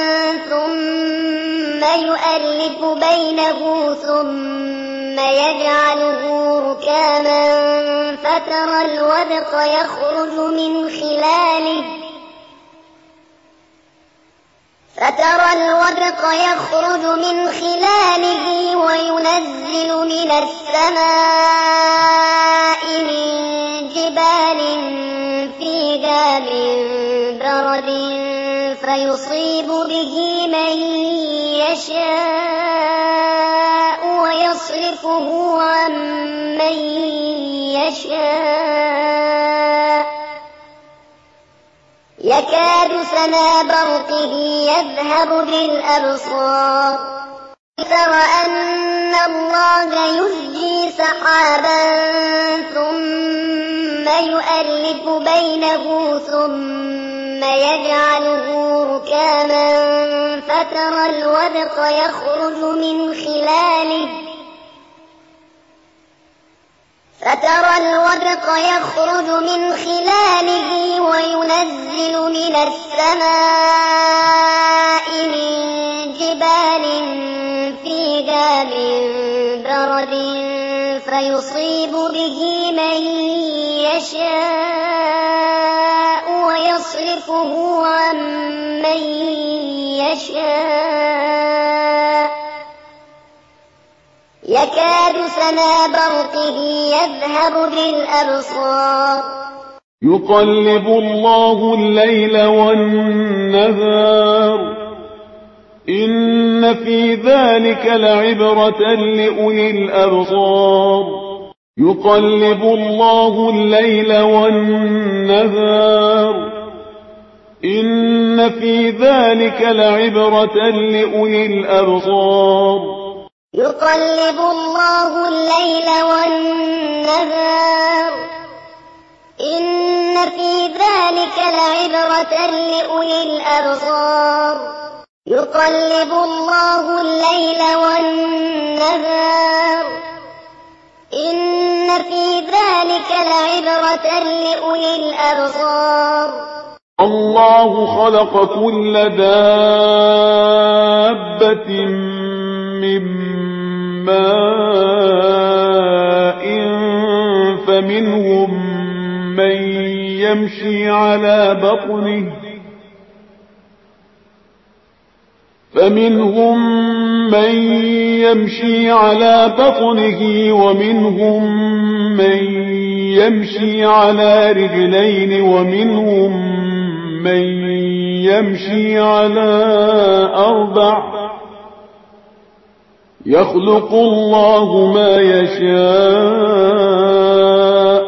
ثم يؤلف بينه ثم يجعله ركاما فترى الودق يخرج من خلاله فترى الودق يخرج من خلاله وينزل من السماء من جبال فيها من برد فيصيب به من يشاء ويصرفه عن من يشاء يكاد سنا برقه يذهب بالأبصار تر أن الله يزجي سحابا ثم يؤلف بينه ثم يجعله ركاما فترى الودق يخرج من خلاله فترى الودق يخرج من خلاله وينزل من السماء من جبال فيها من برد فيصيب به من يشاء ويصرفه عن من يشاء يكاد سنا برقه يذهب بالأبصار يقلب الله الليل والنهار إن في ذلك لعبرة لأولي الأبصار يقلب الله الليل والنهار إن في ذلك لعبرة لأولي الأبصار يقلب الله الليل والنهار إن في ذلك لعبرة لأولي الأبصار يقلب الله الليل والنهار إن في ذلك لعبرة لأولي الأبصار الله خلق كل دابة من ماء فمنهم من يمشي على بطنه فمنهم من يمشي على بطنه ومنهم من يمشي على رجلين ومنهم من يمشي على أربع يخلق الله ما يشاء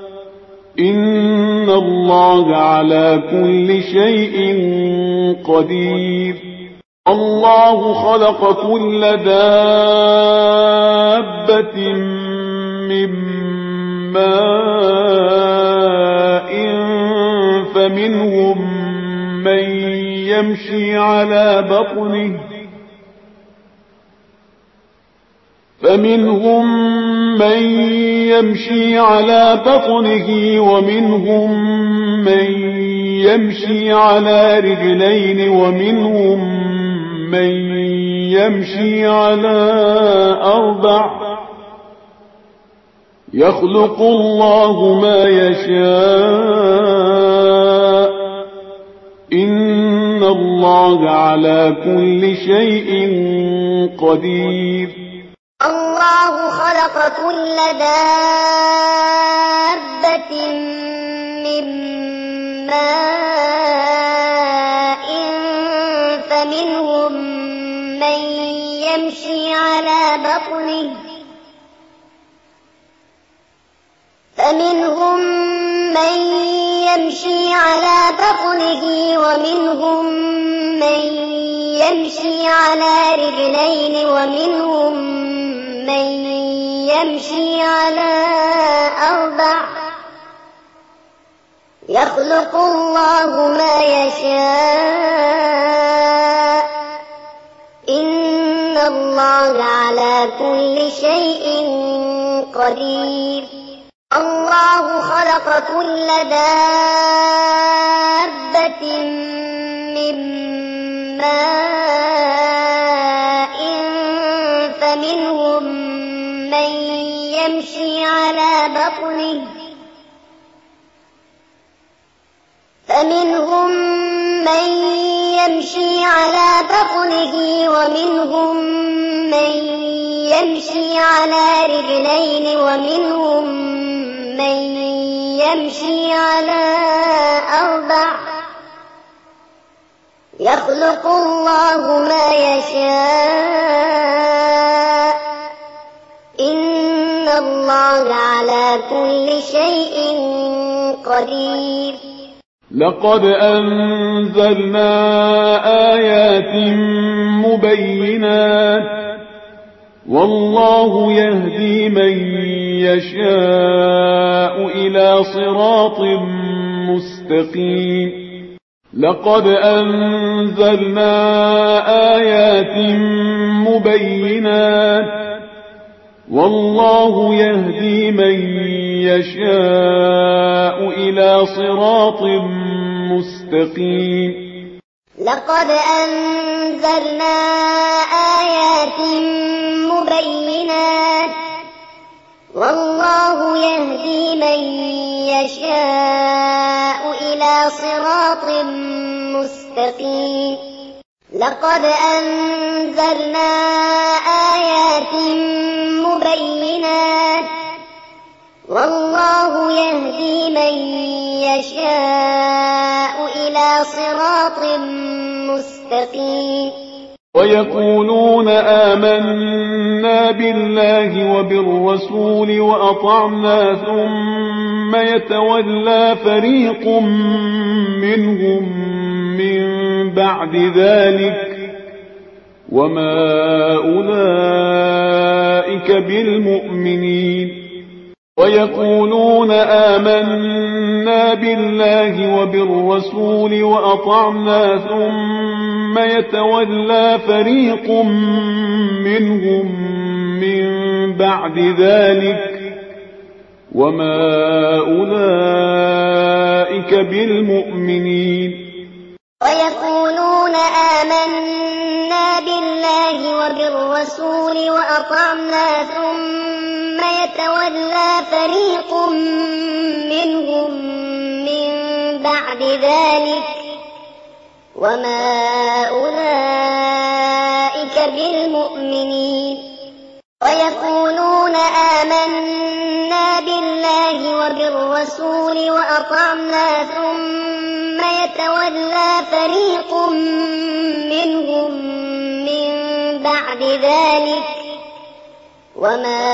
إن الله على كل شيء قدير الله خلق كل دابة من ماء فمنهم من يمشي على بطنه فمنهم من يمشي على بطنه ومنهم من يمشي على رجلين ومنهم من يمشي على أربع يخلق الله ما يشاء إن الله على كل شيء قدير الله خلق كل دابة من ماء فمنهم من يمشي على بطنه فمنهم من يمشي على بطنه ومنهم من يمشي على رجلين ومنهم من يمشي على أربع يخلق الله ما يشاء إن الله على كل شيء قدير الله خلق كل دابة من ماء فمنهم من يمشي على بطنه فمنهم من يمشي على بطنه ومنهم من يمشي على رجلين ومنهم من يمشي على أربع يخلق الله ما يشاء إن الله على كل شيء قدير لقد أنزلنا آيات مبينات والله يهدي من يشاء إلى صراط مستقيم لقد أنزلنا آيات مبينات والله يهدي من يشاء إلى صراط مستقيم لقد أنزلنا آيات مبينات والله يهدي من يشاء إلى صراط مستقيم لقد أنزلنا آيات مبينات والله يهدي من يشاء إلى صراط مستقيم ويقولون آمنا بالله وبالرسول وأطعنا ثم يتولى فريق منهم من بعد ذلك وما أولئك بالمؤمنين ويقولون آمنا بالله وبالرسول وأطعنا ثم يتولى فريق منهم من بعد ذلك وما أولئك بالمؤمنين ويقولون آمنا بالله وبالرسول وأطعنا ثم يتولى فريق منهم من بعد ذلك وما أولئك بالمؤمنين ويقولون آمنا بالله وبالرسول وأطعنا ثم يتولى فريق منهم من بعد ذلك وما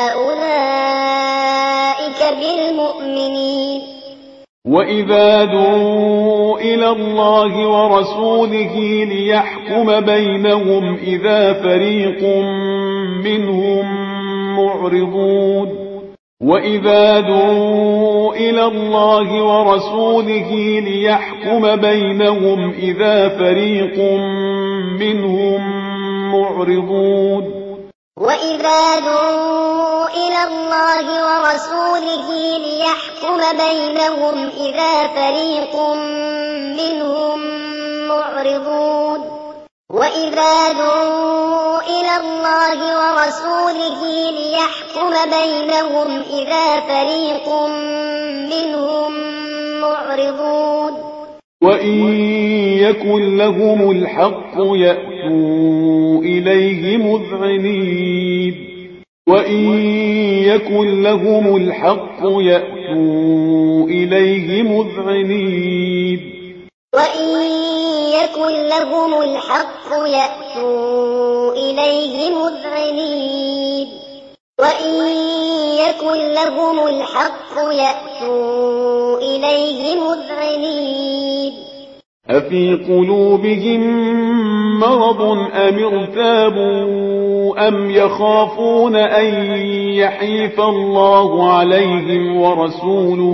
أولئك بالمؤمنين وإذا دعوا إلى الله ورسوله ليحكم بينهم إذا فريق منهم معرضون وإذا دعوا إلى الله ورسوله ليحكم بينهم إذا فريق منهم معرضون وإذا دعوا إلى الله ورسوله ليحكم بينهم إذا فريق منهم معرضون وإذا دعوا إلى الله ورسوله ليحكم بينهم إذا فريق منهم معرضون وإن يكن لهم الحق يأتوا إليه مذعنين وإن يكن لهم الحق يأتوا إليه مذعنين وإن يكن لهم الحق يأتوا إليه مذعنين وإن يكن لهم الحق يأتوا إليه مذعنين أفي قلوبهم مرض أم ارتابوا أم يخافون أن يحيف الله عليهم ورسوله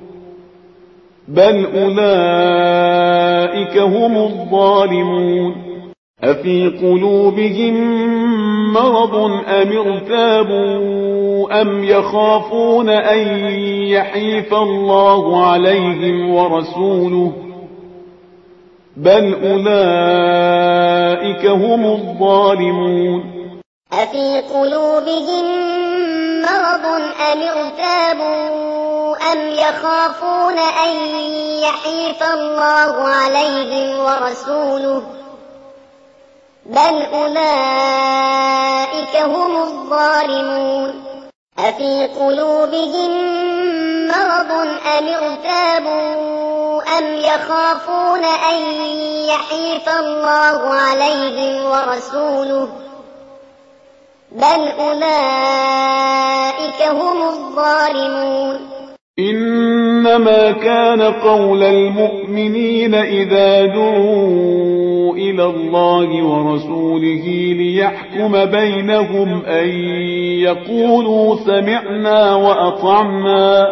بل أولئك هم الظالمون أفي قلوبهم مرض أم ارتابوا أم يخافون أن يحيف الله عليهم ورسوله بل أولئك هم الظالمون أفي قلوبهم مرض أم ارتابوا أم يخافون أن يحيف الله عليهم ورسوله بل أولئك هم الظالمون أفي قلوبهم مرض أم ارتابوا أم يخافون أن يحيف الله عليهم ورسوله بل أولئك هم الظالمون إنما كان قول المؤمنين إذا دعوا إلى الله ورسوله ليحكم بينهم أن يقولوا سمعنا وأطعنا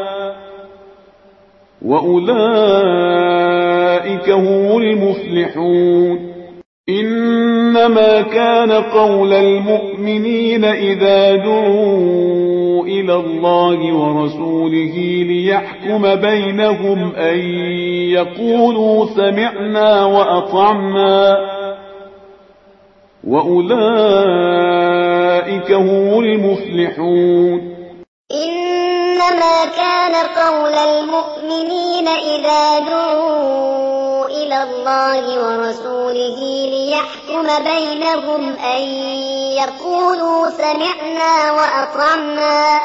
وأولئك هم المفلحون إنما كان قول المؤمنين إذا دعوا إلى الله ورسوله ليحكم بينهم أن يقولوا سمعنا وأطعنا وأولئك هم المفلحون إنما كان قول المؤمنين إذا دعوا إلى الله ورسوله ليحكم بينهم أن يقولوا سمعنا وأطعنا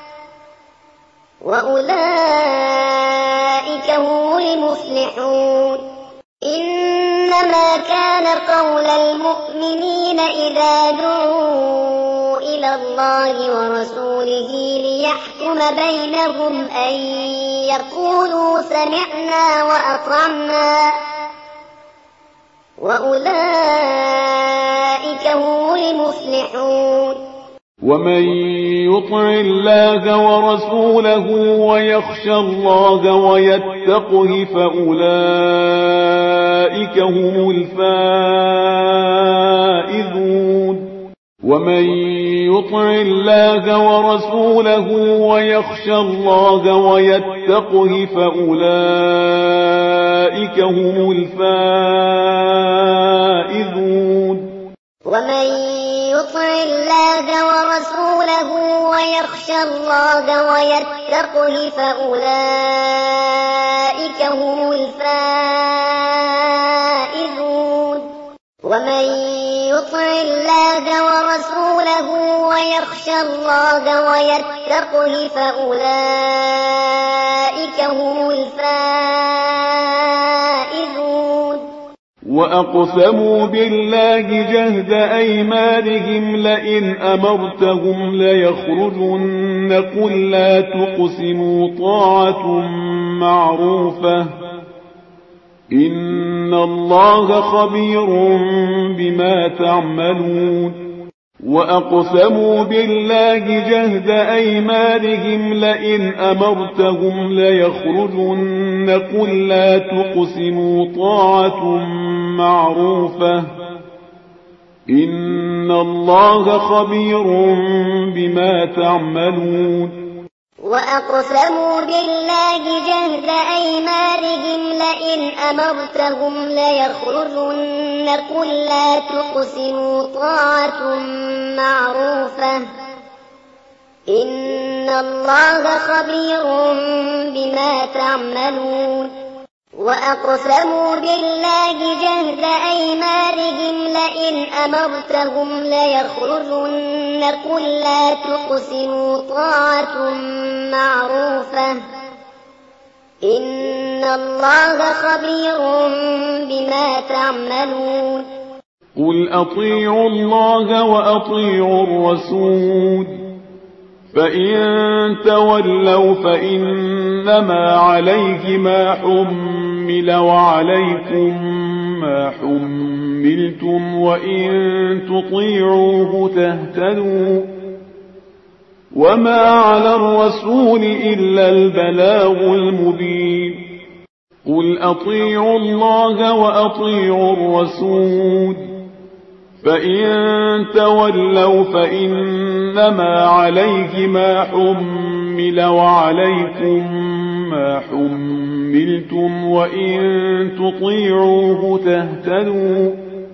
وأولئك هم المفلحون إنما كان قول المؤمنين إذا دعوا إلى الله ورسوله ليحكم بينهم أن يقولوا سمعنا وأطعنا وأولئك هم المفلحون ومن يطع الله ورسوله ويخشى الله ويتقه فأولئك هم الفائزون ومن يطع الله ورسوله ويخشى الله ويتقه فأولئك هم الفائزون ومن يطع الله ورسوله ويخشى الله ويتقه فأولئك هم الفائزون ومن يطع الله ورسوله ويخشى الله ويتقه فأولئك هم الفائزون وأقسموا بالله جهد أيمانهم لئن أمرتهم ليخرجن قل لا تقسموا طاعة معروفة إن الله خبير بما تعملون وأقسموا بالله جهد أيمانهم لئن أمرتهم ليخرجن قل لا تقسموا طاعة معروفة إن الله خبير بما تعملون وأقسموا بالله جهد أيمانهم لئن أمرتهم ليخرجن قل لا تقسموا طاعة معروفة إن الله خبير بما تعملون وأقسموا بالله جهد أيمانهم لئن أمرتهم ليخرجن قل لا تقسموا طاعة معروفة إن الله خبير بما تعملون قل أطيعوا الله وأطيعوا الرسول فإن تولوا فإنما عليه ما حمل وعليكم ما حملتم حملتم وإن تطيعوه تهتدوا وما على الرسول إلا البلاغ المبين قل أطيعوا الله وأطيعوا الرسول فإن تولوا فإنما عليه ما حمل وعليكم ما حملتم وإن تطيعوه تهتدوا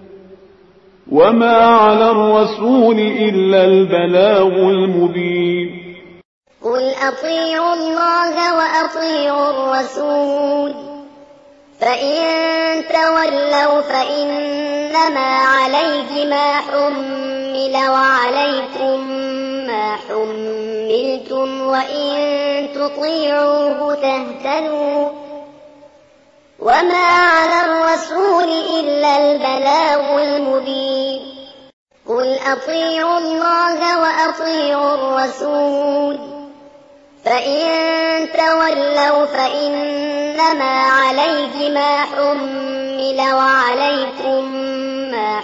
وما على الرسول إلا البلاغ المبين قل أطيعوا الله وأطيعوا الرسول فإن تولوا فإنما عليه ما حمل وعليكم ما حملتم وإن تطيعوه تهتدوا وما على الرسول إلا البلاغ المبين قل أطيعوا الله وأطيعوا الرسول فإن تولوا فإنما عليه ما حمل وعليكم ما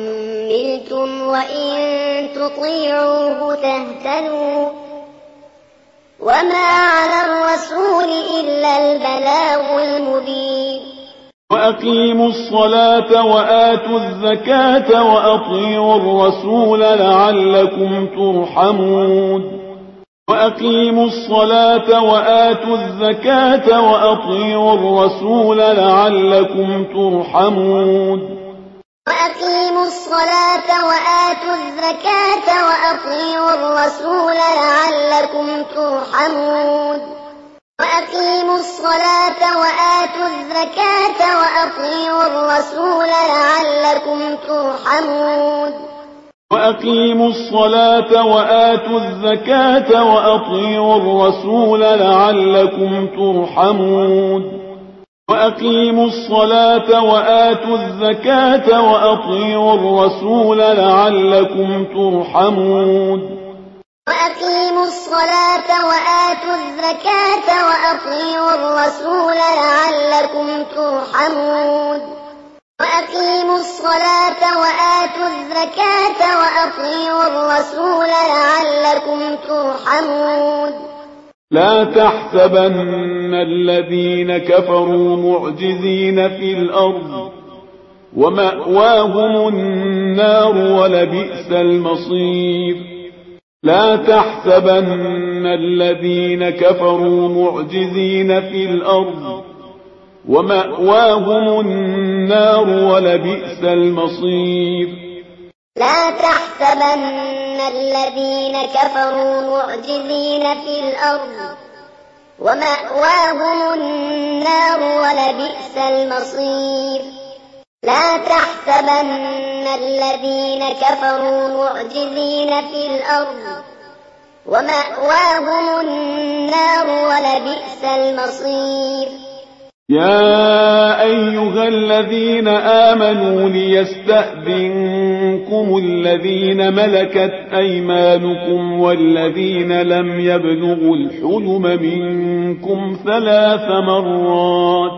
حملتم وإن تطيعوه تهتدوا وما على الرسول إلا البلاغ المبين وأقيموا الصلاة وآتوا الزكاة وأطيعوا الرسول لعلكم ترحمون وأقيموا الصلاة وآتوا الزكاة وأطيعوا الرسول لعلكم ترحمون وأقيموا الصلاة وآتوا الزكاة وأطيعوا الرسول لعلكم ترحمون وأقيموا الصلاة وآتوا الزكاة وأطيعوا الرسول لعلكم ترحمون وأقيموا الصلاة وآتوا الزكاة وأطيعوا الرسول لعلكم ترحمون وأقيموا الصلاة وآتوا الزكاة وأطيعوا الرسول لعلكم ترحمون وأقيموا الصلاة وآتوا الزكاة وأطيعوا الرسول لعلكم ترحمون وأقيموا الصلاة وآتوا الزكاة وأطيعوا الرسول لعلكم ترحمون لا تحسبن الذين كفروا معجزين في الأرض ومأواهم النار ولبئس المصير لا تحسبن الذين كفروا معجزين في الأرض ومأواهم النار ولبئس المصير لا تحسبن الذين كفروا معجزين في الأرض ومأواهم النار ولبئس المصير لا تحسبن الذين كفروا معجزين في الأرض ومأواهم النار ولبئس المصير يا أيها الذين آمنوا ليستأذنكم الذين ملكت أيمانكم والذين لم يبلغوا الحلم منكم ثلاث مرات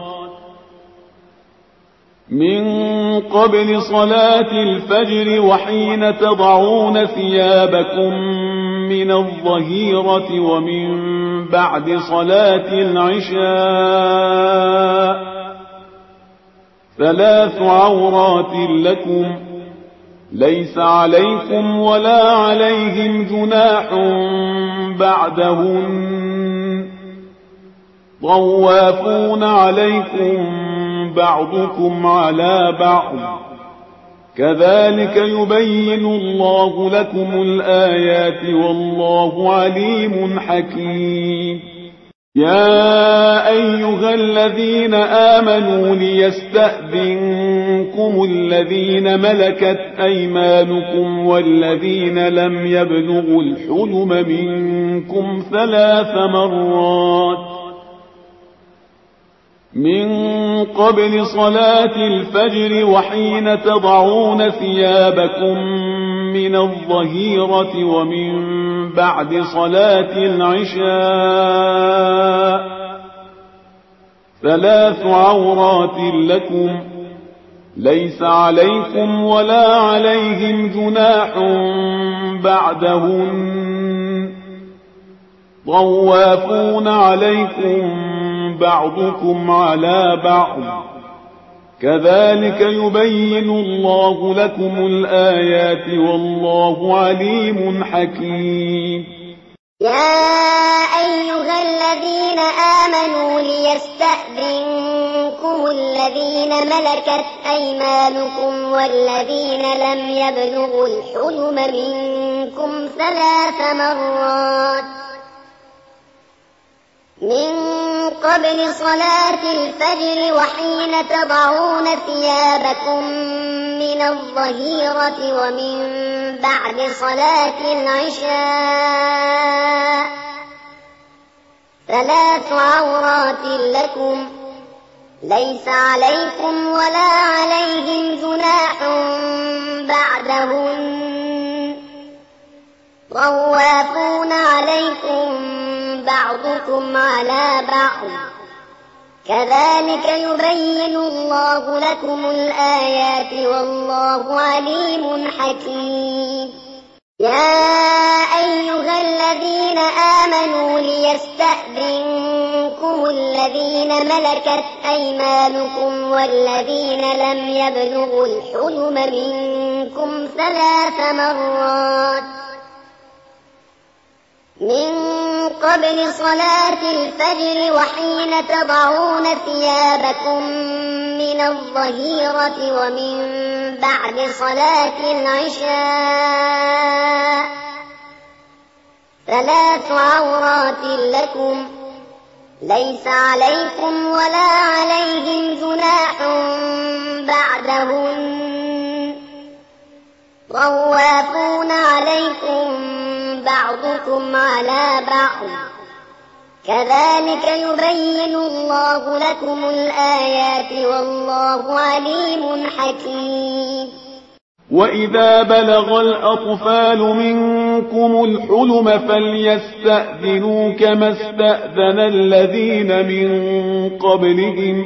من قبل صلاة الفجر وحين تضعون ثيابكم من الظهيرة ومن بعد صلاة العشاء ثلاث عورات لكم ليس عليكم ولا عليهم جناح بعدهن طوافون عليكم بعضكم على بعض كذلك يبين الله لكم الآيات والله عليم حكيم يا أيها الذين آمنوا ليستأذنكم الذين ملكت أيمانكم والذين لم يبلغوا الحلم منكم ثلاث مرات من قبل صلاة الفجر وحين تضعون ثيابكم من الظهيرة ومن بعد صلاة العشاء ثلاث عورات لكم ليس عليكم ولا عليهم جناح بعدهن طوافون عليكم بعضكم على بعض كذلك يبين الله لكم الآيات والله عليم حكيم. يا أيها الذين آمنوا ليستأذنكم الذين ملكت أيمانكم والذين لم يبلغوا الحلم منكم ثلاث مرات من قبل صلاة الفجر وحين تضعون ثيابكم من الظهيرة ومن بعد صلاة العشاء ثلاث عورات لكم ليس عليكم ولا عليهم جناح بعدهن طوافون عليكم بعضكم على بعض كذلك يبين الله لكم الآيات والله عليم حكيم. يا أيها الذين آمنوا ليستأذنكم الذين ملكت أيمانكم والذين لم يبلغوا الحلم منكم ثلاث مرات من قبل صلاة الفجر وحين تضعون ثيابكم من الظهيرة ومن بعد صلاة العشاء ثلاث عورات لكم ليس عليكم ولا عليهم جناح بعدهن طوافون عليكم بعضكم على بعض كذلك يبين الله لكم الآيات والله عليم حكيم. وإذا بلغ الأطفال منكم الحلم فليستأذنوا كما استأذن الذين من قبلهم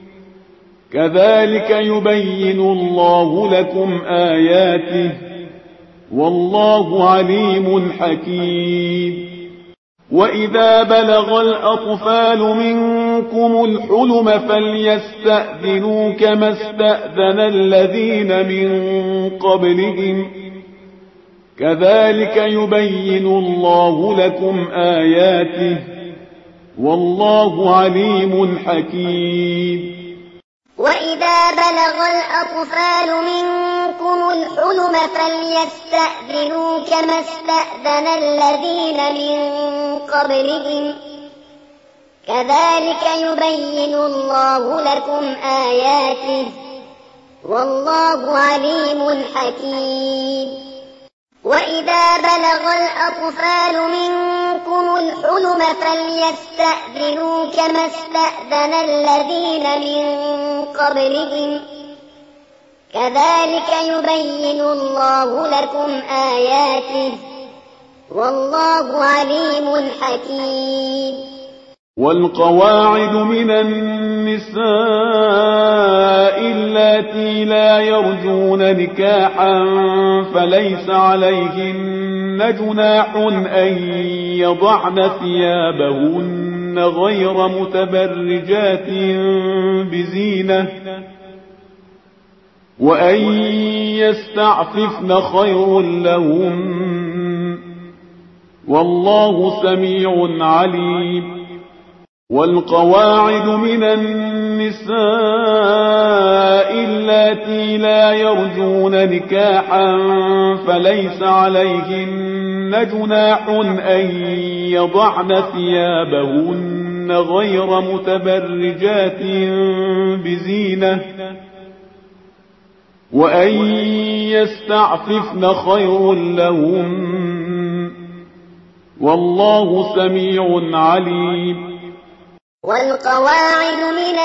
كذلك يبين الله لكم آياته والله عليم حكيم. وإذا بلغ الأطفال منكم الحلم فليستأذنوا كما استأذن الذين من قبلهم كذلك يبين الله لكم آياته والله عليم حكيم. وإذا بلغ الأطفال منكم الحلم فليستأذنوا كما استأذن الذين من قبلهم كذلك يبين الله لكم آياته والله عليم حكيم. وإذا بلغ الأطفال منكم الحلم فليستأذنوا كما استأذن الذين من قبلهم كذلك يبين الله لكم آياته والله عليم حكيم. والقواعد من النساء اللاتي لا يرجون نكاحا فليس عليهن جناح أن يضعن ثيابهن غير متبرجات بزينة وأن يستعففن خير لهن والله سميع عليم. والقواعد من النساء اللاتي لا يرجون نكاحا فليس عليهن جناح أن يضعن ثيابهن غير متبرجات بزينة وأن يستعففن خير لهن والله سميع عليم. والقواعد من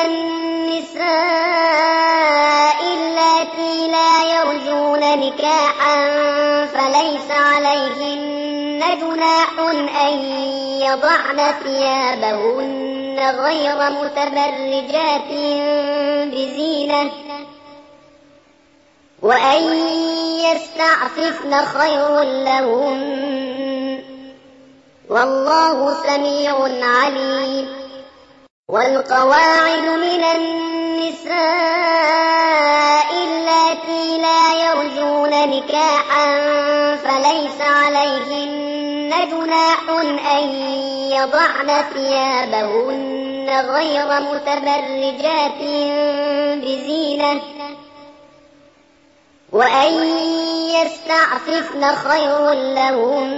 النساء اللاتي لا يرجون نكاحا فليس عليهن جناح أن يضعن ثيابهن غير متبرجات بزينة وأن يستعففن خير لهم والله سميع عليم. والقواعد من النساء اللاتي لا يرجون نكاحا فليس عليهن جناح أن يضعن ثيابهن غير متبرجات بزينة وأن يستعففن خير لهم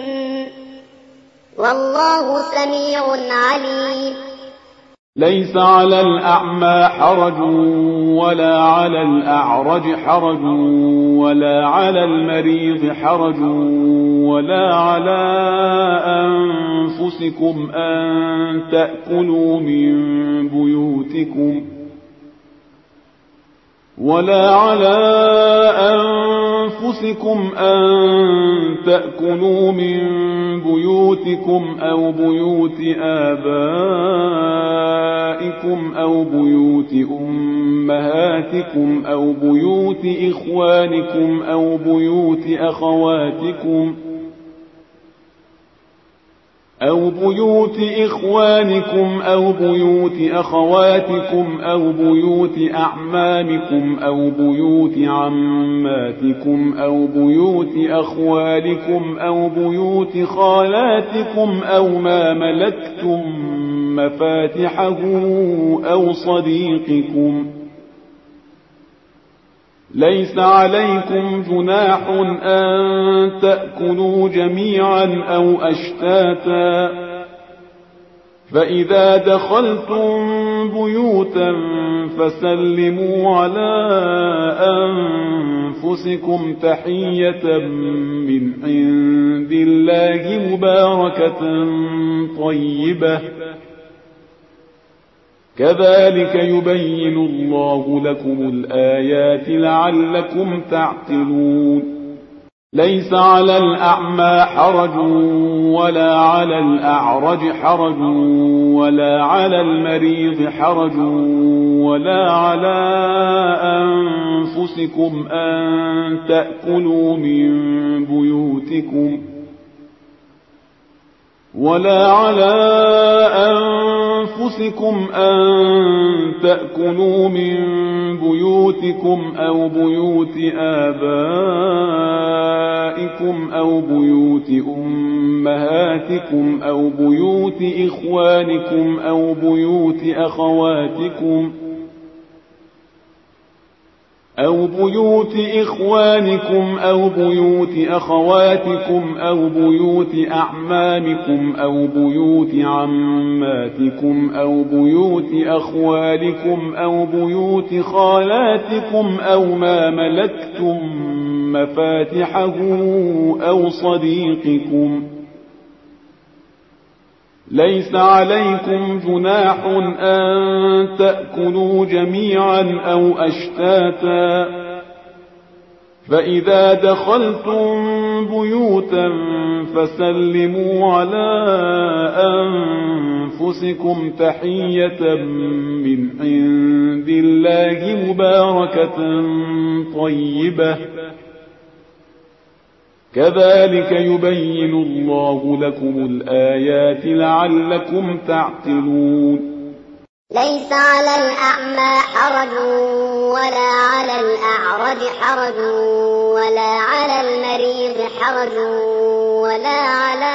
والله سميع عليم. ليس على الأعمى حرج ولا على الأعرج حرج ولا على المريض حرج ولا على أنفسكم أن تأكلوا من بيوتكم ولا على أنفسكم أن تأكلوا من بيوتكم أو بيوت آبائكم أو بيوت أمهاتكم أو بيوت إخوانكم أو بيوت أخواتكم أو بيوت إخوانكم أو بيوت أخواتكم أو بيوت أعمامكم أو بيوت عماتكم أو بيوت أخوالكم أو بيوت خالاتكم أو ما ملكتم مفاتحه أو صديقكم. ليس عليكم جناح أن تأكلوا جميعا أو أشتاتا فإذا دخلتم بيوتا فسلموا على أنفسكم تحية من عند الله مباركة طيبة كذلك يبين الله لكم الآيات لعلكم تعقلون. ليس على الأعمى حرج ولا على الأعرج حرج ولا على المريض حرج ولا على أنفسكم أن تأكلوا من بيوتكم ولا على أنفسكم أن تأكلوا من بيوتكم أو بيوت آبائكم أو بيوت أمهاتكم أو بيوت إخوانكم أو بيوت أخواتكم أو بيوت إخوانكم أو بيوت أخواتكم أو بيوت أعمامكم أو بيوت عماتكم أو بيوت أخوالكم أو بيوت خالاتكم أو ما ملكتم مفاتحه أو صديقكم. ليس عليكم جناح أن تأكلوا جميعا أو أشتاتا فإذا دخلتم بيوتا فسلموا على أنفسكم تحية من عند الله مباركة طيبة كذلك يبين الله لكم الآيات لعلكم تعقلون. ليس على الأعمى حرج ولا على الأعرج حرج ولا على المريض حرج ولا على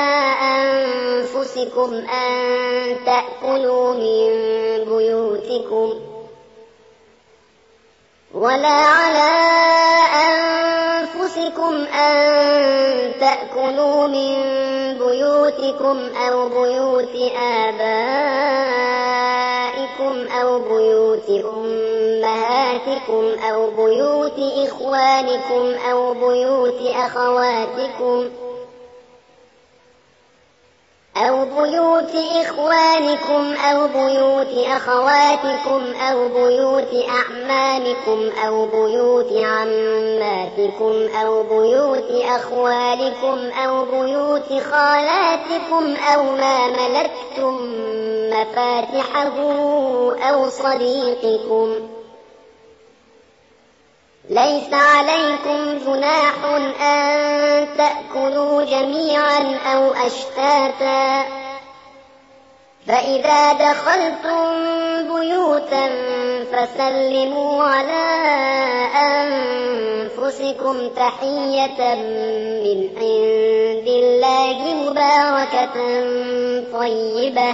أنفسكم أن تأكلوا من بيوتكم ولا على أنفسكم أن تأكلوا من بيوتكم أو بيوت آبائكم أو بيوت أمهاتكم أو بيوت إخوانكم أو بيوت أخواتكم أو بيوت إخوانكم أو بيوت أخواتكم أو بيوت أعمامكم أو بيوت عماتكم أو بيوت أخوالكم أو بيوت خالاتكم أو ما ملكتم مفاتحه أو صديقكم. ليس عليكم جناح أن تأكلوا جميعا أو أشتاتا فإذا دخلتم بيوتا فسلموا على أنفسكم تحية من عند الله مباركة طيبة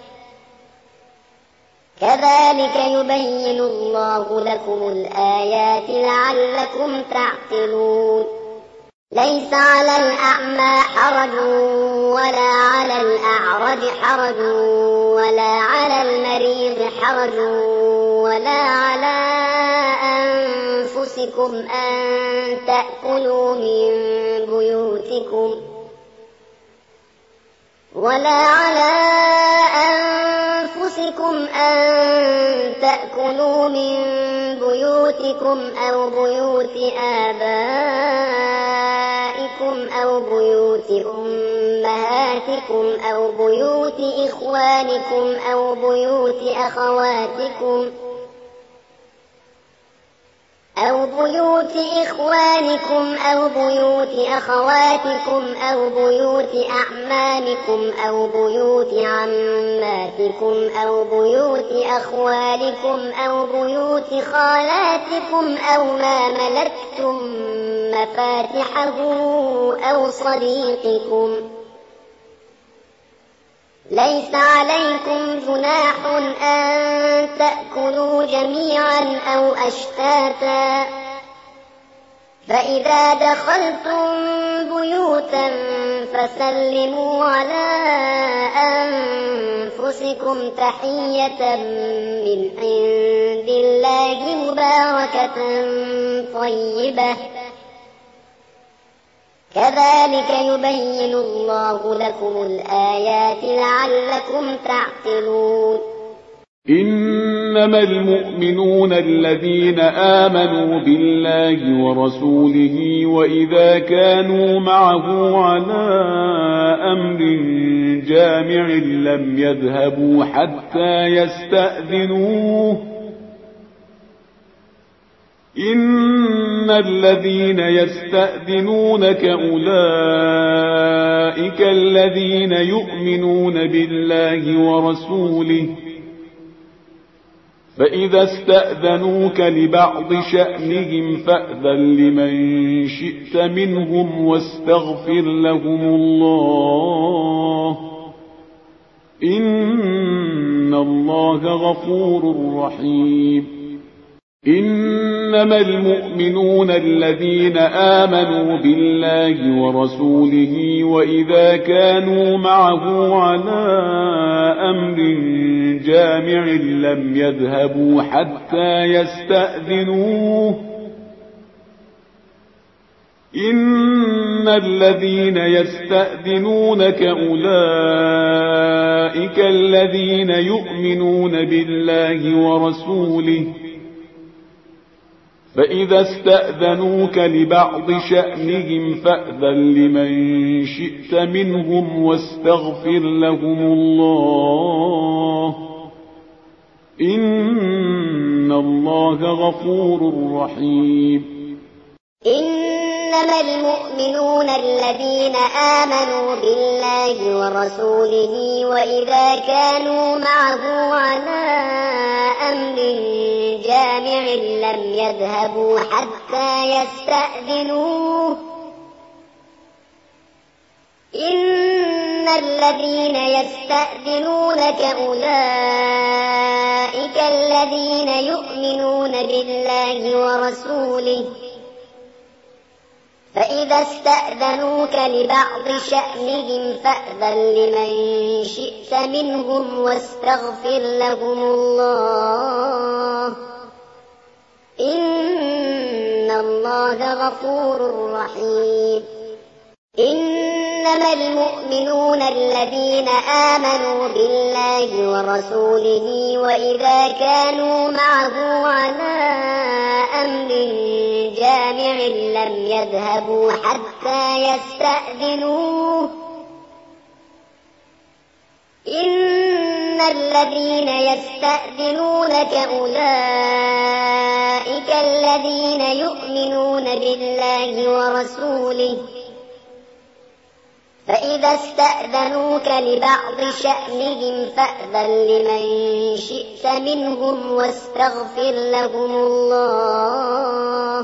كذلك يبين الله لكم الآيات لعلكم تعقلون ليس على الأعمى حرج ولا على الأعرج حرج ولا على المريض حرج ولا على أنفسكم أن تأكلوا من بيوتكم ولا على أنفسكم أن تأكلوا من بيوتكم أو بيوت آبائكم أو بيوت أمهاتكم أو بيوت إخوانكم أو بيوت أخواتكم أو بيوت إخوانكم أو بيوت أخواتكم أو بيوت أعمامكم أو بيوت عماتكم أو بيوت أخوالكم أو بيوت خالاتكم أو ما ملكتم مفاتحه أو صديقكم ليس عليكم جناح أن تأكلوا جميعا أو أشتاتا فإذا دخلتم بيوتا فسلموا على أنفسكم تحية من عند الله مباركة طيبة كذلك يبين الله لكم الآيات لعلكم تعقلون إنما المؤمنون الذين آمنوا بالله ورسوله وإذا كانوا معه على أمر جامع لم يذهبوا حتى يستأذنوه إن الذين يستأذنونك أولئك الذين يؤمنون بالله ورسوله فإذا استأذنوك لبعض شأنهم فأذن لمن شئت منهم واستغفر لهم الله إن الله غفور رحيم إنما المؤمنون الذين آمنوا بالله ورسوله وإذا كانوا معه على أمر جامع لم يذهبوا حتى يستأذنوه إن الذين يستأذنونك أولئك الذين يؤمنون بالله ورسوله فإذا استأذنوك لبعض شأنهم فأذن لمن شئت منهم واستغفر لهم الله إن الله غفور رحيم إنما المؤمنون الذين آمنوا بالله ورسوله وإذا كانوا معه على أمر جامع لم يذهبوا حتى يستأذنوه إن الذين يستأذنونك أولئك الذين يؤمنون بالله ورسوله فإذا استأذنوك لبعض شأنهم فأذن لمن شئت منهم واستغفر لهم الله إن الله غفور رحيم إنما المؤمنون الذين آمنوا بالله ورسوله وإذا كانوا معه على أمر جامع لم يذهبوا حتى يستأذنوه إن الذين يستأذنونك أولئك الذين يؤمنون بالله ورسوله فإذا استأذنوك لبعض شأنهم فأذن لمن شئت منهم واستغفر لهم الله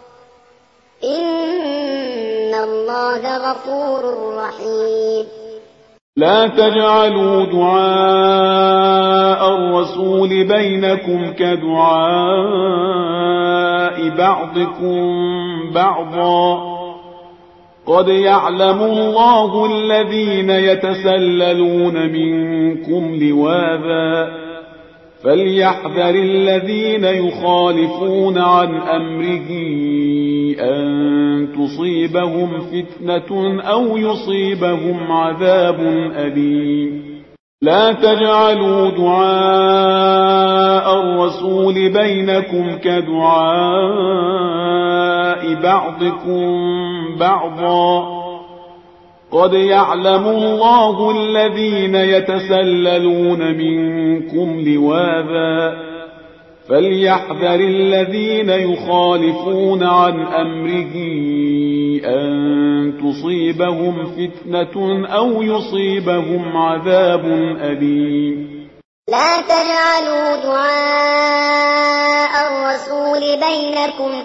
إن الله غفور رحيم. لا تجعلوا دعاء الرسول بينكم كدعاء بعضكم بعضا قد يعلم الله الذين يتسللون منكم لواذا فليحذر الذين يخالفون عن أمره أن تصيبهم فتنة أو يصيبهم عذاب أليم. لا تجعلوا دعاء الرسول بينكم كدعاء بعضكم بعضا قد يعلم الله الذين يتسللون منكم لواذا فليحذر الذين يخالفون عن أمره أن تصيبهم فتنة أو يصيبهم عذاب أليم. لا تجعلوا دعاء الرسول بينكم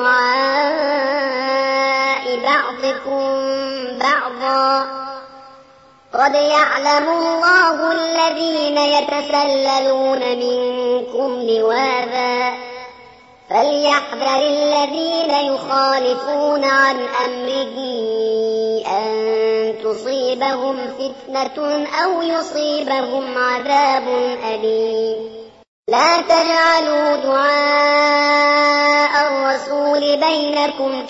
كدعاء بعضكم بعضا قد يعلم الله الذين يتسللون منكم لواذا فليحذر الذين يخالفون عن أمره أن تصيبهم فتنة أو يصيبهم عذاب أليم. لا تجعلوا دعاء الرسول بينكم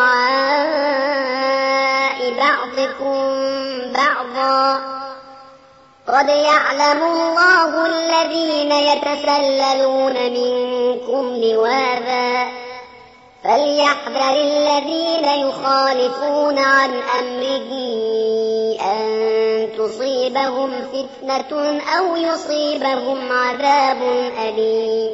كدعاء بعضكم بعضا قد يعلم الله الذين يتسللون منكم لواذا فليحذر الذين يخالفون عن أمره أن تصيبهم فتنة أو يصيبهم عذاب أليم.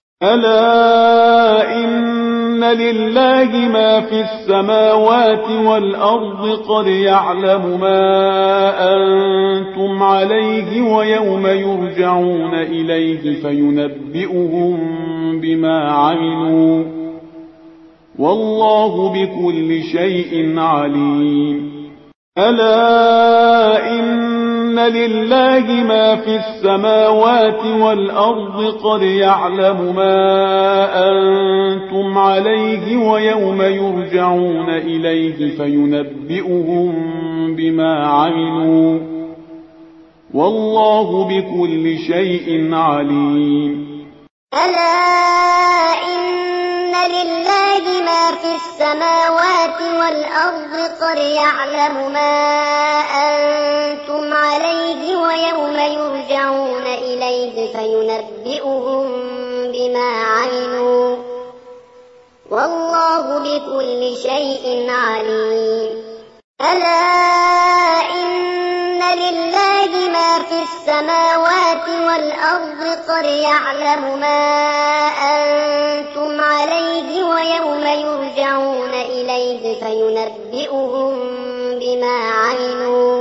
ألا إن لله ما في السماوات والأرض قد يعلم ما أنتم عليه ويوم يرجعون إليه فينبئهم بما عملوا والله بكل شيء عليم. ألا إن لله ما في السماوات والأرض قد يعلم ما أنتم عليه ويوم يرجعون إليه فينبئهم بما عملوا والله بكل شيء عليم. ألا إن لله ما في السماوات والأرض قد يعلم ما أنتم عليه ويوم يرجعون إليه فينبئهم بما عملوا والله بكل شيء عليم. ألا إن لله ما في السماوات والأرض قد يعلم ما أنتم عليه ويوم يرجعون إليه فينبئهم بما عملوا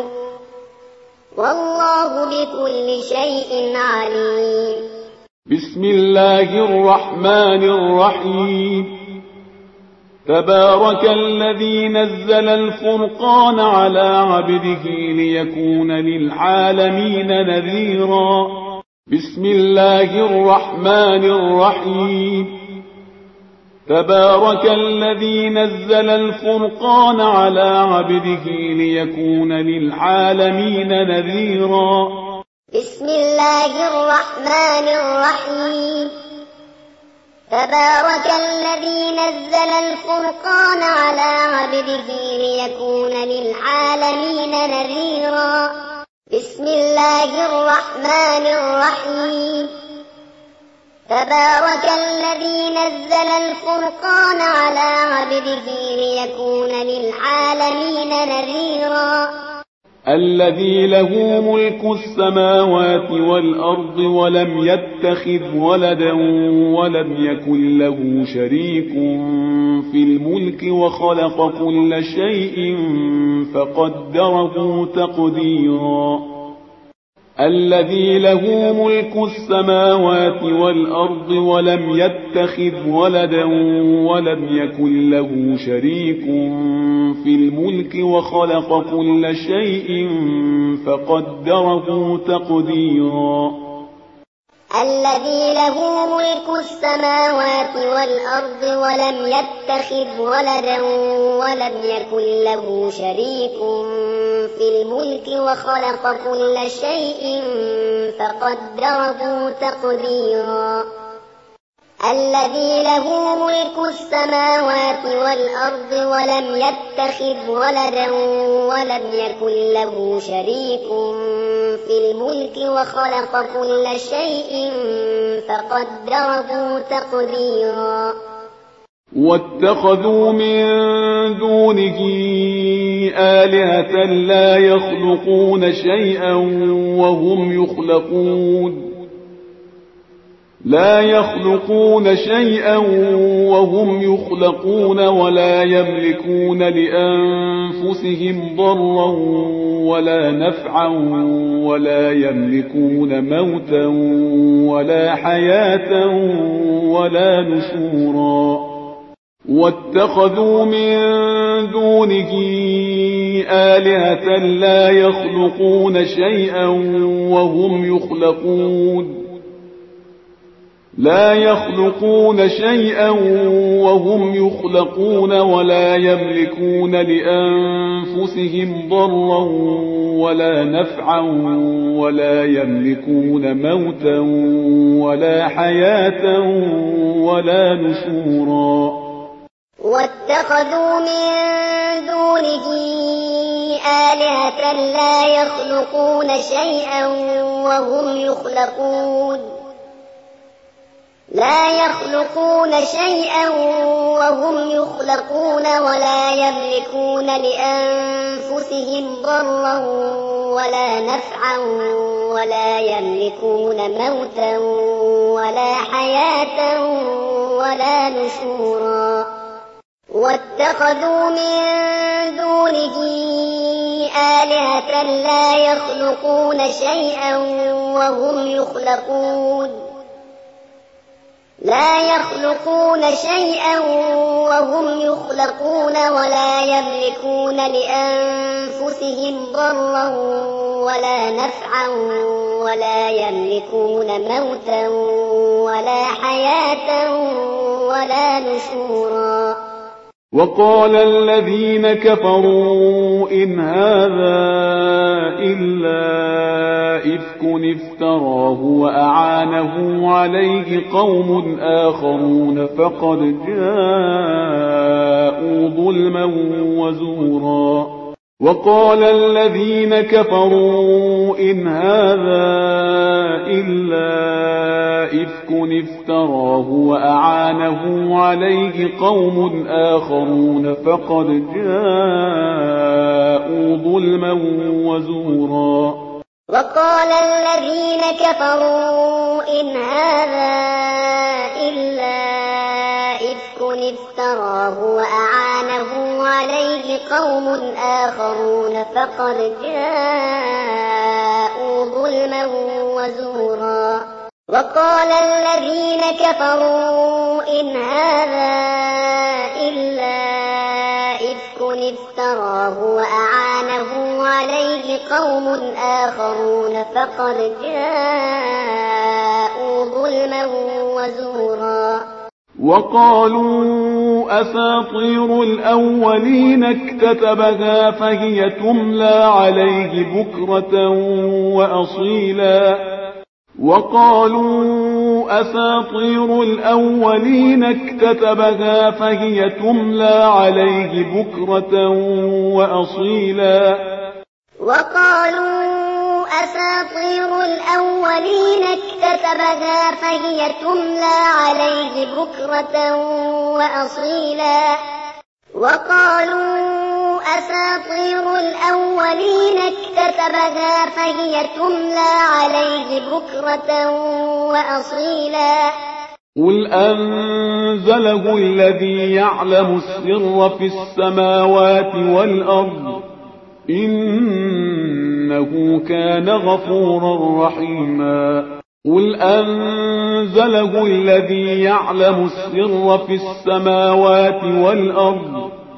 والله بكل شيء عليم. بسم الله الرحمن الرحيم. تبارك الذي نزل الفرقان على عبده ليكون للعالمين نذيرا. بسم الله الرحمن الرحيم. تبارك الذي نزل الفرقان على عبده ليكون للعالمين نذيرا. بسم الله الرحمن الرحيم. تبارك الذي نزل الفرقان على عبده ليكون للعالمين نذيرا. بسم الله الرحمن الرحيم. تبارك الذي نزل الفرقان على عبده ليكون للعالمين نذيرا. الذي له ملك السماوات والأرض ولم يتخذ ولدا ولم يكن له شريك في الملك وخلق كل شيء فقدره تقديرا الذي له ملك السماوات والأرض ولم يتخذ ولدا ولم يكن له شريك في الملك وخلق كل شيء فقدره تقديرا الذي له ملك السماوات والأرض ولم يتخذ ولدا ولم يكن له شريك في الملك وخلق كل شيء فقدره تقديرا الذي له ملك السماوات والأرض ولم يتخذ ولدا ولم يكن له شريك في الملك وخلق كل شيء فقدره تقديرا واتخذوا من دونه آلهة لا يخلقون شيئا وهم يخلقون لا يخلقون شيئا وهم يخلقون ولا يملكون لأنفسهم ضرا ولا نفعا ولا يملكون موتا ولا حياة ولا نشورا واتخذوا من دونه آلهة لا يخلقون شيئا وهم يخلقون لا يخلقون شيئا وهم يخلقون ولا يملكون لأنفسهم ضرا ولا نفعا ولا يملكون موتا ولا حياة ولا نشورا واتخذوا من دونه آلهة لا يخلقون شيئا وهم يخلقون لا يخلقون شيئا وهم يخلقون ولا يملكون لأنفسهم ضرا ولا نفعا ولا يملكون موتا ولا حياة ولا نشورا واتخذوا من دونه آلهة لا يخلقون شيئا وهم يخلقون لا يخلقون شيئا وهم يخلقون ولا يملكون لأنفسهم ضرا ولا نفعا ولا يملكون موتا ولا حياة ولا نشورا وقال الذين كفروا إن هذا إلا إفك افتراه وأعانه عليه قوم آخرون فقد جاءوا ظلما وزورا وقال الذين كفروا إن هذا إلا إفك افتراه وأعانه عليه قوم آخرون فقد جاءوا ظلما وزورا وقال الذين كفروا إن هذا إلا إفك افتراه وأعانه عليه قوم آخرون فقد جاءوا ظلما وزورا وقال الذين كفروا إن هذا إلا إفك افتراه وأعانه عليه قوم آخرون فقد جاءوا ظلما وزورا وقالوا أساطير الأولين اكتتبها فهي تملى عليه بكرة وأصيلا وقالوا أساطير الأولين اكتتبها فهي تملى عليه بكرة وأصيلا وقالوا أساطير الأولين اكتتبها فهي تملى عليه بكرة وأصيلا وقالوا أساطير الأولين اكتتبها فهي تملى عليه بكرة وأصيلا قل أنزله الذي يعلم السر في السماوات والأرض إنه كان غفورا رحيما قل أنزله الذي يعلم السر في السماوات والأرض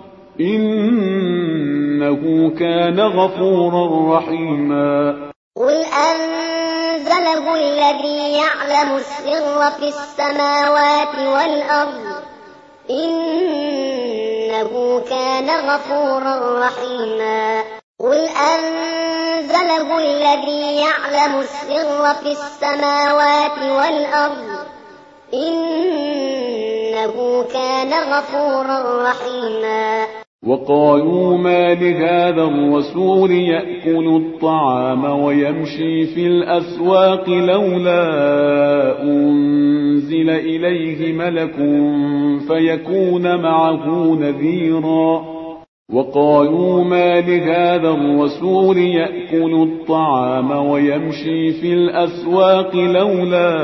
إنه كان غفورا رحيما قل أنزله الذي يعلم السر في السماوات والأرض إنه كان غفورا رحيما قل أنزله الذي يعلم السر في السماوات والأرض إنه كان غفورا رحيما وقالوا ما لهذا الرسول يأكل الطعام ويمشي في الأسواق لولا أنزل إليه ملك فيكون معه نذيرا وقالوا ما لهذا الرسول يأكل الطعام ويمشي في الأسواق لولا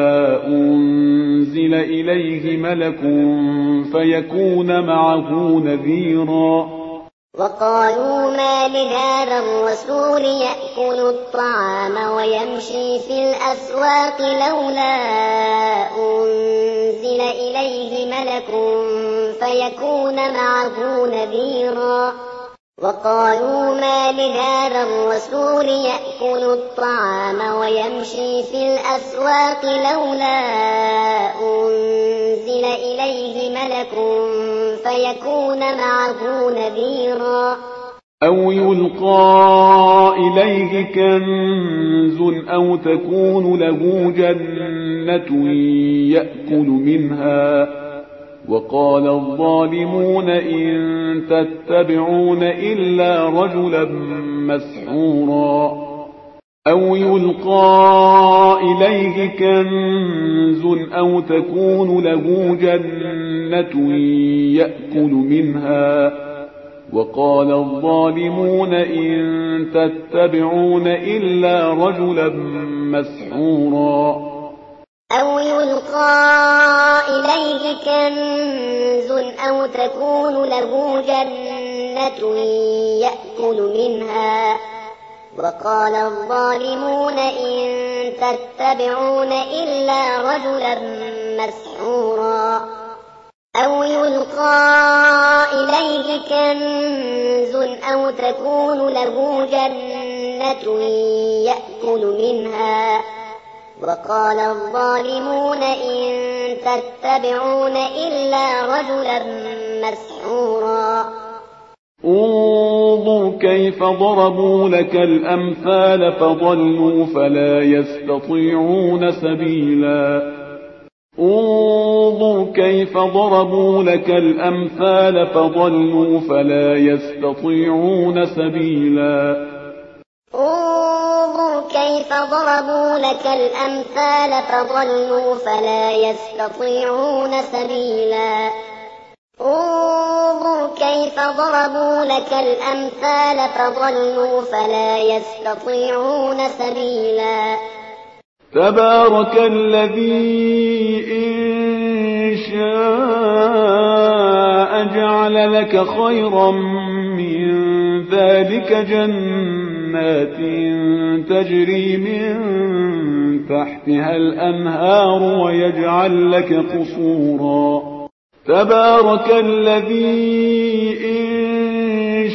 أنزل إليه ملك فيكون معه نذيرا وقالوا ما لهذا الرسول يأكل الطعام ويمشي في الأسواق لولا أنزل إليه ملك فيكون معه نذيرا وقالوا ما لهذا الرسول يأكل الطعام ويمشي في الأسواق لولا أنزل إليه ملك فيكون معه نذيرا أو يلقى إليه كنز أو تكون له جنة يأكل منها وقال الظالمون إن تتبعون إلا رجلا مسحورا أو يلقى إليه كنز أو تكون له جنة يأكل منها وقال الظالمون إن تتبعون إلا رجلا مسحورا أو يلقى إليه كنز أو تكون له جنة يأكل منها وقال الظالمون إن تتبعون إلا رجلا مسحورا أو يلقى إليه كنز أو تكون له جنة يأكل منها وقال الظالمون إن تتبعون إلا رجلا مسحورا انظر كيف ضربوا لك الأمثال فضلوا فلا يستطيعون سبيلا انظر كيف ضربوا لك الأمثال فضلوا فلا يستطيعون سبيلا انظر كيف ضربوا لك الأمثال فضلوا فلا يستطيعون سبيلا انظر كيف ضربوا لك الأمثال فضلوا فلا يستطيعون سبيلا تبارك الذي إن شاء جعل لك خيرا من ذلك جنات تجري من تحتها الأنهار ويجعل لك قصورا تبارك الذي إن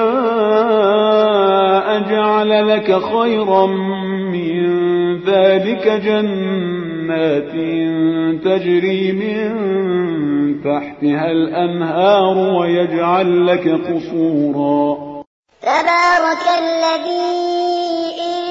شاء جعل لك خيرا من ذلك جنات تجري من تحتها الأنهار ويجعل لك قصورا تبارك الذي إن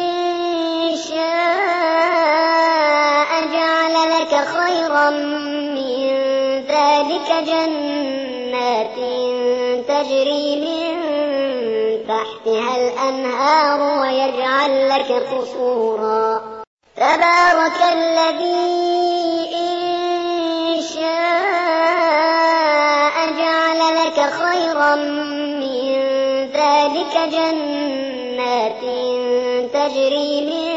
شاء جعل لك خيرا من ذلك جنات تجري من تحتها الأنهار ويجعل لك قصورا تبارك الذي إن شاء جعل لك خيرا من عبادك جنات تجري من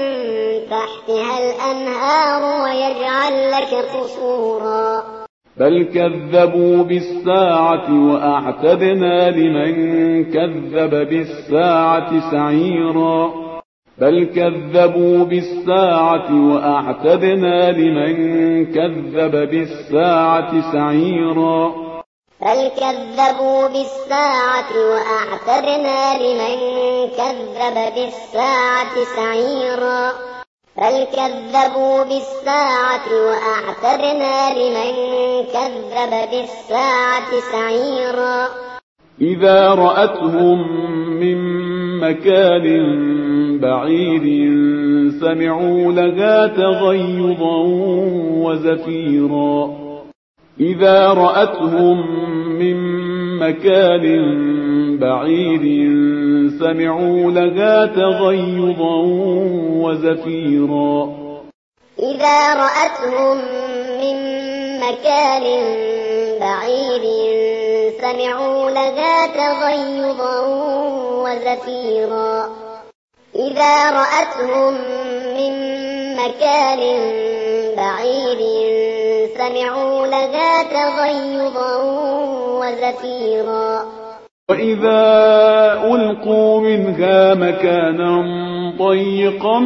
تحتها الأنهار ويجعل لك قصورا بل كذبوا بالساعة وأعتدنا لمن كذب بالساعة سعيرا بل كذبوا بالساعة وأعتدنا لمن كذب بالساعة سعيرا بل كذبوا بالساعة وأعتدنا لمن كذب بالساعة سعيرا بل كذبوا بالساعة وأعتدنا لمن كذب بالساعة سعيرا إذا رأتهم من مكان بعيد سمعوا لها تغيظا وزفيرا إذا رأتهم من مكان بعيد سمعوا لها تغيظا وزفيرا إذا رأتهم من مكان بعيد سمعوا لها تغيظا وزفيرا إذا رأتهم من مكان بعيد سمعوا لها تغيظا وزفيرا وإذا ألقوا منها مكانا ضيقا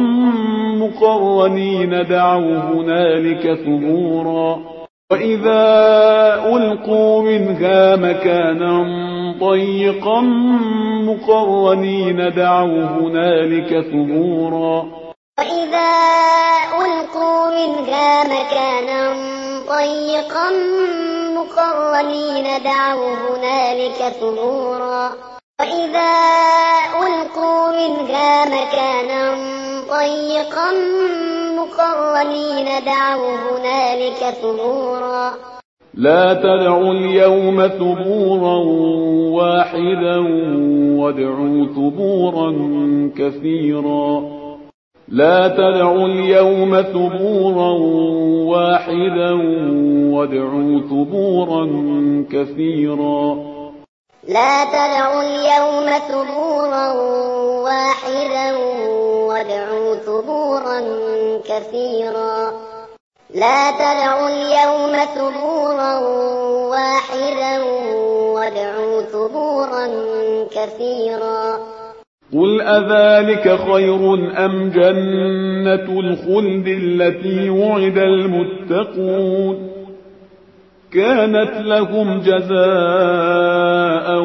مقرنين دعوا هنالك ثبورا وإذا ألقوا منها مكانا ضيقا مقرنين دعوا هنالك ثبورا وإذا ألقوا منها مكانا ضيقا مقرنين دعوا هنالك ثبورا وإذا ألقوا منها مكانا ضيقا مقرنين دعوا هنالك ثبورا لا تدعوا اليوم ثبورا واحدا وادعوا ثبورا كثيرا لا تدعوا اليوم ثبورا واحدا وادعوا ثبورا كثيرا لا تدعوا اليوم ثبورا واحدا وادعوا ثبورا كثيرا لا تدعوا اليوم ثبورا واحدا وادعوا ثبورا كثيرا قل أذلك خير أم جنة الخلد التي وعد المتقون كانت لهم جزاء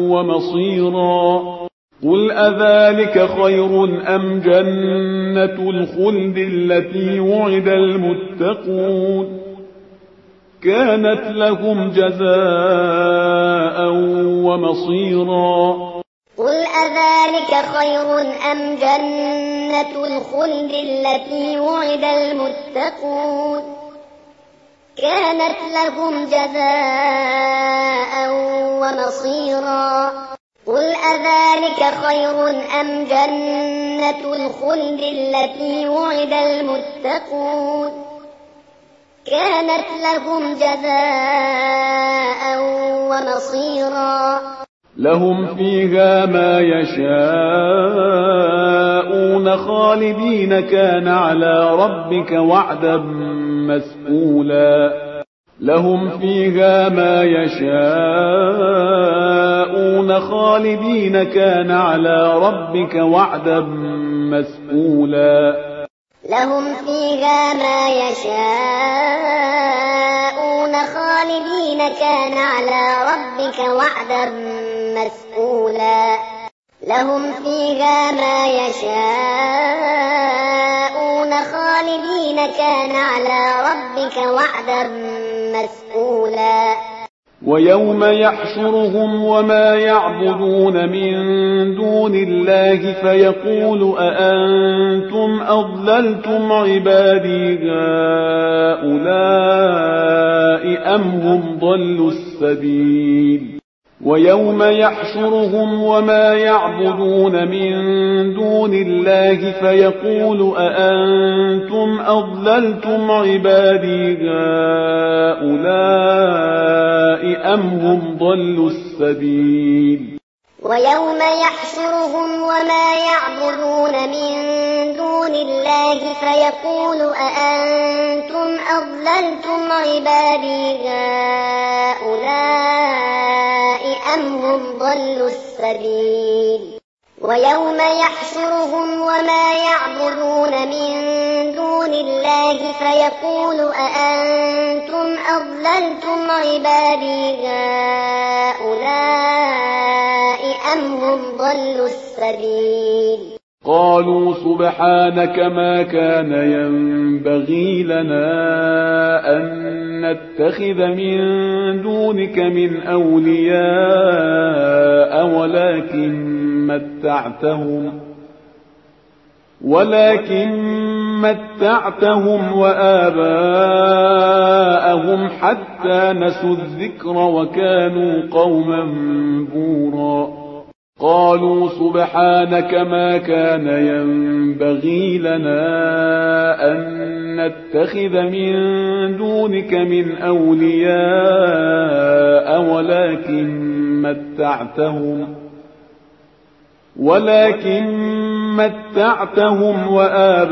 ومصيرا قل أذلك خير أم جنة الخلد التي وعد المتقون كانت لهم جزاء ومصيرا قل أذلك خير أم جنة الخلد التي وعد المتقون كانت لهم جزاء ومصيرا قل أذلك خير أم جنة الخلد التي وعد المتقون كانت لهم جزاء ومصيرا لهم فيها ما يشاءون خالدين كان على ربك وعدا مسئولا لهم فيها ما يشاءون خالدين كان على ربك وعدا مسئولا لهم فيها ما يشاءون خالدين كان على ربك وعدا مسئولا لهم فيها ما يشاءون خالدين كان على ربك وعدا مسئولا ويوم يحشرهم وما يعبدون من دون الله فيقول أأنتم أضللتم عبادي هؤلاء أم هم ضلوا السبيل ويوم يحشرهم وما يعبدون من دون الله فيقول أأنتم أضللتم عبادي هؤلاء أم هم ضلوا السبيل ويوم يحشرهم وما يعبدون من دون الله فيقول أأنتم أضللتم عبادي هؤلاء أم هم ضلوا السبيل ويوم يحشرهم وما يعبدون من دون الله فيقول أأنتم أضللتم عبادي هؤلاء أم هم ضلوا السبيل قالوا سبحانك ما كان ينبغي لنا أن نتخذ من دونك من أولياء ولكن متعتهم ولكن متعتهم وآباءهم حتى نسوا الذكر وكانوا قوما بورا قالوا سبحانك ما كان ينبغي لنا أن نتخذ من دونك من أولياء ولكن متعتهم ولكن متعتهم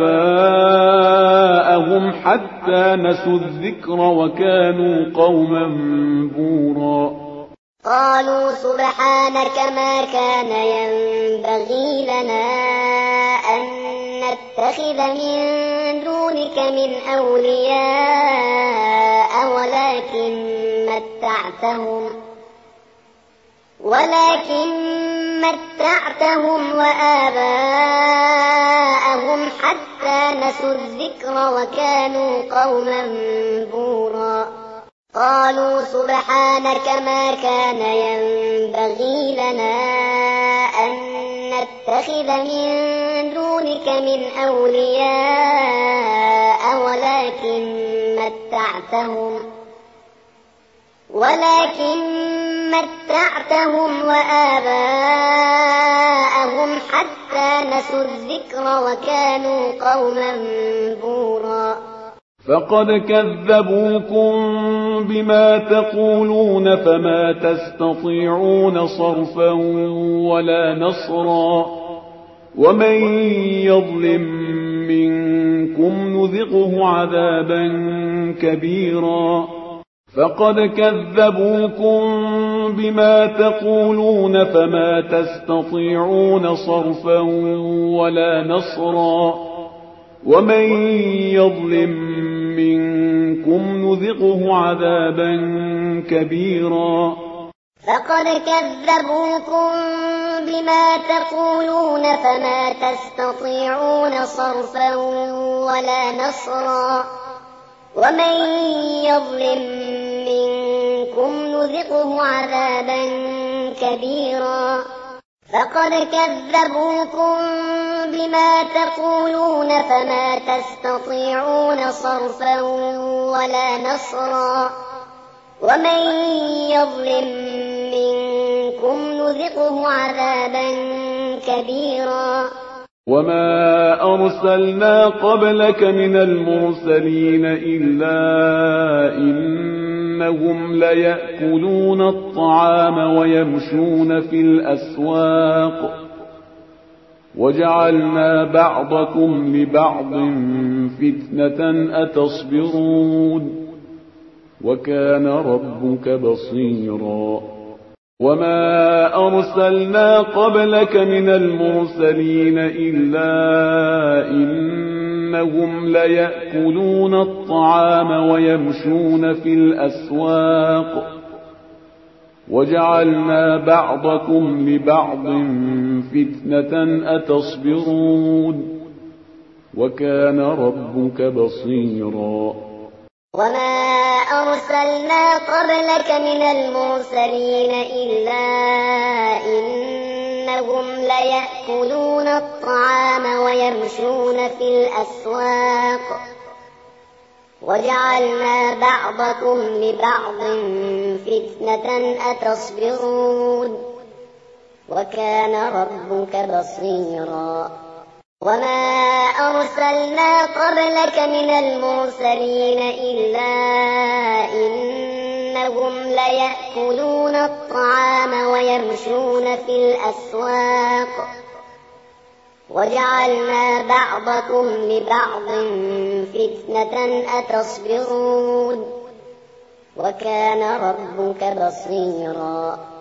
وآباءهم حتى نسوا الذكر وكانوا قوما بورا قالوا سبحانك ما كان ينبغي لنا أن نتخذ من دونك من أولياء ولكن متعتهم ولكن متعتهم وآباءهم حتى نسوا الذكر وكانوا قوما بورا قالوا سبحانك ما كان ينبغي لنا أن نتخذ من دونك من أولياء ولكن متعتهم ولكن متعتهم وآباءهم حتى نسوا الذكر وكانوا قوما بورا فقد كذبوكم بما تقولون فما تستطيعون صرفا ولا نصرا ومن يظلم منكم نذقه عذابا كبيرا فقد كذبوكم بما تقولون فما تستطيعون صرفا ولا نصرا ومن يظلم منكم نذقه عذابا كبيرا فقد كذبوكم بما تقولون فما تستطيعون صرفا ولا نصرا ومن يظلم منكم نذقه عذابا كبيرا فقد كذبوكم بما تقولون فما تستطيعون صرفا ولا نصرا ومن يظلم منكم نذقه عذابا كبيرا وما أرسلنا قبلك من المرسلين إلا إنهم ليأكلون الطعام ويمشون في الأسواق وجعلنا بعضكم لبعض فتنة أتصبرون وكان ربك بصيرا وما أرسلنا قبلك من المرسلين إلا إنهم ليأكلون الطعام ويمشون في الأسواق وجعلنا بعضكم لبعض فتنة أتصبرون وكان ربك بصيرا وما أرسلنا قبلك من المرسلين إلا إنهم ليأكلون الطعام ويمشون في الأسواق وجعلنا بعضكم لبعض فتنة أتصبرون وكان ربك بصيرا وما أرسلنا قبلك من المرسلين إلا إنهم إنهم ليأكلون الطعام ويمشون في الأسواق وجعلنا بعضكم لبعض فتنة أتصبرون وكان ربك بصيرا